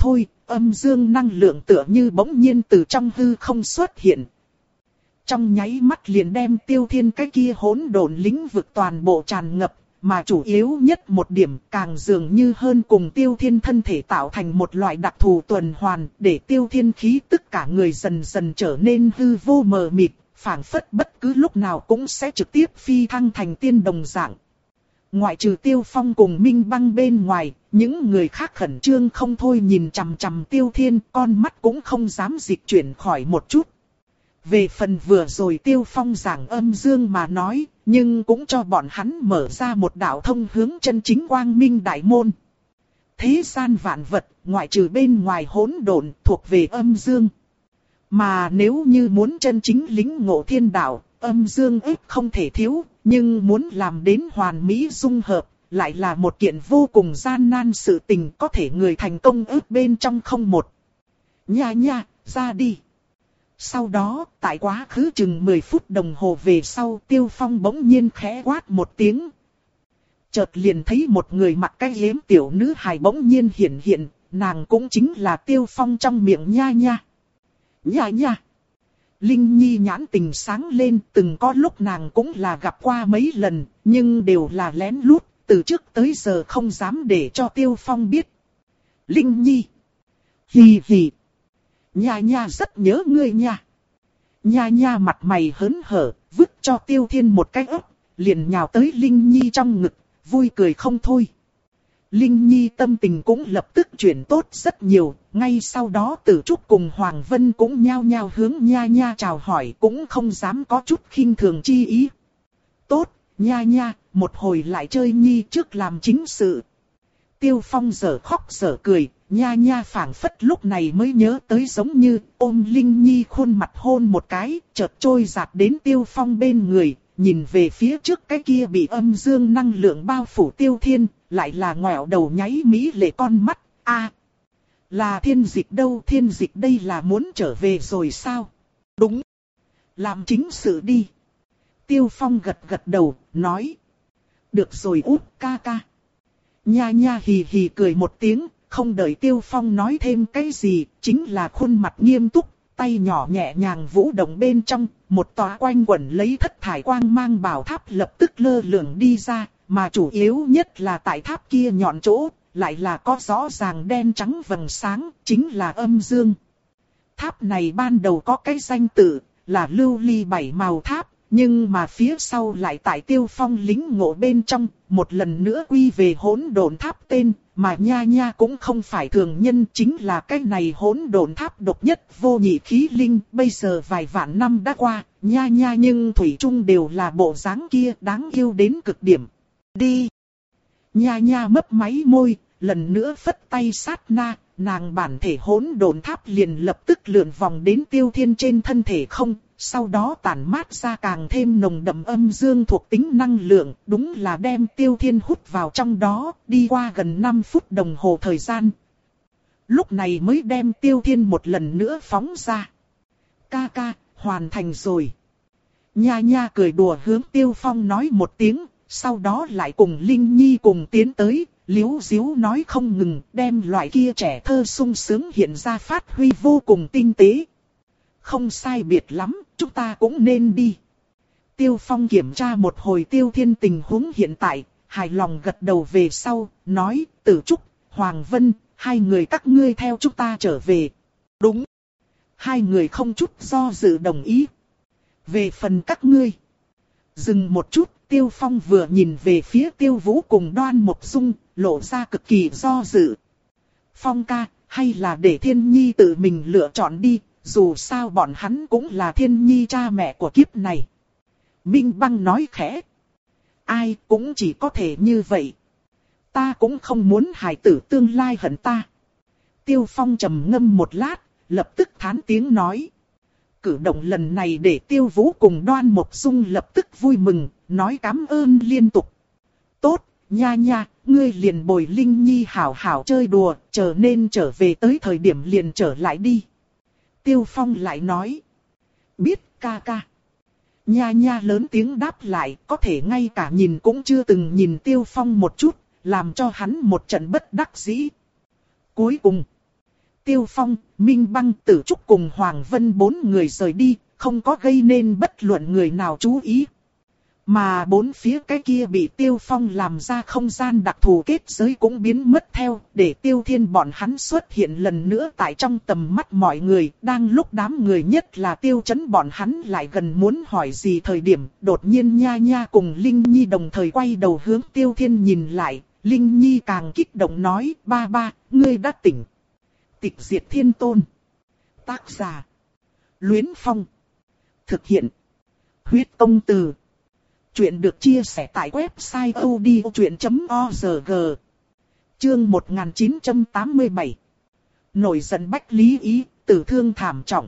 âm dương năng lượng tựa như bỗng nhiên từ trong hư không xuất hiện. Trong nháy mắt liền đem Tiêu Thiên cái kia hỗn độn lĩnh vực toàn bộ tràn ngập, mà chủ yếu nhất một điểm càng dường như hơn cùng Tiêu Thiên thân thể tạo thành một loại đặc thù tuần hoàn, để Tiêu Thiên khí tất cả người dần dần trở nên hư vô mờ mịt, phảng phất bất cứ lúc nào cũng sẽ trực tiếp phi thăng thành tiên đồng dạng. Ngoại trừ Tiêu Phong cùng Minh Băng bên ngoài, những người khác khẩn trương không thôi nhìn chằm chằm Tiêu Thiên, con mắt cũng không dám dịch chuyển khỏi một chút. Về phần vừa rồi Tiêu Phong giảng âm dương mà nói, nhưng cũng cho bọn hắn mở ra một đạo thông hướng chân chính quang minh đại môn. Thế gian vạn vật, ngoại trừ bên ngoài hỗn độn, thuộc về âm dương. Mà nếu như muốn chân chính lĩnh ngộ thiên đạo, âm dương ức không thể thiếu, nhưng muốn làm đến hoàn mỹ dung hợp, lại là một kiện vô cùng gian nan sự tình, có thể người thành công ức bên trong không một. Nha nha, ra đi. Sau đó, tại quá khứ chừng mười phút đồng hồ về sau, Tiêu Phong bỗng nhiên khẽ quát một tiếng. Chợt liền thấy một người mặc cái yếm tiểu nữ hài bỗng nhiên hiện hiện, nàng cũng chính là Tiêu Phong trong miệng nha nha. Nha nha. Linh Nhi nhãn tình sáng lên, từng có lúc nàng cũng là gặp qua mấy lần, nhưng đều là lén lút, từ trước tới giờ không dám để cho Tiêu Phong biết. Linh Nhi. Hì hì. Nha nha rất nhớ ngươi nha. Nha nha mặt mày hớn hở, vứt cho Tiêu Thiên một cái ấp, liền nhào tới Linh Nhi trong ngực, vui cười không thôi. Linh Nhi tâm tình cũng lập tức chuyển tốt rất nhiều, ngay sau đó Tử Trúc cùng Hoàng Vân cũng nhao nhao hướng nha nha chào hỏi, cũng không dám có chút khinh thường chi ý. Tốt, nha nha, một hồi lại chơi Nhi trước làm chính sự. Tiêu Phong giở khóc giở cười, nha nha phảng phất lúc này mới nhớ tới giống như ôm Linh Nhi khuôn mặt hôn một cái, chợt trôi giạt đến Tiêu Phong bên người, nhìn về phía trước cái kia bị âm dương năng lượng bao phủ Tiêu Thiên, lại là ngoẹo đầu nháy mỹ lệ con mắt. A, à, là Thiên Dịch đâu? Thiên Dịch đây là muốn trở về rồi sao? Đúng, làm chính sự đi. Tiêu Phong gật gật đầu, nói. Được rồi út ca ca. Nha nha hì hì cười một tiếng, không đợi Tiêu Phong nói thêm cái gì, chính là khuôn mặt nghiêm túc, tay nhỏ nhẹ nhàng vũ động bên trong, một tòa quanh quẩn lấy thất thải quang mang bảo tháp lập tức lơ lửng đi ra, mà chủ yếu nhất là tại tháp kia nhọn chỗ, lại là có rõ ràng đen trắng vầng sáng, chính là âm dương. Tháp này ban đầu có cái danh tự, là lưu ly bảy màu tháp, nhưng mà phía sau lại tại Tiêu Phong lĩnh ngộ bên trong, một lần nữa quy về hỗn độn tháp tên, mà nha nha cũng không phải thường nhân, chính là cái này hỗn độn tháp độc nhất vô nhị khí linh, bây giờ vài vạn năm đã qua, nha nha nhưng thủy chung đều là bộ dáng kia đáng yêu đến cực điểm. Đi! Nha nha mấp máy môi, lần nữa phất tay sát na, nàng bản thể hỗn độn tháp liền lập tức lượn vòng đến Tiêu Thiên trên thân thể không, sau đó tản mát ra càng thêm nồng đậm âm dương thuộc tính năng lượng, đúng là đem Tiêu Thiên hút vào trong đó, đi qua gần năm phút đồng hồ thời gian. Lúc này mới đem Tiêu Thiên một lần nữa phóng ra. Ca ca, hoàn thành rồi. Nha nha cười đùa hướng Tiêu Phong nói một tiếng, sau đó lại cùng Linh Nhi cùng tiến tới, liếu díu nói không ngừng, đem loại kia trẻ thơ sung sướng hiện ra phát huy vô cùng tinh tế. Không sai biệt lắm, chúng ta cũng nên đi. Tiêu Phong kiểm tra một hồi Tiêu Thiên tình huống hiện tại, hài lòng gật đầu về sau, nói, Tử Trúc, Hoàng Vân, hai người các ngươi theo chúng ta trở về. Đúng. Hai người không chút do dự đồng ý. Về phần các ngươi. Dừng một chút, Tiêu Phong vừa nhìn về phía Tiêu Vũ cùng Đoan Mộc Dung, lộ ra cực kỳ do dự. Phong ca, hay là để Thiên Nhi tự mình lựa chọn đi, dù sao bọn hắn cũng là Thiên Nhi cha mẹ của kiếp này. Minh Băng nói khẽ. Ai cũng chỉ có thể như vậy. Ta cũng không muốn hài tử tương lai hận ta. Tiêu Phong trầm ngâm một lát, lập tức thán tiếng nói. Cử động lần này để Tiêu Vũ cùng Đoan Mộc Dung lập tức vui mừng, nói cảm ơn liên tục. Tốt, nha nha, ngươi liền bồi Linh Nhi hảo hảo chơi đùa, chờ nên trở về tới thời điểm liền trở lại đi. Tiêu Phong lại nói. Biết ca ca. Nha nha lớn tiếng đáp lại, có thể ngay cả nhìn cũng chưa từng nhìn Tiêu Phong một chút, làm cho hắn một trận bất đắc dĩ. Cuối cùng, Tiêu Phong, Minh Băng, Tử Trúc cùng Hoàng Vân bốn người rời đi, không có gây nên bất luận người nào chú ý. Mà bốn phía cái kia bị Tiêu Phong làm ra không gian đặc thù kết giới cũng biến mất theo, để Tiêu Thiên bọn hắn xuất hiện lần nữa tại trong tầm mắt mọi người. Đang lúc đám người nhất là Tiêu Chấn bọn hắn lại gần muốn hỏi gì thời điểm, đột nhiên Nha Nha cùng Linh Nhi đồng thời quay đầu hướng Tiêu Thiên nhìn lại. Linh Nhi càng kích động nói, ba ba, ngươi đã tỉnh. Tịch Diệt Thiên Tôn. Tác giả: Luyến Phong. Thực hiện: Huyết Công Từ. Chuyện được chia sẻ tại website odchuyện chấm org. Chương một nghìn chín trăm tám mươi bảy. Nổi giận Bách Lý Ý, tử thương thảm trọng.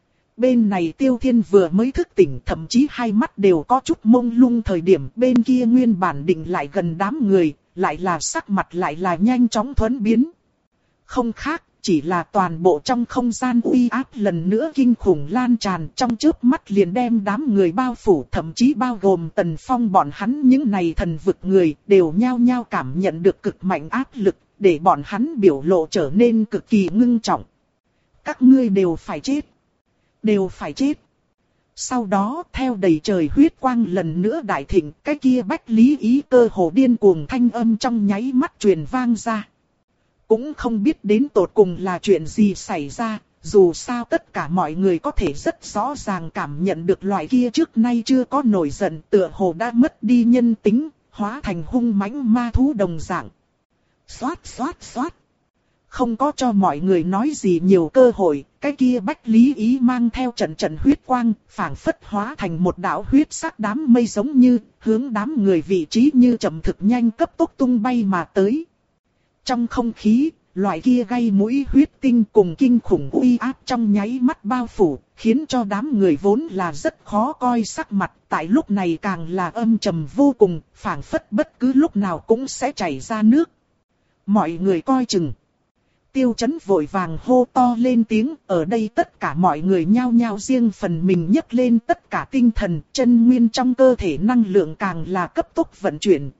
Bên này Tiêu Thiên vừa mới thức tỉnh, thậm chí hai mắt đều có chút mông lung thời điểm, bên kia nguyên bản định lại gần đám người, lại là sắc mặt lại là nhanh chóng thuẫn biến. Không khác, chỉ là toàn bộ trong không gian uy áp lần nữa kinh khủng lan tràn, trong chớp mắt liền đem đám người bao phủ, thậm chí bao gồm Tần Phong bọn hắn những này thần vực người, đều nhao nhao cảm nhận được cực mạnh áp lực, để bọn hắn biểu lộ trở nên cực kỳ ngưng trọng. Các ngươi đều phải chết. Đều phải chết. Sau đó theo đầy trời huyết quang lần nữa đại thịnh, cái kia Bách Lý Ý cơ hồ điên cuồng thanh âm trong nháy mắt truyền vang ra. Cũng không biết đến tột cùng là chuyện gì xảy ra, dù sao tất cả mọi người có thể rất rõ ràng cảm nhận được loại kia trước nay chưa có nổi giận, tựa hồ đã mất đi nhân tính, hóa thành hung mãnh ma thú đồng dạng. Xoát xoát xoát. Không có cho mọi người nói gì nhiều cơ hội, cái kia Bách Lý Ý mang theo trận trận huyết quang, phảng phất hóa thành một đạo huyết sắc đám mây giống như, hướng đám người vị trí như chậm thực nhanh cấp tốc tung bay mà tới. Trong không khí, loại kia gây mũi huyết tinh cùng kinh khủng uy áp trong nháy mắt bao phủ, khiến cho đám người vốn là rất khó coi sắc mặt, tại lúc này càng là âm trầm vô cùng, phảng phất bất cứ lúc nào cũng sẽ chảy ra nước. Mọi người coi chừng. Tiêu Chấn vội vàng hô to lên tiếng, ở đây tất cả mọi người nhao nhao riêng phần mình nhấc lên tất cả tinh thần, chân nguyên trong cơ thể năng lượng càng là cấp tốc vận chuyển.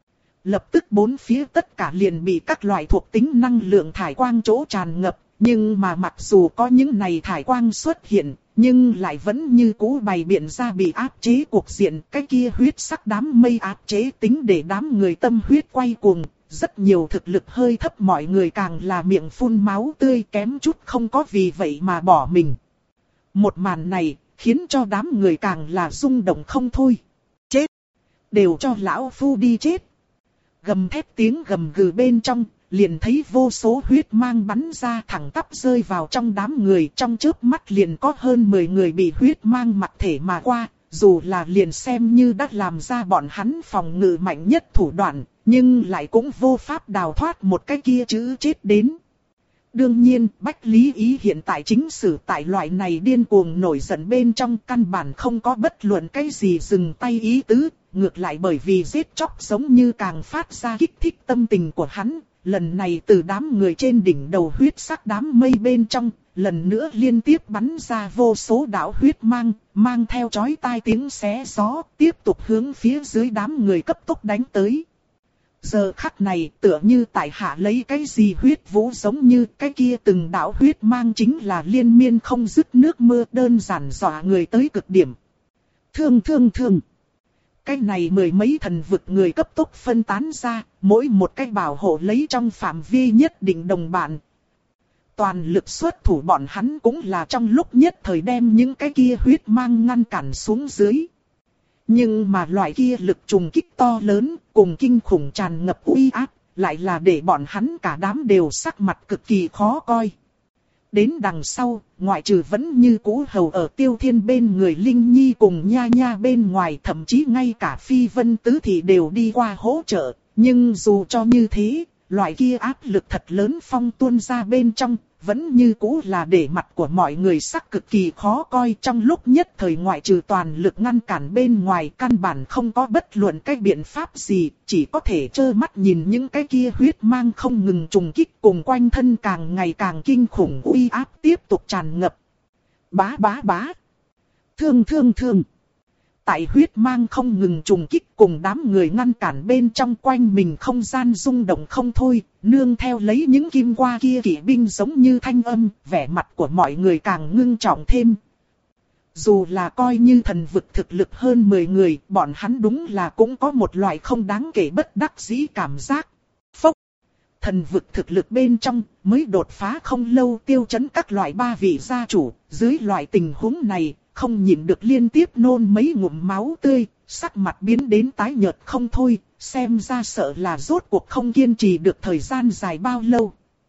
Lập tức bốn phía tất cả liền bị các loại thuộc tính năng lượng thải quang chỗ tràn ngập, nhưng mà mặc dù có những này thải quang xuất hiện, nhưng lại vẫn như cũ bày biện ra bị áp chế cuộc diện, cái kia huyết sắc đám mây áp chế tính để đám người tâm huyết quay cuồng. Rất nhiều thực lực hơi thấp mọi người càng là miệng phun máu tươi kém chút không có vì vậy mà bỏ mình. Một màn này khiến cho đám người càng là rung động không thôi. Chết! Đều cho lão phu đi chết! Gầm thép tiếng gầm gừ bên trong, liền thấy vô số huyết mang bắn ra thẳng tắp rơi vào trong đám người. Trong chớp mắt liền có hơn mười người bị huyết mang mặc thể mà qua, dù là liền xem như đã làm ra bọn hắn phòng ngự mạnh nhất thủ đoạn, nhưng lại cũng vô pháp đào thoát một cái kia chữ chết đến. Đương nhiên, Bách Lý Ý hiện tại chính sử tại loại này điên cuồng nổi giận bên trong, căn bản không có bất luận cái gì dừng tay ý tứ, ngược lại bởi vì giết chóc giống như càng phát ra kích thích tâm tình của hắn. Lần này từ đám người trên đỉnh đầu huyết sắc đám mây bên trong, lần nữa liên tiếp bắn ra vô số đạo huyết mang, mang theo chói tai tiếng xé gió, tiếp tục hướng phía dưới đám người cấp tốc đánh tới. Giờ khắc này tựa như tại hạ lấy cái gì huyết vũ giống như cái kia từng đạo huyết mang chính là liên miên không dứt nước mưa, đơn giản dọa người tới cực điểm. Thương thương thương. Cái này mười mấy thần vực người cấp tốc phân tán ra, mỗi một cái bảo hộ lấy trong phạm vi nhất định đồng bạn. Toàn lực xuất thủ bọn hắn cũng là trong lúc nhất thời đem những cái kia huyết mang ngăn cản xuống dưới. Nhưng mà loại kia lực trùng kích to lớn, cùng kinh khủng tràn ngập uy áp, lại là để bọn hắn cả đám đều sắc mặt cực kỳ khó coi. Đến đằng sau, ngoại trừ vẫn như cũ hầu ở Tiêu Thiên bên người Linh Nhi cùng Nha Nha bên ngoài, thậm chí ngay cả Phi Vân Tứ thì đều đi qua hỗ trợ. Nhưng dù cho như thế, loại kia áp lực thật lớn phong tuôn ra bên trong, vẫn như cũ là để mặt của mọi người sắc cực kỳ khó coi. Trong lúc nhất thời ngoại trừ toàn lực ngăn cản bên ngoài, căn bản không có bất luận cái biện pháp gì, chỉ có thể trơ mắt nhìn những cái kia huyết mang không ngừng trùng kích, cùng quanh thân càng ngày càng kinh khủng uy áp tiếp tục tràn ngập. Bá bá bá. Thương thương thương. Tại huyết mang không ngừng trùng kích cùng đám người ngăn cản bên trong quanh mình không gian rung động không thôi, nương theo lấy những kim qua kia kỵ binh giống như thanh âm, vẻ mặt của mọi người càng ngưng trọng thêm. Dù là coi như thần vực thực lực hơn mười người, bọn hắn đúng là cũng có một loại không đáng kể bất đắc dĩ cảm giác. Phốc! Thần vực thực lực bên trong mới đột phá không lâu tiêu chấn các loại ba vị gia chủ, dưới loại tình huống này, không nhịn được liên tiếp nôn mấy ngụm máu tươi, sắc mặt biến đến tái nhợt không thôi, xem ra sợ là rốt cuộc không kiên trì được thời gian dài bao lâu.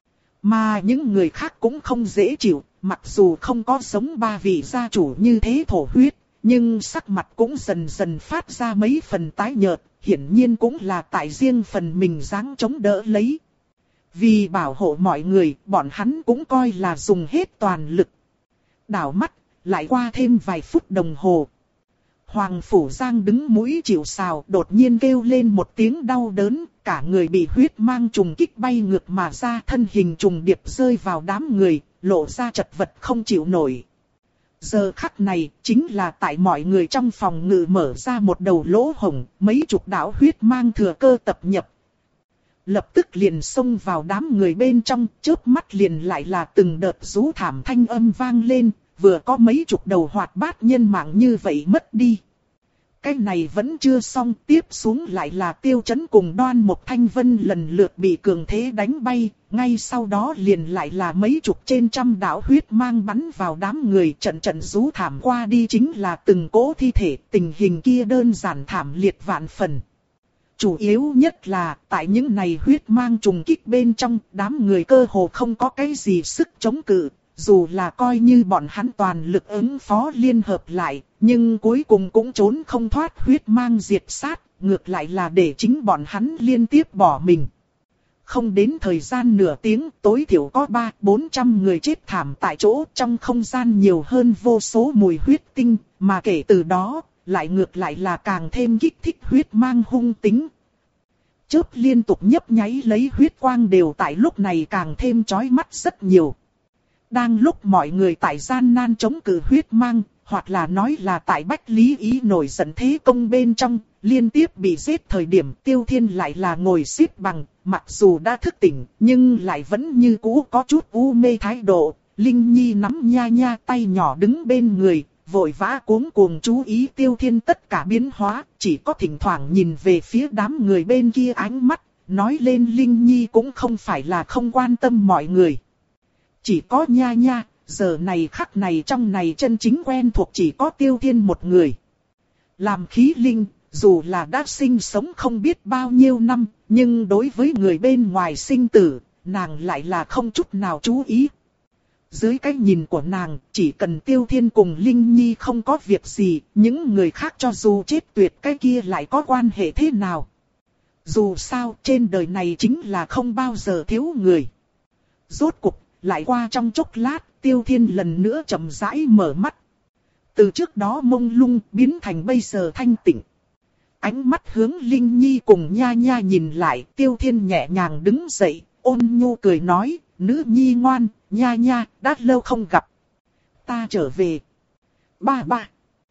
Mà những người khác cũng không dễ chịu, mặc dù không có giống ba vị gia chủ như thế thổ huyết, nhưng sắc mặt cũng dần dần phát ra mấy phần tái nhợt, hiển nhiên cũng là tại riêng phần mình dáng chống đỡ lấy. Vì bảo hộ mọi người, bọn hắn cũng coi là dùng hết toàn lực. Đảo mắt, lại qua thêm vài phút đồng hồ. Hoàng Phủ Giang đứng mũi chịu sào, đột nhiên kêu lên một tiếng đau đớn, cả người bị huyết mang trùng kích bay ngược mà ra, thân hình trùng điệp rơi vào đám người, lộ ra chật vật không chịu nổi. Giờ khắc này, chính là tại mọi người trong phòng ngự mở ra một đầu lỗ hổng, mấy chục đạo huyết mang thừa cơ tập nhập. Lập tức liền xông vào đám người bên trong, chớp mắt liền lại là từng đợt rú thảm thanh âm vang lên, vừa có mấy chục đầu hoạt bát nhân mạng như vậy mất đi. Cái này vẫn chưa xong, tiếp xuống lại là Tiêu Chấn cùng Đoan Mộc Thanh Vân lần lượt bị cường thế đánh bay, ngay sau đó liền lại là mấy chục trên trăm đạo huyết mang bắn vào đám người, trận trận rú thảm qua đi chính là từng cỗ thi thể, tình hình kia đơn giản thảm liệt vạn phần. Chủ yếu nhất là, tại những này huyết mang trùng kích bên trong, đám người cơ hồ không có cái gì sức chống cự. Dù là coi như bọn hắn toàn lực ứng phó liên hợp lại, nhưng cuối cùng cũng trốn không thoát huyết mang diệt sát, ngược lại là để chính bọn hắn liên tiếp bỏ mình. Không đến thời gian nửa tiếng, tối thiểu có ba bốn trăm người chết thảm tại chỗ, trong không gian nhiều hơn vô số mùi huyết tinh, mà kể từ đó, lại ngược lại là càng thêm kích thích huyết mang hung tính. Chớp liên tục nhấp nháy lấy huyết quang đều tại lúc này càng thêm chói mắt rất nhiều. Đang lúc mọi người tại gian nan chống cự huyết mang, hoặc là nói là tại Bách Lý Ý nổi giận thế công bên trong, liên tiếp bị giết thời điểm Tiêu Thiên lại là ngồi xếp bằng, mặc dù đã thức tỉnh, nhưng lại vẫn như cũ có chút u mê thái độ. Linh Nhi nắm nha nha tay nhỏ đứng bên người, vội vã cuống cuồng chú ý Tiêu Thiên tất cả biến hóa, chỉ có thỉnh thoảng nhìn về phía đám người bên kia ánh mắt, nói lên Linh Nhi cũng không phải là không quan tâm mọi người. Chỉ có nha nha, giờ này khắc này trong này chân chính quen thuộc chỉ có Tiêu Thiên một người. Làm khí linh, dù là đã sinh sống không biết bao nhiêu năm, nhưng đối với người bên ngoài sinh tử, nàng lại là không chút nào chú ý. Dưới cái nhìn của nàng, chỉ cần Tiêu Thiên cùng Linh Nhi không có việc gì, những người khác cho dù chết tuyệt cái kia lại có quan hệ thế nào. Dù sao, trên đời này chính là không bao giờ thiếu người. Rốt cục, lại qua trong chốc lát, Tiêu Thiên lần nữa chậm rãi mở mắt. Từ trước đó mông lung biến thành bây giờ thanh tịnh. Ánh mắt hướng Linh Nhi cùng nha nha nhìn lại, Tiêu Thiên nhẹ nhàng đứng dậy, ôn nhu cười nói, nữ nhi ngoan, nha nha, đã lâu không gặp. Ta trở về. Ba ba.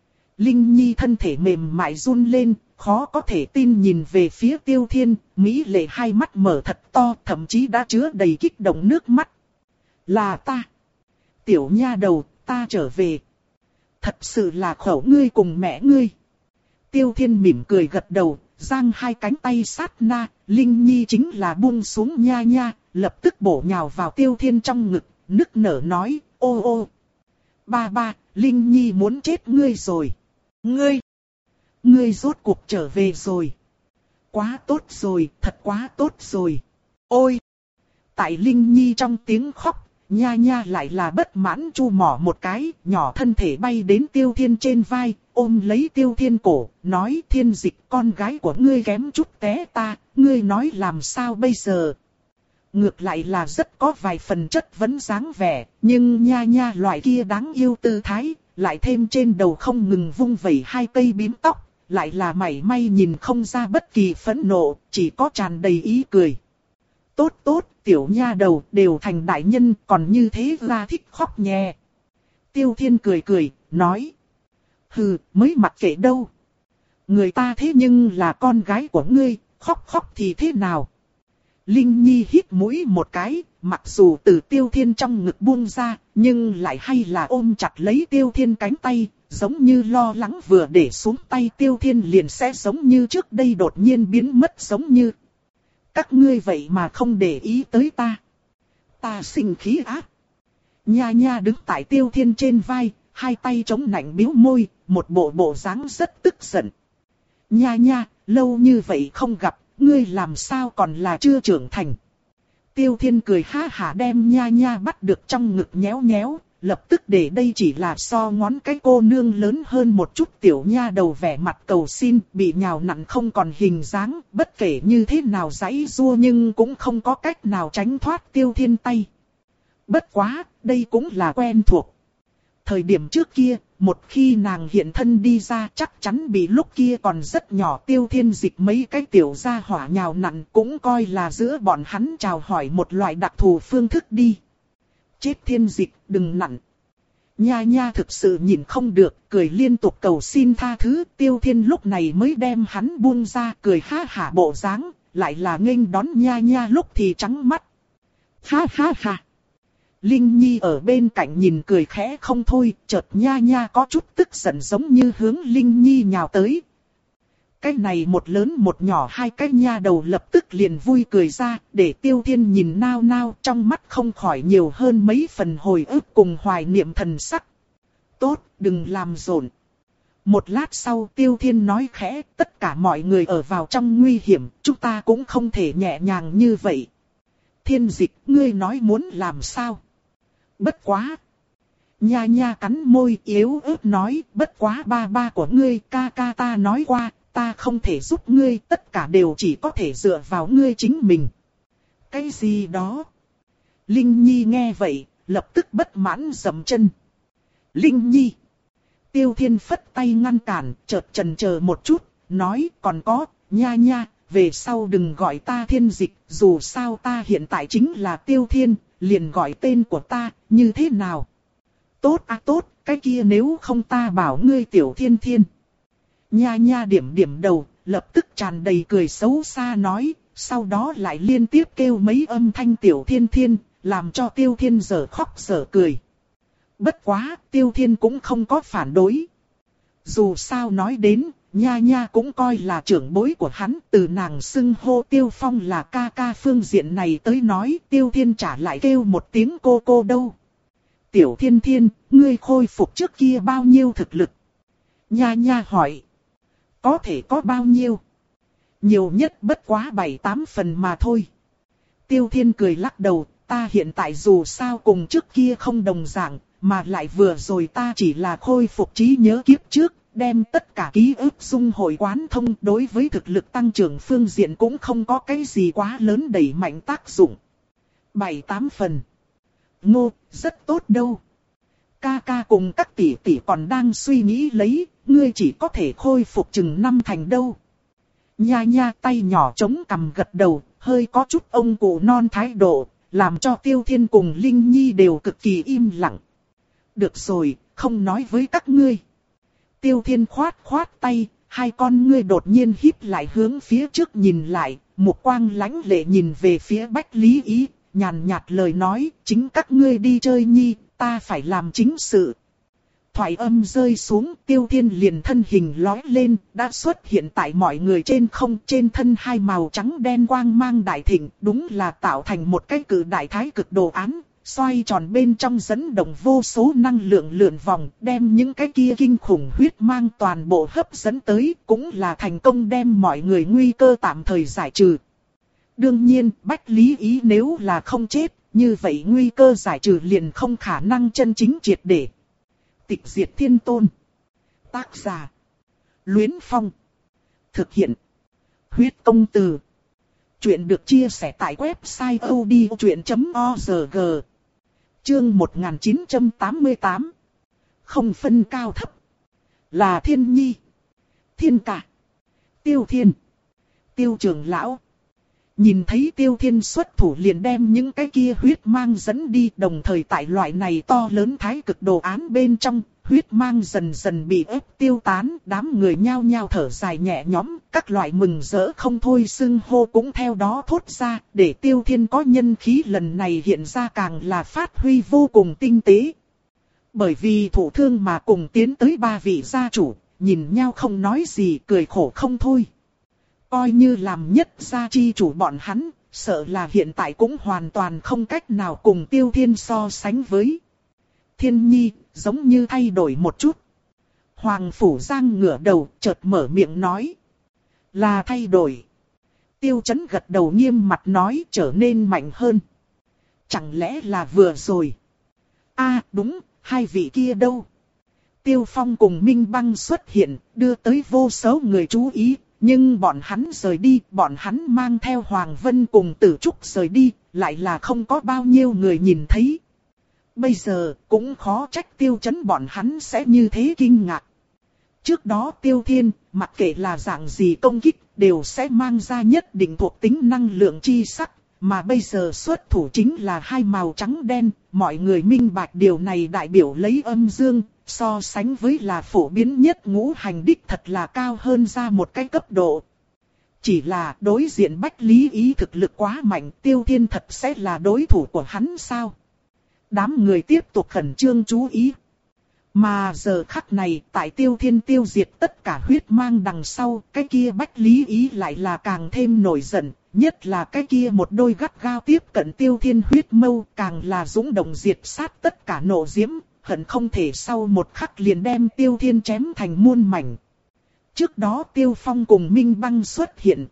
Linh Nhi thân thể mềm mại run lên, khó có thể tin nhìn về phía Tiêu Thiên, mỹ lệ hai mắt mở thật to, thậm chí đã chứa đầy kích động nước mắt. Là ta. Tiểu nha đầu, ta trở về. Thật sự là khẩu ngươi cùng mẹ ngươi. Tiêu Thiên mỉm cười gật đầu, giang hai cánh tay sát na, Linh Nhi chính là buông xuống nha nha, lập tức bổ nhào vào Tiêu Thiên trong ngực, nức nở nói, ô ô. Ba ba, Linh Nhi muốn chết ngươi rồi. Ngươi, ngươi rốt cuộc trở về rồi. Quá tốt rồi, thật quá tốt rồi. Ôi, tại Linh Nhi trong tiếng khóc, nha nha lại là bất mãn chu mỏ một cái, nhỏ thân thể bay đến Tiêu Thiên trên vai, ôm lấy Tiêu Thiên cổ, nói Thiên Dịch con gái của ngươi kém chút té ta, ngươi nói làm sao bây giờ. Ngược lại là rất có vài phần chất vấn dáng vẻ, nhưng nha nha loại kia đáng yêu tư thái, lại thêm trên đầu không ngừng vung vẩy hai cây bím tóc, lại là mảy may nhìn không ra bất kỳ phẫn nộ, chỉ có tràn đầy ý cười. Tốt tốt, tiểu nha đầu đều thành đại nhân, còn như thế ra thích khóc nhè. Tiêu Thiên cười cười, nói. Hừ, mới mặc kệ đâu. Người ta thế nhưng là con gái của ngươi, khóc khóc thì thế nào? Linh Nhi hít mũi một cái, mặc dù từ Tiêu Thiên trong ngực buông ra, nhưng lại hay là ôm chặt lấy Tiêu Thiên cánh tay, giống như lo lắng vừa để xuống tay Tiêu Thiên liền sẽ giống như trước đây đột nhiên biến mất giống như. Các ngươi vậy mà không để ý tới ta. Ta sinh khí á. Nha nha đứng tại Tiêu Thiên trên vai, hai tay chống nạnh biếu môi, một bộ bộ dáng rất tức giận. Nha nha, lâu như vậy không gặp, ngươi làm sao còn là chưa trưởng thành. Tiêu Thiên cười ha hả đem nha nha bắt được trong ngực nhéo nhéo, lập tức để đây chỉ là so ngón cái cô nương lớn hơn một chút tiểu nha đầu vẻ mặt cầu xin, bị nhào nặn không còn hình dáng, bất kể như thế nào giãy giụa nhưng cũng không có cách nào tránh thoát Tiêu Thiên tay. Bất quá, đây cũng là quen thuộc. Thời điểm trước kia, một khi nàng hiện thân đi ra chắc chắn bị lúc kia còn rất nhỏ Tiêu Thiên dịch mấy cái tiểu gia hỏa nhào nặn cũng coi là giữa bọn hắn chào hỏi một loại đặc thù phương thức đi. Chết Thiên dịch, đừng nặn. Nha nha thực sự nhìn không được, cười liên tục cầu xin tha thứ. Tiêu Thiên lúc này mới đem hắn buông ra, cười ha hả bộ dáng, lại là nghênh đón nha nha lúc thì trắng mắt. Ha ha ha. Linh Nhi ở bên cạnh nhìn cười khẽ không thôi, chợt nha nha có chút tức giận giống như hướng Linh Nhi nhào tới. Cái này một lớn một nhỏ hai cái nha đầu lập tức liền vui cười ra, để Tiêu Thiên nhìn nao nao trong mắt không khỏi nhiều hơn mấy phần hồi ức cùng hoài niệm thần sắc. Tốt, đừng làm rộn. Một lát sau Tiêu Thiên nói khẽ, tất cả mọi người ở vào trong nguy hiểm, chúng ta cũng không thể nhẹ nhàng như vậy. Thiên dịch, ngươi nói muốn làm sao? Bất quá. Nha nha cắn môi yếu ớt nói, bất quá ba ba của ngươi, ca ca ta nói qua, ta không thể giúp ngươi, tất cả đều chỉ có thể dựa vào ngươi chính mình. Cái gì đó? Linh Nhi nghe vậy, lập tức bất mãn dậm chân. Linh Nhi. Tiêu Thiên phất tay ngăn cản, chợt chần chờ một chút, nói còn có, nha nha, về sau đừng gọi ta Thiên dịch, dù sao ta hiện tại chính là Tiêu Thiên, liền gọi tên của ta, như thế nào? Tốt à tốt, cái kia nếu không ta bảo ngươi Tiểu Thiên Thiên. Nha nha điểm điểm đầu, lập tức tràn đầy cười xấu xa nói, sau đó lại liên tiếp kêu mấy âm thanh Tiểu Thiên Thiên, làm cho Tiêu Thiên dở khóc dở cười. Bất quá, Tiêu Thiên cũng không có phản đối. Dù sao nói đến, nha nha cũng coi là trưởng bối của hắn, từ nàng xưng hô Tiêu Phong là ca ca phương diện này tới nói, Tiêu Thiên trả lại kêu một tiếng cô cô đâu. Tiểu Thiên Thiên, ngươi khôi phục trước kia bao nhiêu thực lực? Nha nha hỏi. Có thể có bao nhiêu? Nhiều nhất bất quá bảy tám phần mà thôi. Tiêu Thiên cười lắc đầu, ta hiện tại dù sao cùng trước kia không đồng dạng, mà lại vừa rồi ta chỉ là khôi phục trí nhớ kiếp trước, đem tất cả ký ức dung hội quán thông, đối với thực lực tăng trưởng phương diện cũng không có cái gì quá lớn đẩy mạnh tác dụng. Bảy tám phần. Ngô, rất tốt đâu. Ca ca cùng các tỷ tỷ còn đang suy nghĩ lấy, ngươi chỉ có thể khôi phục chừng năm thành đâu. Nha nha tay nhỏ chống cằm gật đầu, hơi có chút ông cụ non thái độ, làm cho Tiêu Thiên cùng Linh Nhi đều cực kỳ im lặng. Được rồi, không nói với các ngươi. Tiêu Thiên khoát khoát tay, hai con ngươi đột nhiên híp lại hướng phía trước nhìn lại, một quang lãnh lệ nhìn về phía Bách Lý Ý, nhàn nhạt lời nói, chính các ngươi đi chơi nhi, ta phải làm chính sự. Thoại âm rơi xuống, Tiêu Thiên liền thân hình lói lên, đã xuất hiện tại mọi người trên không, trên thân hai màu trắng đen quang mang đại thịnh, đúng là tạo thành một cái cử đại thái cực đồ án, xoay tròn bên trong dẫn động vô số năng lượng lượn vòng, đem những cái kia kinh khủng huyết mang toàn bộ hấp dẫn tới, cũng là thành công đem mọi người nguy cơ tạm thời giải trừ. Đương nhiên, Bách Lý Ý nếu là không chết, như vậy nguy cơ giải trừ liền không khả năng chân chính triệt để. Tịch diệt thiên tôn. Tác giả. Luyến Phong. Thực hiện. Huyết công từ. Chuyện được chia sẻ tại website o d o chuyện chấm org. Chương một nghìn chín trăm tám mươi tám. Không phân cao thấp. Là Thiên Nhi. Thiên Cả. Tiêu Thiên. Tiêu Trường Lão. Nhìn thấy Tiêu Thiên xuất thủ liền đem những cái kia huyết mang dẫn đi, đồng thời tại loại này to lớn thái cực đồ án bên trong, huyết mang dần dần bị ép tiêu tán, đám người nhao nhao thở dài nhẹ nhõm, các loại mừng rỡ không thôi xưng hô cũng theo đó thốt ra, để Tiêu Thiên có nhân khí lần này hiện ra càng là phát huy vô cùng tinh tế. Bởi vì thủ thương mà cùng tiến tới ba vị gia chủ, nhìn nhau không nói gì, cười khổ không thôi. Coi như làm nhất gia chi chủ bọn hắn, sợ là hiện tại cũng hoàn toàn không cách nào cùng Tiêu Thiên so sánh với. Thiên Nhi, giống như thay đổi một chút. Hoàng Phủ Giang ngửa đầu, chợt mở miệng nói. Là thay đổi. Tiêu Chấn gật đầu nghiêm mặt nói, trở nên mạnh hơn. Chẳng lẽ là vừa rồi? A, đúng, hai vị kia đâu? Tiêu Phong cùng Minh Băng xuất hiện, đưa tới vô số người chú ý. Nhưng bọn hắn rời đi, bọn hắn mang theo Hoàng Vân cùng Tử Trúc rời đi, lại là không có bao nhiêu người nhìn thấy. Bây giờ cũng khó trách Tiêu Chấn bọn hắn sẽ như thế kinh ngạc. Trước đó Tiêu Thiên, mặc kệ là dạng gì công kích, đều sẽ mang ra nhất định thuộc tính năng lượng chi sắc. Mà bây giờ xuất thủ chính là hai màu trắng đen, mọi người minh bạch điều này đại biểu lấy âm dương, so sánh với là phổ biến nhất ngũ hành đích thật là cao hơn ra một cái cấp độ. Chỉ là đối diện Bách Lý Ý thực lực quá mạnh, Tiêu Thiên thật sẽ là đối thủ của hắn sao? Đám người tiếp tục khẩn trương chú ý. Mà giờ khắc này, tại Tiêu Thiên tiêu diệt tất cả huyết mang đằng sau, cái kia Bách Lý Ý lại là càng thêm nổi giận. Nhất là cái kia một đôi gắt gao tiếp cận Tiêu Thiên huyết mâu, càng là dũng động diệt sát tất cả nộ diễm, hận không thể sau một khắc liền đem Tiêu Thiên chém thành muôn mảnh. Trước đó Tiêu Phong cùng Minh Băng xuất hiện.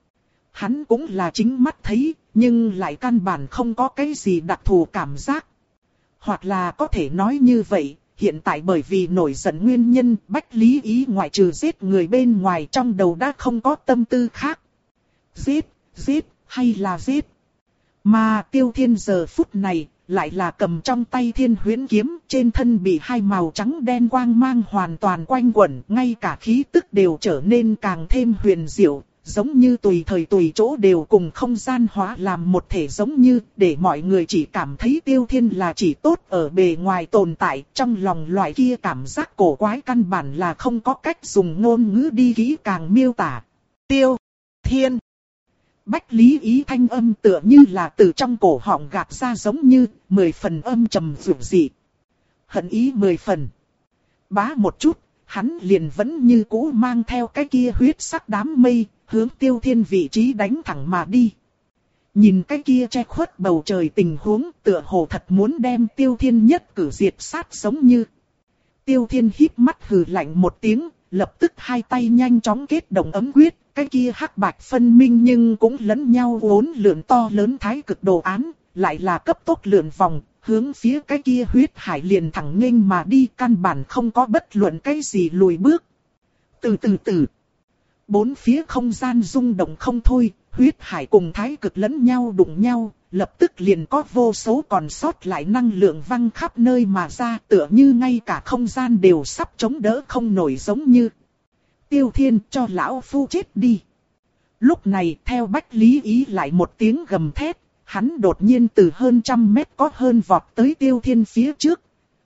Hắn cũng là chính mắt thấy, nhưng lại căn bản không có cái gì đặc thù cảm giác. Hoặc là có thể nói như vậy, hiện tại bởi vì nổi giận nguyên nhân, Bách Lý Ý ngoại trừ giết người bên ngoài trong đầu đã không có tâm tư khác. Giết, giết, hay là giết. Mà Tiêu Thiên giờ phút này, lại là cầm trong tay Thiên Huyễn kiếm, trên thân bị hai màu trắng đen quang mang hoàn toàn quanh quẩn, ngay cả khí tức đều trở nên càng thêm huyền diệu, giống như tùy thời tùy chỗ đều cùng không gian hóa làm một thể, giống như để mọi người chỉ cảm thấy Tiêu Thiên là chỉ tốt ở bề ngoài tồn tại, trong lòng loại kia cảm giác cổ quái căn bản là không có cách dùng ngôn ngữ đi kỹ càng miêu tả. Tiêu Thiên. Bách Lý Ý thanh âm tựa như là từ trong cổ họng gạt ra, giống như mười phần âm trầm dữ dị. Hận ý mười phần. Bá một chút, hắn liền vẫn như cũ mang theo cái kia huyết sắc đám mây, hướng Tiêu Thiên vị trí đánh thẳng mà đi. Nhìn cái kia che khuất bầu trời tình huống, tựa hồ thật muốn đem Tiêu Thiên nhất cử diệt sát giống như. Tiêu Thiên híp mắt hừ lạnh một tiếng, lập tức hai tay nhanh chóng kết động ấm quyết. Cái kia hắc bạch phân minh nhưng cũng lẫn nhau uốn lượn to lớn thái cực đồ án, lại là cấp tốc lượn vòng, hướng phía cái kia huyết hải liền thẳng nghênh mà đi, căn bản không có bất luận cái gì lùi bước. Từ từ từ, bốn phía không gian rung động không thôi, huyết hải cùng thái cực lẫn nhau đụng nhau, lập tức liền có vô số còn sót lại năng lượng văng khắp nơi mà ra, tựa như ngay cả không gian đều sắp chống đỡ không nổi giống như. Tiêu Thiên, cho lão phu chết đi. Lúc này theo Bách Lý Ý lại một tiếng gầm thét, hắn đột nhiên từ hơn trăm mét có hơn vọt tới Tiêu Thiên phía trước.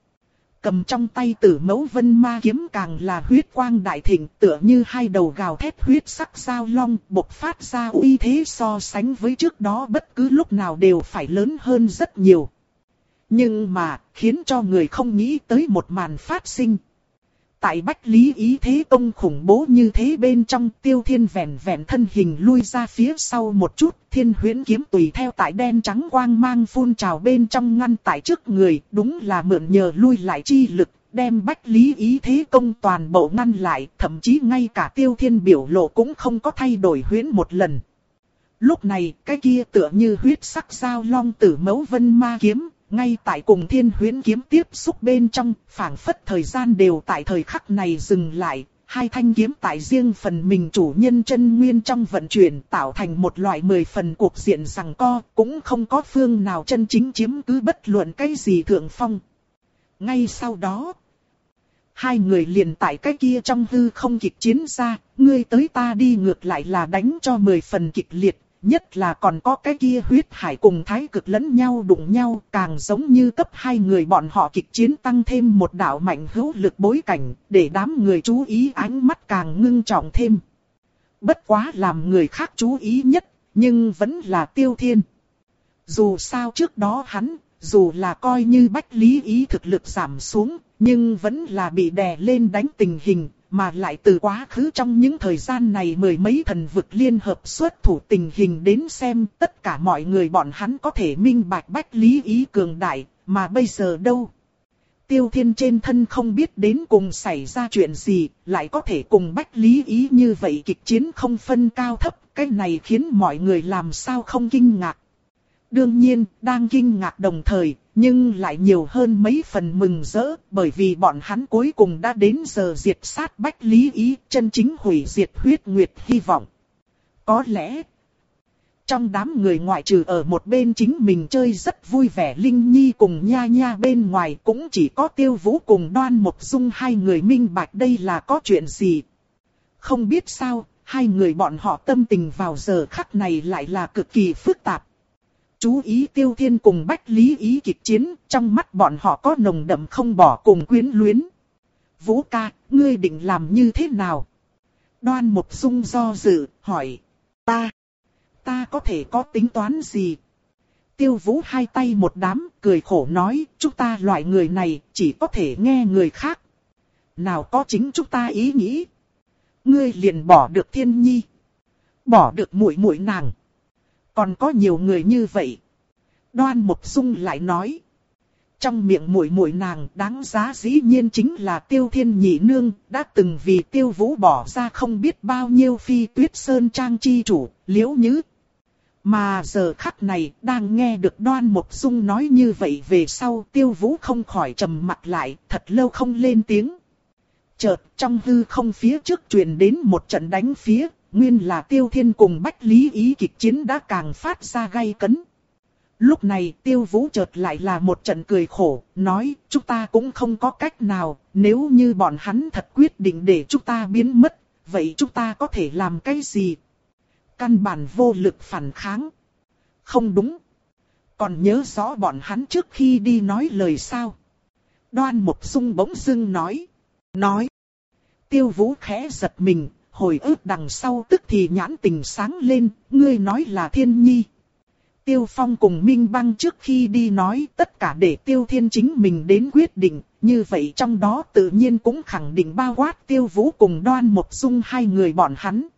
Cầm trong tay Tử Mẫu Vân Ma kiếm càng là huyết quang đại thịnh, tựa như hai đầu gào thét huyết sắc giao long, bộc phát ra uy thế so sánh với trước đó bất cứ lúc nào đều phải lớn hơn rất nhiều. Nhưng mà, khiến cho người không nghĩ tới một màn phát sinh. Tại Bách Lý Ý thế công khủng bố như thế bên trong, Tiêu Thiên vẹn vẹn thân hình lui ra phía sau một chút, Thiên Huyễn kiếm tùy theo tại đen trắng quang mang phun trào bên trong ngăn tại trước người, đúng là mượn nhờ lui lại chi lực, đem Bách Lý Ý thế công toàn bộ ngăn lại, thậm chí ngay cả Tiêu Thiên biểu lộ cũng không có thay đổi huyễn một lần. Lúc này, cái kia tựa như huyết sắc giao long Tử Mẫu Vân Ma kiếm, ngay tại cùng Thiên Huyễn kiếm tiếp xúc bên trong, phảng phất thời gian đều tại thời khắc này dừng lại, hai thanh kiếm tại riêng phần mình chủ nhân chân nguyên trong vận chuyển, tạo thành một loại mười phần cuộc diện giằng co, cũng không có phương nào chân chính chiếm cứ bất luận cái gì thượng phong. Ngay sau đó, hai người liền tại cái kia trong hư không kịch chiến ra, ngươi tới ta đi ngược lại là đánh cho mười phần kịch liệt. nhất là còn có cái kia huyết hải cùng thái cực lẫn nhau đụng nhau, càng giống như cấp hai người bọn họ kịch chiến tăng thêm một đạo mạnh hữu lực bối cảnh, để đám người chú ý ánh mắt càng ngưng trọng thêm. Bất quá làm người khác chú ý nhất, nhưng vẫn là Tiêu Thiên. Dù sao trước đó hắn, dù là coi như Bách Lý Ý thực lực giảm xuống, nhưng vẫn là bị đè lên đánh tình hình, mà lại từ quá khứ trong những thời gian này mười mấy thần vực liên hợp xuất thủ tình hình đến xem, tất cả mọi người bọn hắn có thể minh bạch Bách Lý Ý cường đại, mà bây giờ đâu? Tiêu Thiên trên thân không biết đến cùng xảy ra chuyện gì, lại có thể cùng Bách Lý Ý như vậy kịch chiến không phân cao thấp, cái này khiến mọi người làm sao không kinh ngạc. Đương nhiên, đang kinh ngạc đồng thời, nhưng lại nhiều hơn mấy phần mừng rỡ, bởi vì bọn hắn cuối cùng đã đến giờ diệt sát Bách Lý Ý, chân chính hủy diệt huyết nguyệt hy vọng. Có lẽ, trong đám người ngoại trừ ở một bên chính mình chơi rất vui vẻ Linh Nhi cùng Nha Nha bên ngoài, cũng chỉ có Tiêu Vũ cùng Đoan Mộc Dung hai người minh bạch đây là có chuyện gì. Không biết sao, hai người bọn họ tâm tình vào giờ khắc này lại là cực kỳ phức tạp. Chú ý Tiêu Thiên cùng Bách Lý Ý kịch chiến, trong mắt bọn họ có nồng đậm không bỏ cùng quyến luyến. Vũ ca, ngươi định làm như thế nào? Đoan Mộc Dung do dự, hỏi. Ta, ta có thể có tính toán gì? Tiêu Vũ hai tay một đám, cười khổ nói, chúng ta loại người này chỉ có thể nghe người khác. Nào có chính chúng ta ý nghĩ. Ngươi liền bỏ được Thiên Nhi, bỏ được muội muội nàng. Còn có nhiều người như vậy. Đoan Mộc Dung lại nói. Trong miệng muội muội nàng đáng giá dĩ nhiên chính là Tiêu Thiên nhị nương, đã từng vì Tiêu Vũ bỏ ra không biết bao nhiêu Phi Tuyết Sơn Trang chi chủ, Liễu Nhứ. Mà giờ khắc này, đang nghe được Đoan Mộc Dung nói như vậy về sau, Tiêu Vũ không khỏi trầm mặt lại, thật lâu không lên tiếng. Chợt trong hư không phía trước truyền đến một trận đánh phía. Nguyên là Tiêu Thiên cùng Bách Lý Ý kịch chiến đã càng phát ra gay cấn. Lúc này Tiêu Vũ chợt lại là một trận cười khổ, nói chúng ta cũng không có cách nào, nếu như bọn hắn thật quyết định để chúng ta biến mất, vậy chúng ta có thể làm cái gì? Căn bản vô lực phản kháng. Không đúng. Còn nhớ rõ bọn hắn trước khi đi nói lời sao? Đoan Mộc Dung bỗng dưng nói. Nói. Tiêu Vũ khẽ giật mình. Hồi ức đằng sau tức thì nhãn tình sáng lên, ngươi nói là Thiên Nhi. Tiêu Phong cùng Minh Băng trước khi đi nói tất cả để Tiêu Thiên chính mình đến quyết định, như vậy trong đó tự nhiên cũng khẳng định bao quát Tiêu Vũ cùng Đoan Mộc Dung hai người bọn hắn.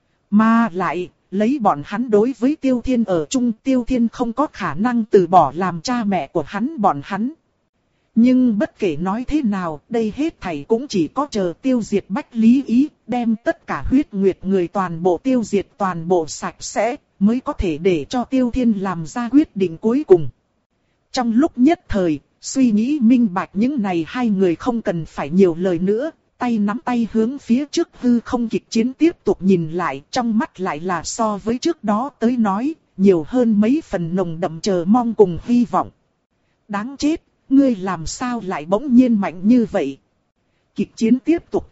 Mà lại, lấy bọn hắn đối với Tiêu Thiên ở chung, Tiêu Thiên không có khả năng từ bỏ làm cha mẹ của hắn bọn hắn. Nhưng bất kể nói thế nào, đây hết thảy cũng chỉ có chờ tiêu diệt Bách Lý Ý, đem tất cả huyết nguyệt người toàn bộ tiêu diệt toàn bộ sạch sẽ, mới có thể để cho Tiêu Thiên làm ra quyết định cuối cùng. Trong lúc nhất thời, suy nghĩ minh bạch những này hai người không cần phải nhiều lời nữa, tay nắm tay hướng phía trước hư không kịch chiến tiếp tục nhìn lại, trong mắt lại là so với trước đó tới nói, nhiều hơn mấy phần nồng đậm chờ mong cùng hy vọng. Đáng chết! Ngươi làm sao lại bỗng nhiên mạnh như vậy? Kịch chiến tiếp tục.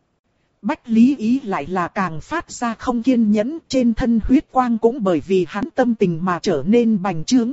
Bách Lý Ý lại là càng phát ra không kiên nhẫn, trên thân huyết quang cũng bởi vì hắn tâm tình mà trở nên bành trướng.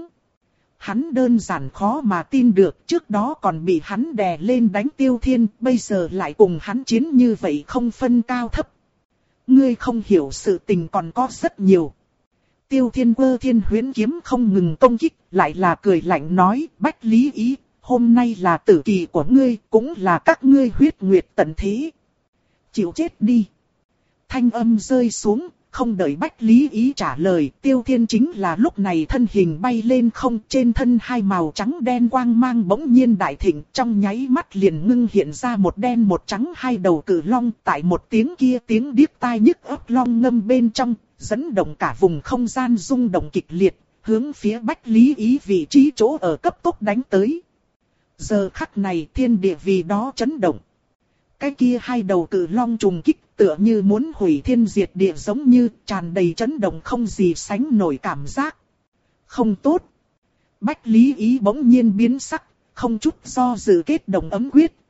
Hắn đơn giản khó mà tin được, trước đó còn bị hắn đè lên đánh Tiêu Thiên, bây giờ lại cùng hắn chiến như vậy không phân cao thấp. Ngươi không hiểu sự tình còn có rất nhiều. Tiêu Thiên quơ thiên huyễn kiếm không ngừng công kích, lại là cười lạnh nói, Bách Lý Ý. Hôm nay là tử kỳ của ngươi, cũng là các ngươi huyết nguyệt tận thế. Chịu chết đi. Thanh âm rơi xuống, không đợi Bách Lý Ý trả lời, Tiêu Thiên chính là lúc này thân hình bay lên không, trên thân hai màu trắng đen quang mang bỗng nhiên đại thịnh, trong nháy mắt liền ngưng hiện ra một đen một trắng hai đầu cự long, tại một tiếng kia tiếng điếc tai nhức óc long ngâm bên trong, dẫn động cả vùng không gian rung động kịch liệt, hướng phía Bách Lý Ý vị trí chỗ ở cấp tốc đánh tới. Giờ khắc này thiên địa vì đó chấn động. Cái kia hai đầu cự long trùng kích tựa như muốn hủy thiên diệt địa giống như tràn đầy chấn động không gì sánh nổi cảm giác. Không tốt. Bách Lý Ý bỗng nhiên biến sắc, không chút do dự kết động ấm quyết,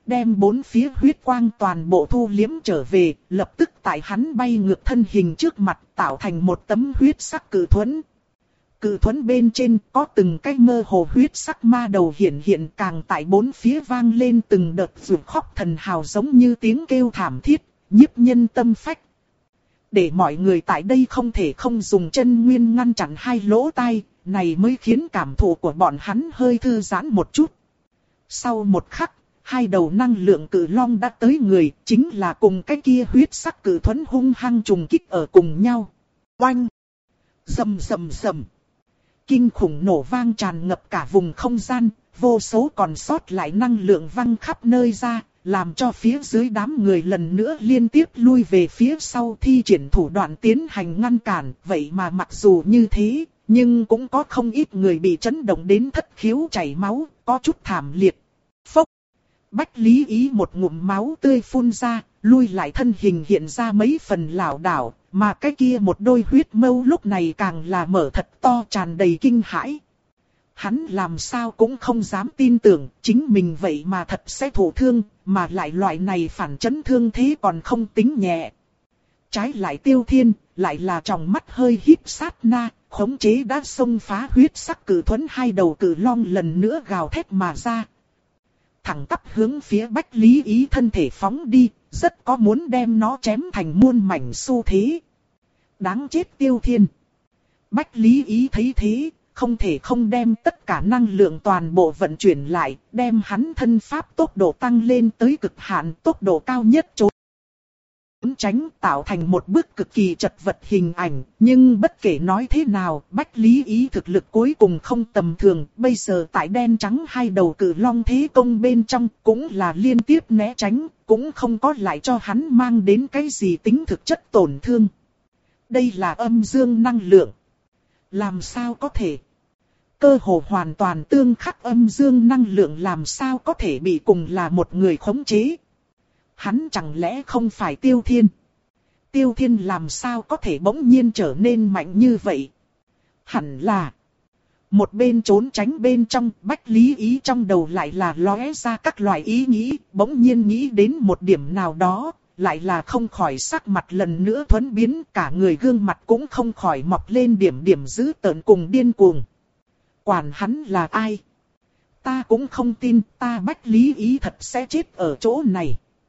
đem bốn phía huyết quang toàn bộ thu liếm trở về, lập tức tại hắn bay ngược thân hình trước mặt tạo thành một tấm huyết sắc cự thuẫn. Cự thuẫn bên trên có từng cái mơ hồ huyết sắc ma đầu hiện hiện, càng tại bốn phía vang lên từng đợt rụt khóc thần hào giống như tiếng kêu thảm thiết, nhiếp nhân tâm phách. Để mọi người tại đây không thể không dùng chân nguyên ngăn chặn hai lỗ tai, này mới khiến cảm thụ của bọn hắn hơi thư giãn một chút. Sau một khắc, hai đầu năng lượng cự long đã tới người, chính là cùng cái kia huyết sắc cự thuẫn hung hăng trùng kích ở cùng nhau. Oanh! Rầm rầm rầm! Kinh khủng nổ vang tràn ngập cả vùng không gian, vô số còn sót lại năng lượng văng khắp nơi ra, làm cho phía dưới đám người lần nữa liên tiếp lui về phía sau thi triển thủ đoạn tiến hành ngăn cản. Vậy mà mặc dù như thế, nhưng cũng có không ít người bị chấn động đến thất khiếu chảy máu, có chút thảm liệt. Phốc! Bách Lý Ý một ngụm máu tươi phun ra, lui lại thân hình hiện ra mấy phần lảo đảo, mà cái kia một đôi huyết mâu lúc này càng là mở thật to tràn đầy kinh hãi. Hắn làm sao cũng không dám tin tưởng, chính mình vậy mà thật sẽ thụ thương, mà lại loại này phản chấn thương thế còn không tính nhẹ. Trái lại Tiêu Thiên, lại là tròng mắt hơi híp sát na, khống chế đã xông phá huyết sắc cử thuẫn hai đầu cử long lần nữa gào thét mà ra. Thẳng tắp hướng phía Bách Lý Ý thân thể phóng đi, rất có muốn đem nó chém thành muôn mảnh xu thế. Đáng chết Tiêu Thiên! Bách Lý Ý thấy thế, không thể không đem tất cả năng lượng toàn bộ vận chuyển lại, đem hắn thân pháp tốc độ tăng lên tới cực hạn, tốc độ cao nhất trốn tránh, tạo thành một bức cực kỳ chật vật hình ảnh. Nhưng bất kể nói thế nào, Bách Lý Ý thực lực cuối cùng không tầm thường, bây giờ tại đen trắng hai đầu cự long thế công bên trong cũng là liên tiếp né tránh, cũng không có lại cho hắn mang đến cái gì tính thực chất tổn thương. Đây là âm dương năng lượng. Làm sao có thể? Cơ hồ hoàn toàn tương khắc âm dương năng lượng làm sao có thể bị cùng là một người khống chế? Hắn chẳng lẽ không phải Tiêu Thiên? Tiêu Thiên làm sao có thể bỗng nhiên trở nên mạnh như vậy? Hẳn là... Một bên trốn tránh bên trong, Bách Lý Ý trong đầu lại là lóe ra các loại ý nghĩ, bỗng nhiên nghĩ đến một điểm nào đó, lại là không khỏi sắc mặt lần nữa thuẫn biến, cả người gương mặt cũng không khỏi mọc lên điểm điểm dữ tợn cùng điên cuồng. Quản hắn là ai? Ta cũng không tin ta Bách Lý Ý thật sẽ chết ở chỗ này.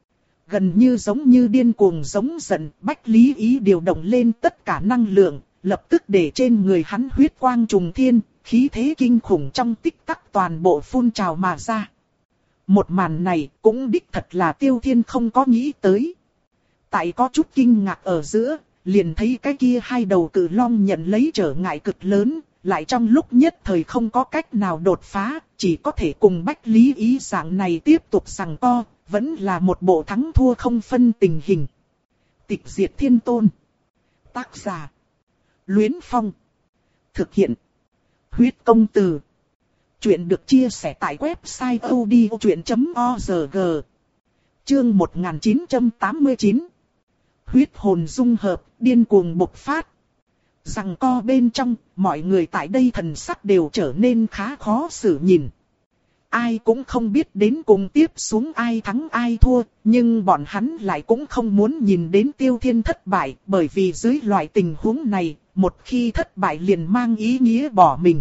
Gần như giống như điên cuồng giống giận, Bách Lý Ý điều động lên tất cả năng lượng, lập tức để trên người hắn huyết quang trùng thiên, khí thế kinh khủng trong tích tắc toàn bộ phun trào mà ra. Một màn này cũng đích thật là Tiêu Thiên không có nghĩ tới. Tại có chút kinh ngạc ở giữa, liền thấy cái kia hai đầu cự long nhận lấy trở ngại cực lớn, lại trong lúc nhất thời không có cách nào đột phá, chỉ có thể cùng Bách Lý Ý dạng này tiếp tục giằng co, vẫn là một bộ thắng thua không phân tình hình. Tịch diệt thiên tôn. Tác giả: Luyến Phong. Thực hiện: Huyết công từ. Chuyện được chia sẻ tại website odchuyện chấm org. Chương một nghìn chín trăm tám mươi chín. Huyết hồn dung hợp, điên cuồng bộc phát. Giằng co bên trong, mọi người tại đây thần sắc đều trở nên khá khó xử nhìn. Ai cũng không biết đến cùng tiếp xuống ai thắng ai thua, nhưng bọn hắn lại cũng không muốn nhìn đến Tiêu Thiên thất bại, bởi vì dưới loại tình huống này, một khi thất bại liền mang ý nghĩa bỏ mình.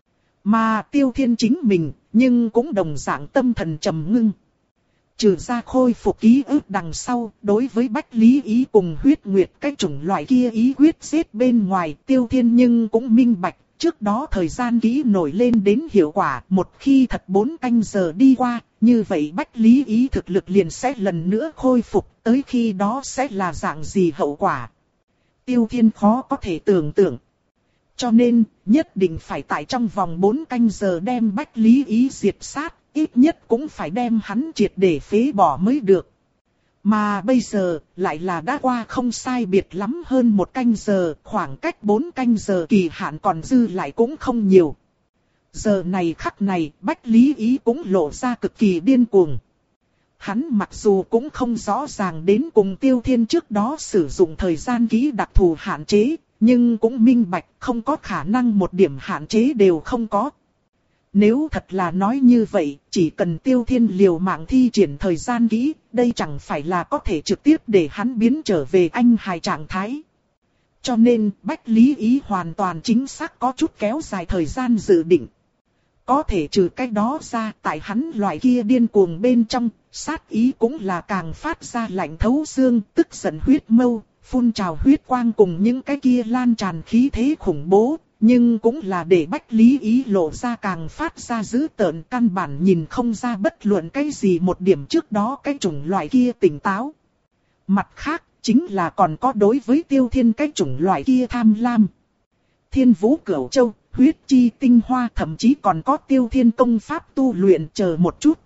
Mà Tiêu Thiên chính mình, nhưng cũng đồng dạng tâm thần trầm ngưng. Trừ ra khôi phục ký ức đằng sau, đối với Bách Lý Ý cùng huyết nguyệt cái chủng loại kia ý quyết giết bên ngoài, Tiêu Thiên nhưng cũng minh bạch, trước đó thời gian ký nổi lên đến hiệu quả, một khi thật bốn canh giờ đi qua, như vậy Bách Lý Ý thực lực liền sẽ lần nữa khôi phục, tới khi đó sẽ là dạng gì hậu quả. Tiêu Thiên khó có thể tưởng tượng. Cho nên, nhất định phải tại trong vòng bốn canh giờ đem Bách Lý Ý diệt sát, ít nhất cũng phải đem hắn triệt để phế bỏ mới được. Mà bây giờ, lại là đã qua không sai biệt lắm hơn một canh giờ, khoảng cách bốn canh giờ kỳ hạn còn dư lại cũng không nhiều. Giờ này khắc này, Bách Lý Ý cũng lộ ra cực kỳ điên cuồng. Hắn mặc dù cũng không rõ ràng đến cùng Tiêu Thiên trước đó sử dụng thời gian ký đặc thù hạn chế, nhưng cũng minh bạch không có khả năng một điểm hạn chế đều không có. Nếu thật là nói như vậy, chỉ cần Tiêu Thiên liều mạng thi triển thời gian kỹ, đây chẳng phải là có thể trực tiếp để hắn biến trở về anh hài trạng thái. Cho nên, Bách Lý Ý hoàn toàn chính xác có chút kéo dài thời gian dự định. Có thể trừ cái đó ra, tại hắn loại kia điên cuồng bên trong, sát ý cũng là càng phát ra lạnh thấu xương, tức giận huyết mâu, phun trào huyết quang cùng những cái kia lan tràn khí thế khủng bố. Nhưng cũng là để Bách Lý Ý lộ ra càng phát ra dữ tợn, căn bản nhìn không ra bất luận cái gì một điểm trước đó cái chủng loại kia tỉnh táo. Mặt khác, chính là còn có đối với Tiêu Thiên cái chủng loại kia tham lam. Thiên Vũ Cửu Châu, huyết chi tinh hoa, thậm chí còn có Tiêu Thiên công pháp tu luyện, chờ một chút.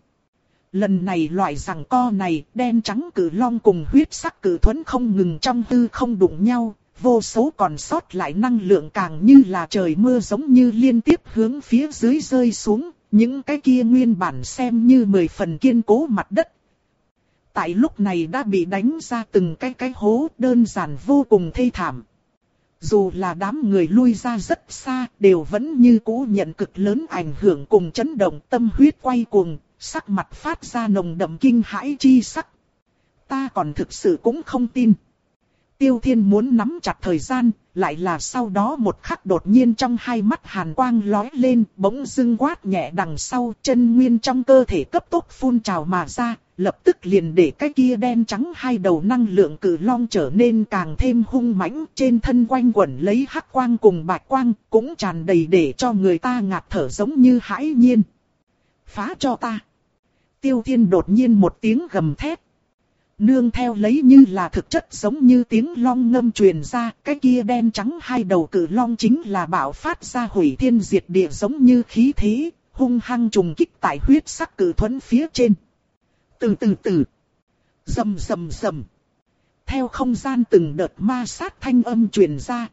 Lần này loại giằng co này, đen trắng cử long cùng huyết sắc cử thuẫn không ngừng trong hư không đụng nhau. Vô số còn sót lại năng lượng càng như là trời mưa giống như liên tiếp hướng phía dưới rơi xuống, những cái kia nguyên bản xem như mười phần kiên cố mặt đất. Tại lúc này đã bị đánh ra từng cái cái hố, đơn giản vô cùng thê thảm. Dù là đám người lui ra rất xa, đều vẫn như cũ nhận cực lớn ảnh hưởng cùng chấn động, tâm huyết quay cuồng, sắc mặt phát ra nồng đậm kinh hãi chi sắc. Ta còn thực sự cũng không tin. Tiêu Thiên muốn nắm chặt thời gian, lại là sau đó một khắc đột nhiên trong hai mắt hàn quang lóe lên, bỗng dưng quát nhẹ đằng sau, chân nguyên trong cơ thể cấp tốc phun trào mà ra, lập tức liền để cái kia đen trắng hai đầu năng lượng cử long trở nên càng thêm hung mãnh, trên thân quanh quẩn lấy hắc quang cùng bạch quang, cũng tràn đầy để cho người ta ngạt thở giống như hãi nhiên. Phá cho ta! Tiêu Thiên đột nhiên một tiếng gầm thét. Nương theo lấy như là thực chất giống như tiếng long ngâm truyền ra, cái kia đen trắng hai đầu cử long chính là bạo phát ra hủy thiên diệt địa giống như khí thế, hung hăng trùng kích tại huyết sắc cử thuẫn phía trên. Từ từ từ, rầm rầm rầm, theo không gian từng đợt ma sát thanh âm truyền ra.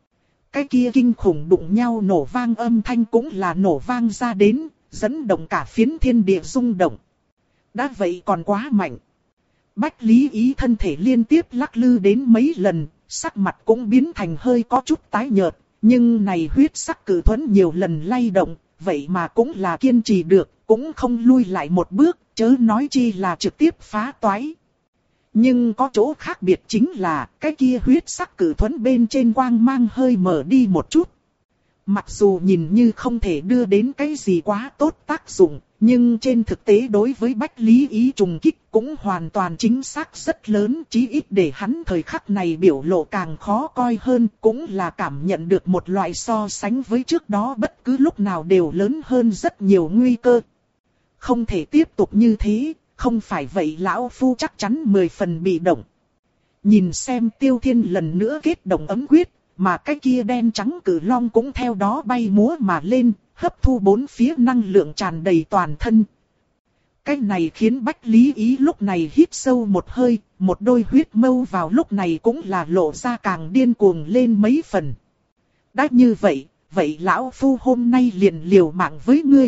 Cái kia kinh khủng đụng nhau nổ vang âm thanh cũng là nổ vang ra đến, dẫn động cả phiến thiên địa rung động. Đã vậy còn quá mạnh. Bách Lý Ý thân thể liên tiếp lắc lư đến mấy lần, sắc mặt cũng biến thành hơi có chút tái nhợt, nhưng này huyết sắc cử thuẫn nhiều lần lay động, vậy mà cũng là kiên trì được, cũng không lui lại một bước, chớ nói chi là trực tiếp phá toái. Nhưng có chỗ khác biệt chính là, cái kia huyết sắc cử thuẫn bên trên quang mang hơi mở đi một chút. Mặc dù nhìn như không thể đưa đến cái gì quá tốt tác dụng, nhưng trên thực tế đối với Bách Lý Ý trùng kích cũng hoàn toàn chính xác rất lớn, chí ít để hắn thời khắc này biểu lộ càng khó coi hơn, cũng là cảm nhận được một loại so sánh với trước đó bất cứ lúc nào đều lớn hơn rất nhiều nguy cơ. Không thể tiếp tục như thế, không phải vậy lão phu chắc chắn mười phần bị động. Nhìn xem Tiêu Thiên lần nữa kết động ấm quyết, mà cái kia đen trắng cử long cũng theo đó bay múa mà lên, hấp thu bốn phía năng lượng tràn đầy toàn thân. Cái này khiến Bách Lý Ý lúc này hít sâu một hơi, một đôi huyết mâu vào lúc này cũng là lộ ra càng điên cuồng lên mấy phần. Đã như vậy, vậy lão phu hôm nay liền liều mạng với ngươi.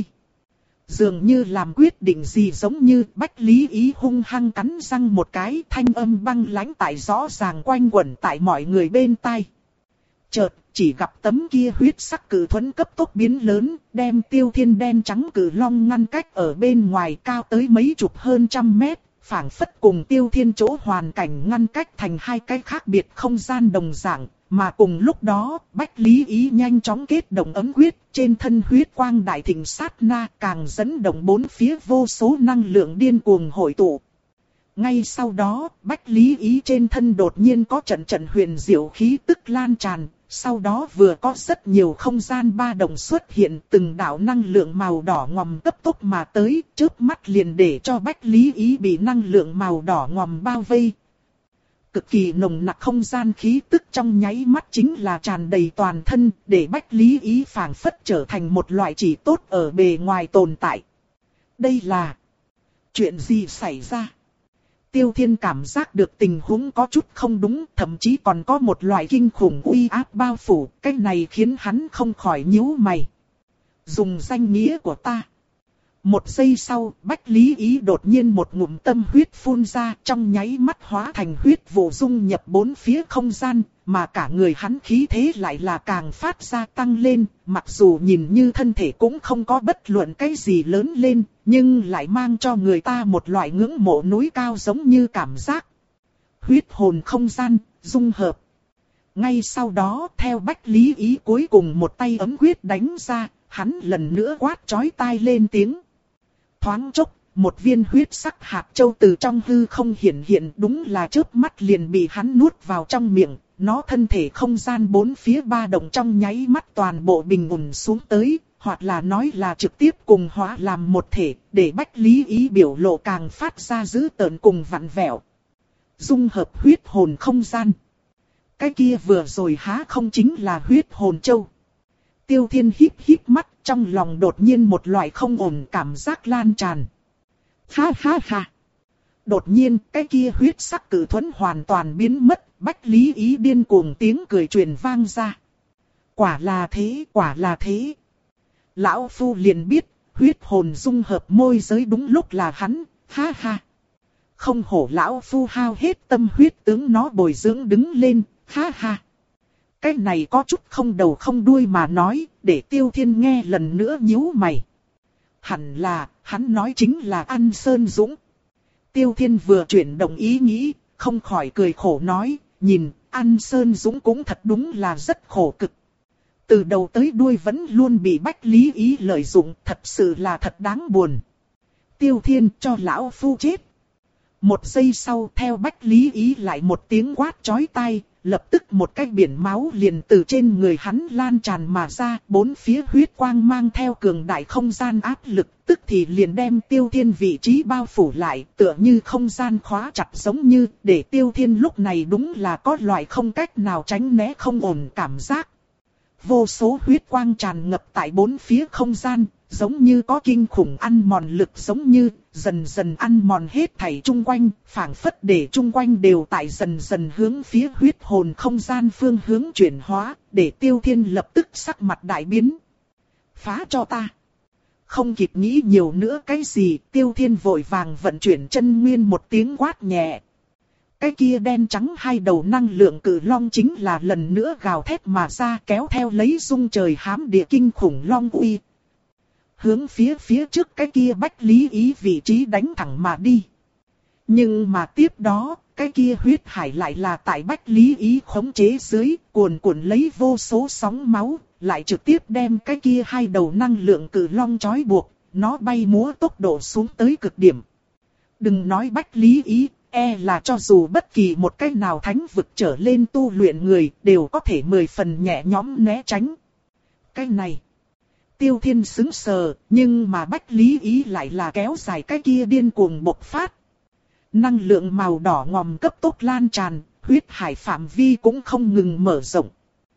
Dường như làm quyết định gì giống như Bách Lý Ý hung hăng cắn răng một cái, thanh âm băng lãnh tại rõ ràng quanh quẩn tại mọi người bên tai. Chợt, chỉ gặp tấm kia huyết sắc cử thuẫn cấp tốc biến lớn, đem Tiêu Thiên đen trắng cử long ngăn cách ở bên ngoài cao tới mấy chục hơn trăm mét, phảng phất cùng Tiêu Thiên chỗ hoàn cảnh ngăn cách thành hai cái khác biệt không gian đồng dạng, mà cùng lúc đó, Bách Lý Ý nhanh chóng kết động ấm quyết, trên thân huyết quang đại thịnh sát na càng dẫn động bốn phía vô số năng lượng điên cuồng hội tụ. Ngay sau đó, Bách Lý Ý trên thân đột nhiên có trận trận huyền diệu khí tức lan tràn, sau đó vừa có rất nhiều không gian ba động xuất hiện, từng đạo năng lượng màu đỏ ngòm cấp tốc mà tới, chớp mắt liền để cho Bách Lý Ý bị năng lượng màu đỏ ngòm bao vây. Cực kỳ nồng nặc không gian khí tức trong nháy mắt chính là tràn đầy toàn thân, để Bách Lý Ý phảng phất trở thành một loại chỉ tốt ở bề ngoài tồn tại. Đây là chuyện gì xảy ra? Tiêu Thiên cảm giác được tình huống có chút không đúng, thậm chí còn có một loại kinh khủng uy áp bao phủ, cái này khiến hắn không khỏi nhíu mày. Dùng danh nghĩa của ta. Một giây sau, Bách Lý Ý đột nhiên một ngụm tâm huyết phun ra, trong nháy mắt hóa thành huyết vụ dung nhập bốn phía không gian, mà cả người hắn khí thế lại là càng phát ra tăng lên, mặc dù nhìn như thân thể cũng không có bất luận cái gì lớn lên, nhưng lại mang cho người ta một loại ngưỡng mộ núi cao giống như cảm giác. Huyết hồn không gian, dung hợp. Ngay sau đó, theo Bách Lý Ý cuối cùng một tay ấm quyết đánh ra, hắn lần nữa quát chói tai lên tiếng. Thoáng chốc, một viên huyết sắc hạt châu từ trong hư không hiện hiện, đúng là chớp mắt liền bị hắn nuốt vào trong miệng. Nó thân thể không gian bốn phía ba động trong nháy mắt toàn bộ bình ổn xuống tới, hoặc là nói là trực tiếp cùng hóa làm một thể, để Bách Lý Ý biểu lộ càng phát ra dữ tợn cùng vặn vẹo. Dung hợp huyết hồn không gian. Cái kia vừa rồi há không chính là huyết hồn châu. Tiêu Thiên híp híp mắt, trong lòng đột nhiên một loại không ổn cảm giác lan tràn. Ha ha ha. Đột nhiên, cái kia huyết sắc cử thuẫn hoàn toàn biến mất, Bách Lý Ý điên cuồng tiếng cười truyền vang ra. Quả là thế, quả là thế. Lão Phu liền biết, huyết hồn dung hợp môi giới đúng lúc là hắn, ha ha. Không hổ Lão Phu hao hết tâm huyết tướng nó bồi dưỡng đứng lên, ha ha. Cái này có chút không đầu không đuôi mà nói, để Tiêu Thiên nghe lần nữa nhíu mày. Hẳn là, hắn nói chính là An Sơn Dũng. Tiêu Thiên vừa chuyển động ý nghĩ, không khỏi cười khổ nói, nhìn, An Sơn Dũng cũng thật đúng là rất khổ cực. Từ đầu tới đuôi vẫn luôn bị Bách Lý Ý lợi dụng, thật sự là thật đáng buồn. Tiêu Thiên cho Lão Phu chết. Một giây sau theo Bách Lý Ý lại một tiếng quát chói tai, lập tức một cái biển máu liền từ trên người hắn lan tràn mà ra, bốn phía huyết quang mang theo cường đại không gian áp lực, tức thì liền đem Tiêu Thiên vị trí bao phủ lại, tựa như không gian khóa chặt giống như, để Tiêu Thiên lúc này đúng là có loại không cách nào tránh né không ổn cảm giác. Vô số huyết quang tràn ngập tại bốn phía không gian, giống như có kinh khủng ăn mòn lực giống như, dần dần ăn mòn hết thảy chung quanh, phảng phất để chung quanh đều tại dần dần hướng phía huyết hồn không gian phương hướng chuyển hóa, để Tiêu Thiên lập tức sắc mặt đại biến. Phá cho ta! Không kịp nghĩ nhiều nữa cái gì, Tiêu Thiên vội vàng vận chuyển chân nguyên một tiếng quát nhẹ. Cái kia đen trắng hai đầu năng lượng cự long chính là lần nữa gào thét mà ra, kéo theo lấy rung trời hám địa kinh khủng long uy. Hướng phía phía trước cái kia Bách Lý Ý vị trí đánh thẳng mà đi. Nhưng mà tiếp đó, cái kia huyết hải lại là tại Bách Lý Ý khống chế dưới, cuồn cuộn lấy vô số sóng máu, lại trực tiếp đem cái kia hai đầu năng lượng cự long trói buộc, nó bay múa tốc độ xuống tới cực điểm. Đừng nói Bách Lý Ý, e là cho dù bất kỳ một cái nào thánh vực trở lên tu luyện người, đều có thể mười phần nhẹ nhõm né tránh. Cái này, Tiêu Thiên sững sờ, nhưng mà Bách Lý Ý lại là kéo dài cái kia điên cuồng bộc phát. Năng lượng màu đỏ ngòm cấp tốc lan tràn, huyết hải phạm vi cũng không ngừng mở rộng.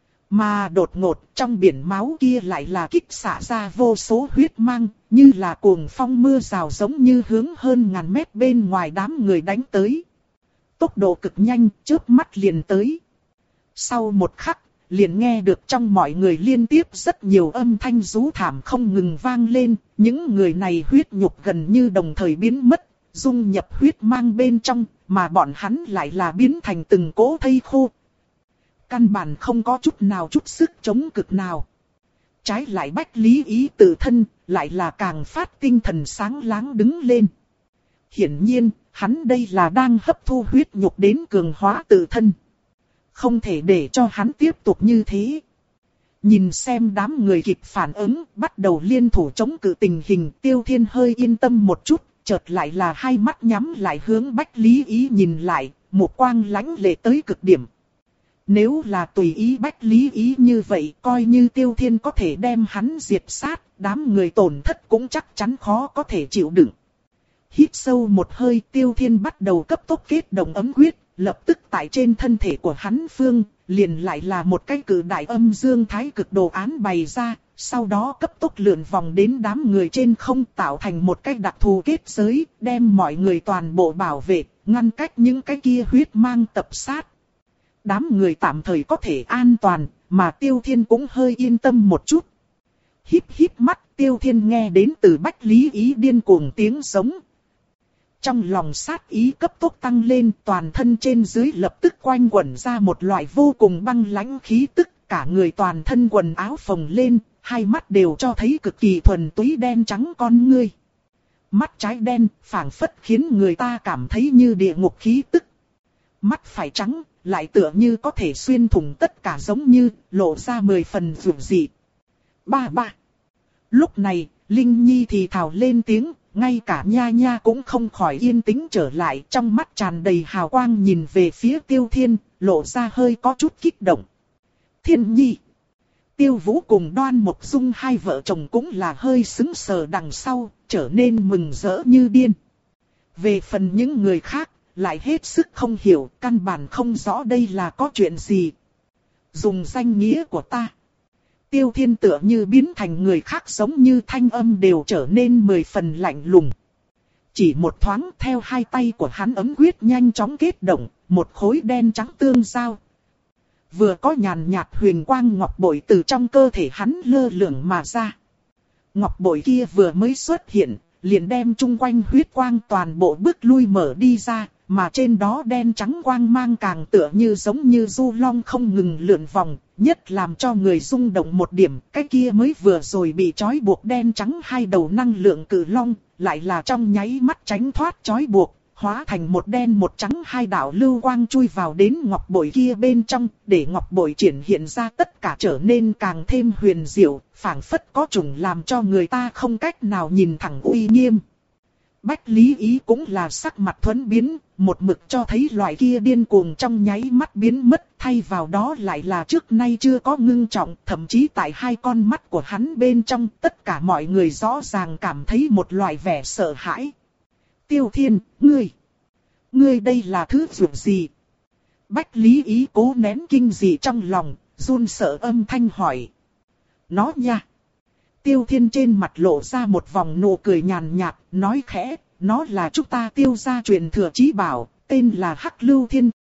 Mà đột ngột trong biển máu kia lại là kích xạ ra vô số huyết mang, như là cuồng phong mưa rào giống như hướng hơn ngàn mét bên ngoài đám người đánh tới. Tốc độ cực nhanh, chớp mắt liền tới. Sau một khắc, liền nghe được trong mọi người liên tiếp rất nhiều âm thanh rú thảm không ngừng vang lên, những người này huyết nhục gần như đồng thời biến mất, dung nhập huyết mang bên trong, mà bọn hắn lại là biến thành từng cỗ thây khô. Căn bản không có chút nào chút sức chống cực nào. Trái lại Bách Lý Ý tự thân, lại là càng phát tinh thần sáng láng đứng lên. Hiển nhiên, hắn đây là đang hấp thu huyết nhục đến cường hóa tự thân. Không thể để cho hắn tiếp tục như thế. Nhìn xem đám người kịp phản ứng, bắt đầu liên thủ chống cự tình hình, Tiêu Thiên hơi yên tâm một chút, chợt lại là hai mắt nhắm lại hướng Bách Lý Ý nhìn lại, một quang lãnh lệ tới cực điểm. Nếu là tùy ý Bách Lý Ý như vậy, coi như Tiêu Thiên có thể đem hắn diệt sát, đám người tổn thất cũng chắc chắn khó có thể chịu đựng. Hít sâu một hơi, Tiêu Thiên bắt đầu cấp tốc kết động ấm quyết, lập tức tại trên thân thể của hắn phương, liền lại là một cái cử đại âm dương thái cực đồ án bày ra, sau đó cấp tốc lượn vòng đến đám người trên không tạo thành một cái đặc thù kết giới, đem mọi người toàn bộ bảo vệ, ngăn cách những cái kia huyết mang tập sát. Đám người tạm thời có thể an toàn, mà Tiêu Thiên cũng hơi yên tâm một chút. Híp híp mắt, Tiêu Thiên nghe đến từ Bách Lý Ý điên cuồng tiếng giống. Trong lòng sát ý cấp tốc tăng lên, toàn thân trên dưới lập tức quanh quẩn ra một loại vô cùng băng lãnh khí tức, cả người toàn thân quần áo phồng lên, hai mắt đều cho thấy cực kỳ thuần túy đen trắng con ngươi. Mắt trái đen, phảng phất khiến người ta cảm thấy như địa ngục khí tức. Mắt phải trắng, lại tựa như có thể xuyên thủng tất cả giống như, lộ ra mười phần dữ dị. Ba ba. Lúc này, Linh Nhi thì thào lên tiếng, ngay cả Nha Nha cũng không khỏi yên tĩnh trở lại, trong mắt tràn đầy hào quang nhìn về phía Tiêu Thiên, lộ ra hơi có chút kích động. Thiên Nhi. Tiêu Vũ cùng Đoan Mộc Dung hai vợ chồng cũng là hơi sững sờ đằng sau, trở nên mừng rỡ như điên. Về phần những người khác, lại hết sức không hiểu, căn bản không rõ đây là có chuyện gì. Dùng danh nghĩa của ta. Tiêu Thiên tựa như biến thành người khác, giống như thanh âm đều trở nên mười phần lạnh lùng. Chỉ một thoáng, theo hai tay của hắn ấm quyết nhanh chóng kết động, một khối đen trắng tương giao. Vừa có nhàn nhạt huyền quang ngọc bội từ trong cơ thể hắn lơ lửng mà ra. Ngọc bội kia vừa mới xuất hiện, liền đem chung quanh huyết quang toàn bộ bước lui mở đi ra, mà trên đó đen trắng quang mang càng tựa như giống như du long không ngừng lượn vòng, nhất làm cho người rung động một điểm, cái kia mới vừa rồi bị trói buộc đen trắng hai đầu năng lượng cự long, lại là trong nháy mắt tránh thoát trói buộc, hóa thành một đen một trắng hai đạo lưu quang chui vào đến ngọc bội kia bên trong, để ngọc bội triển hiện ra tất cả trở nên càng thêm huyền diệu, phảng phất có trùng làm cho người ta không cách nào nhìn thẳng uy nghiêm. Bách Lý Ý cũng là sắc mặt thuẫn biến, một mực cho thấy loại kia điên cuồng trong nháy mắt biến mất, thay vào đó lại là trước nay chưa có ngưng trọng, thậm chí tại hai con mắt của hắn bên trong, tất cả mọi người rõ ràng cảm thấy một loại vẻ sợ hãi. Tiêu Thiên, ngươi, ngươi đây là thứ dụng gì? Bách Lý Ý cố nén kinh dị trong lòng, run sợ âm thanh hỏi. Nó nha. Tiêu Thiên trên mặt lộ ra một vòng nụ cười nhàn nhạt, nói khẽ, nó là chúng ta Tiêu gia truyền thừa chí bảo, tên là Hắc Lưu Thiên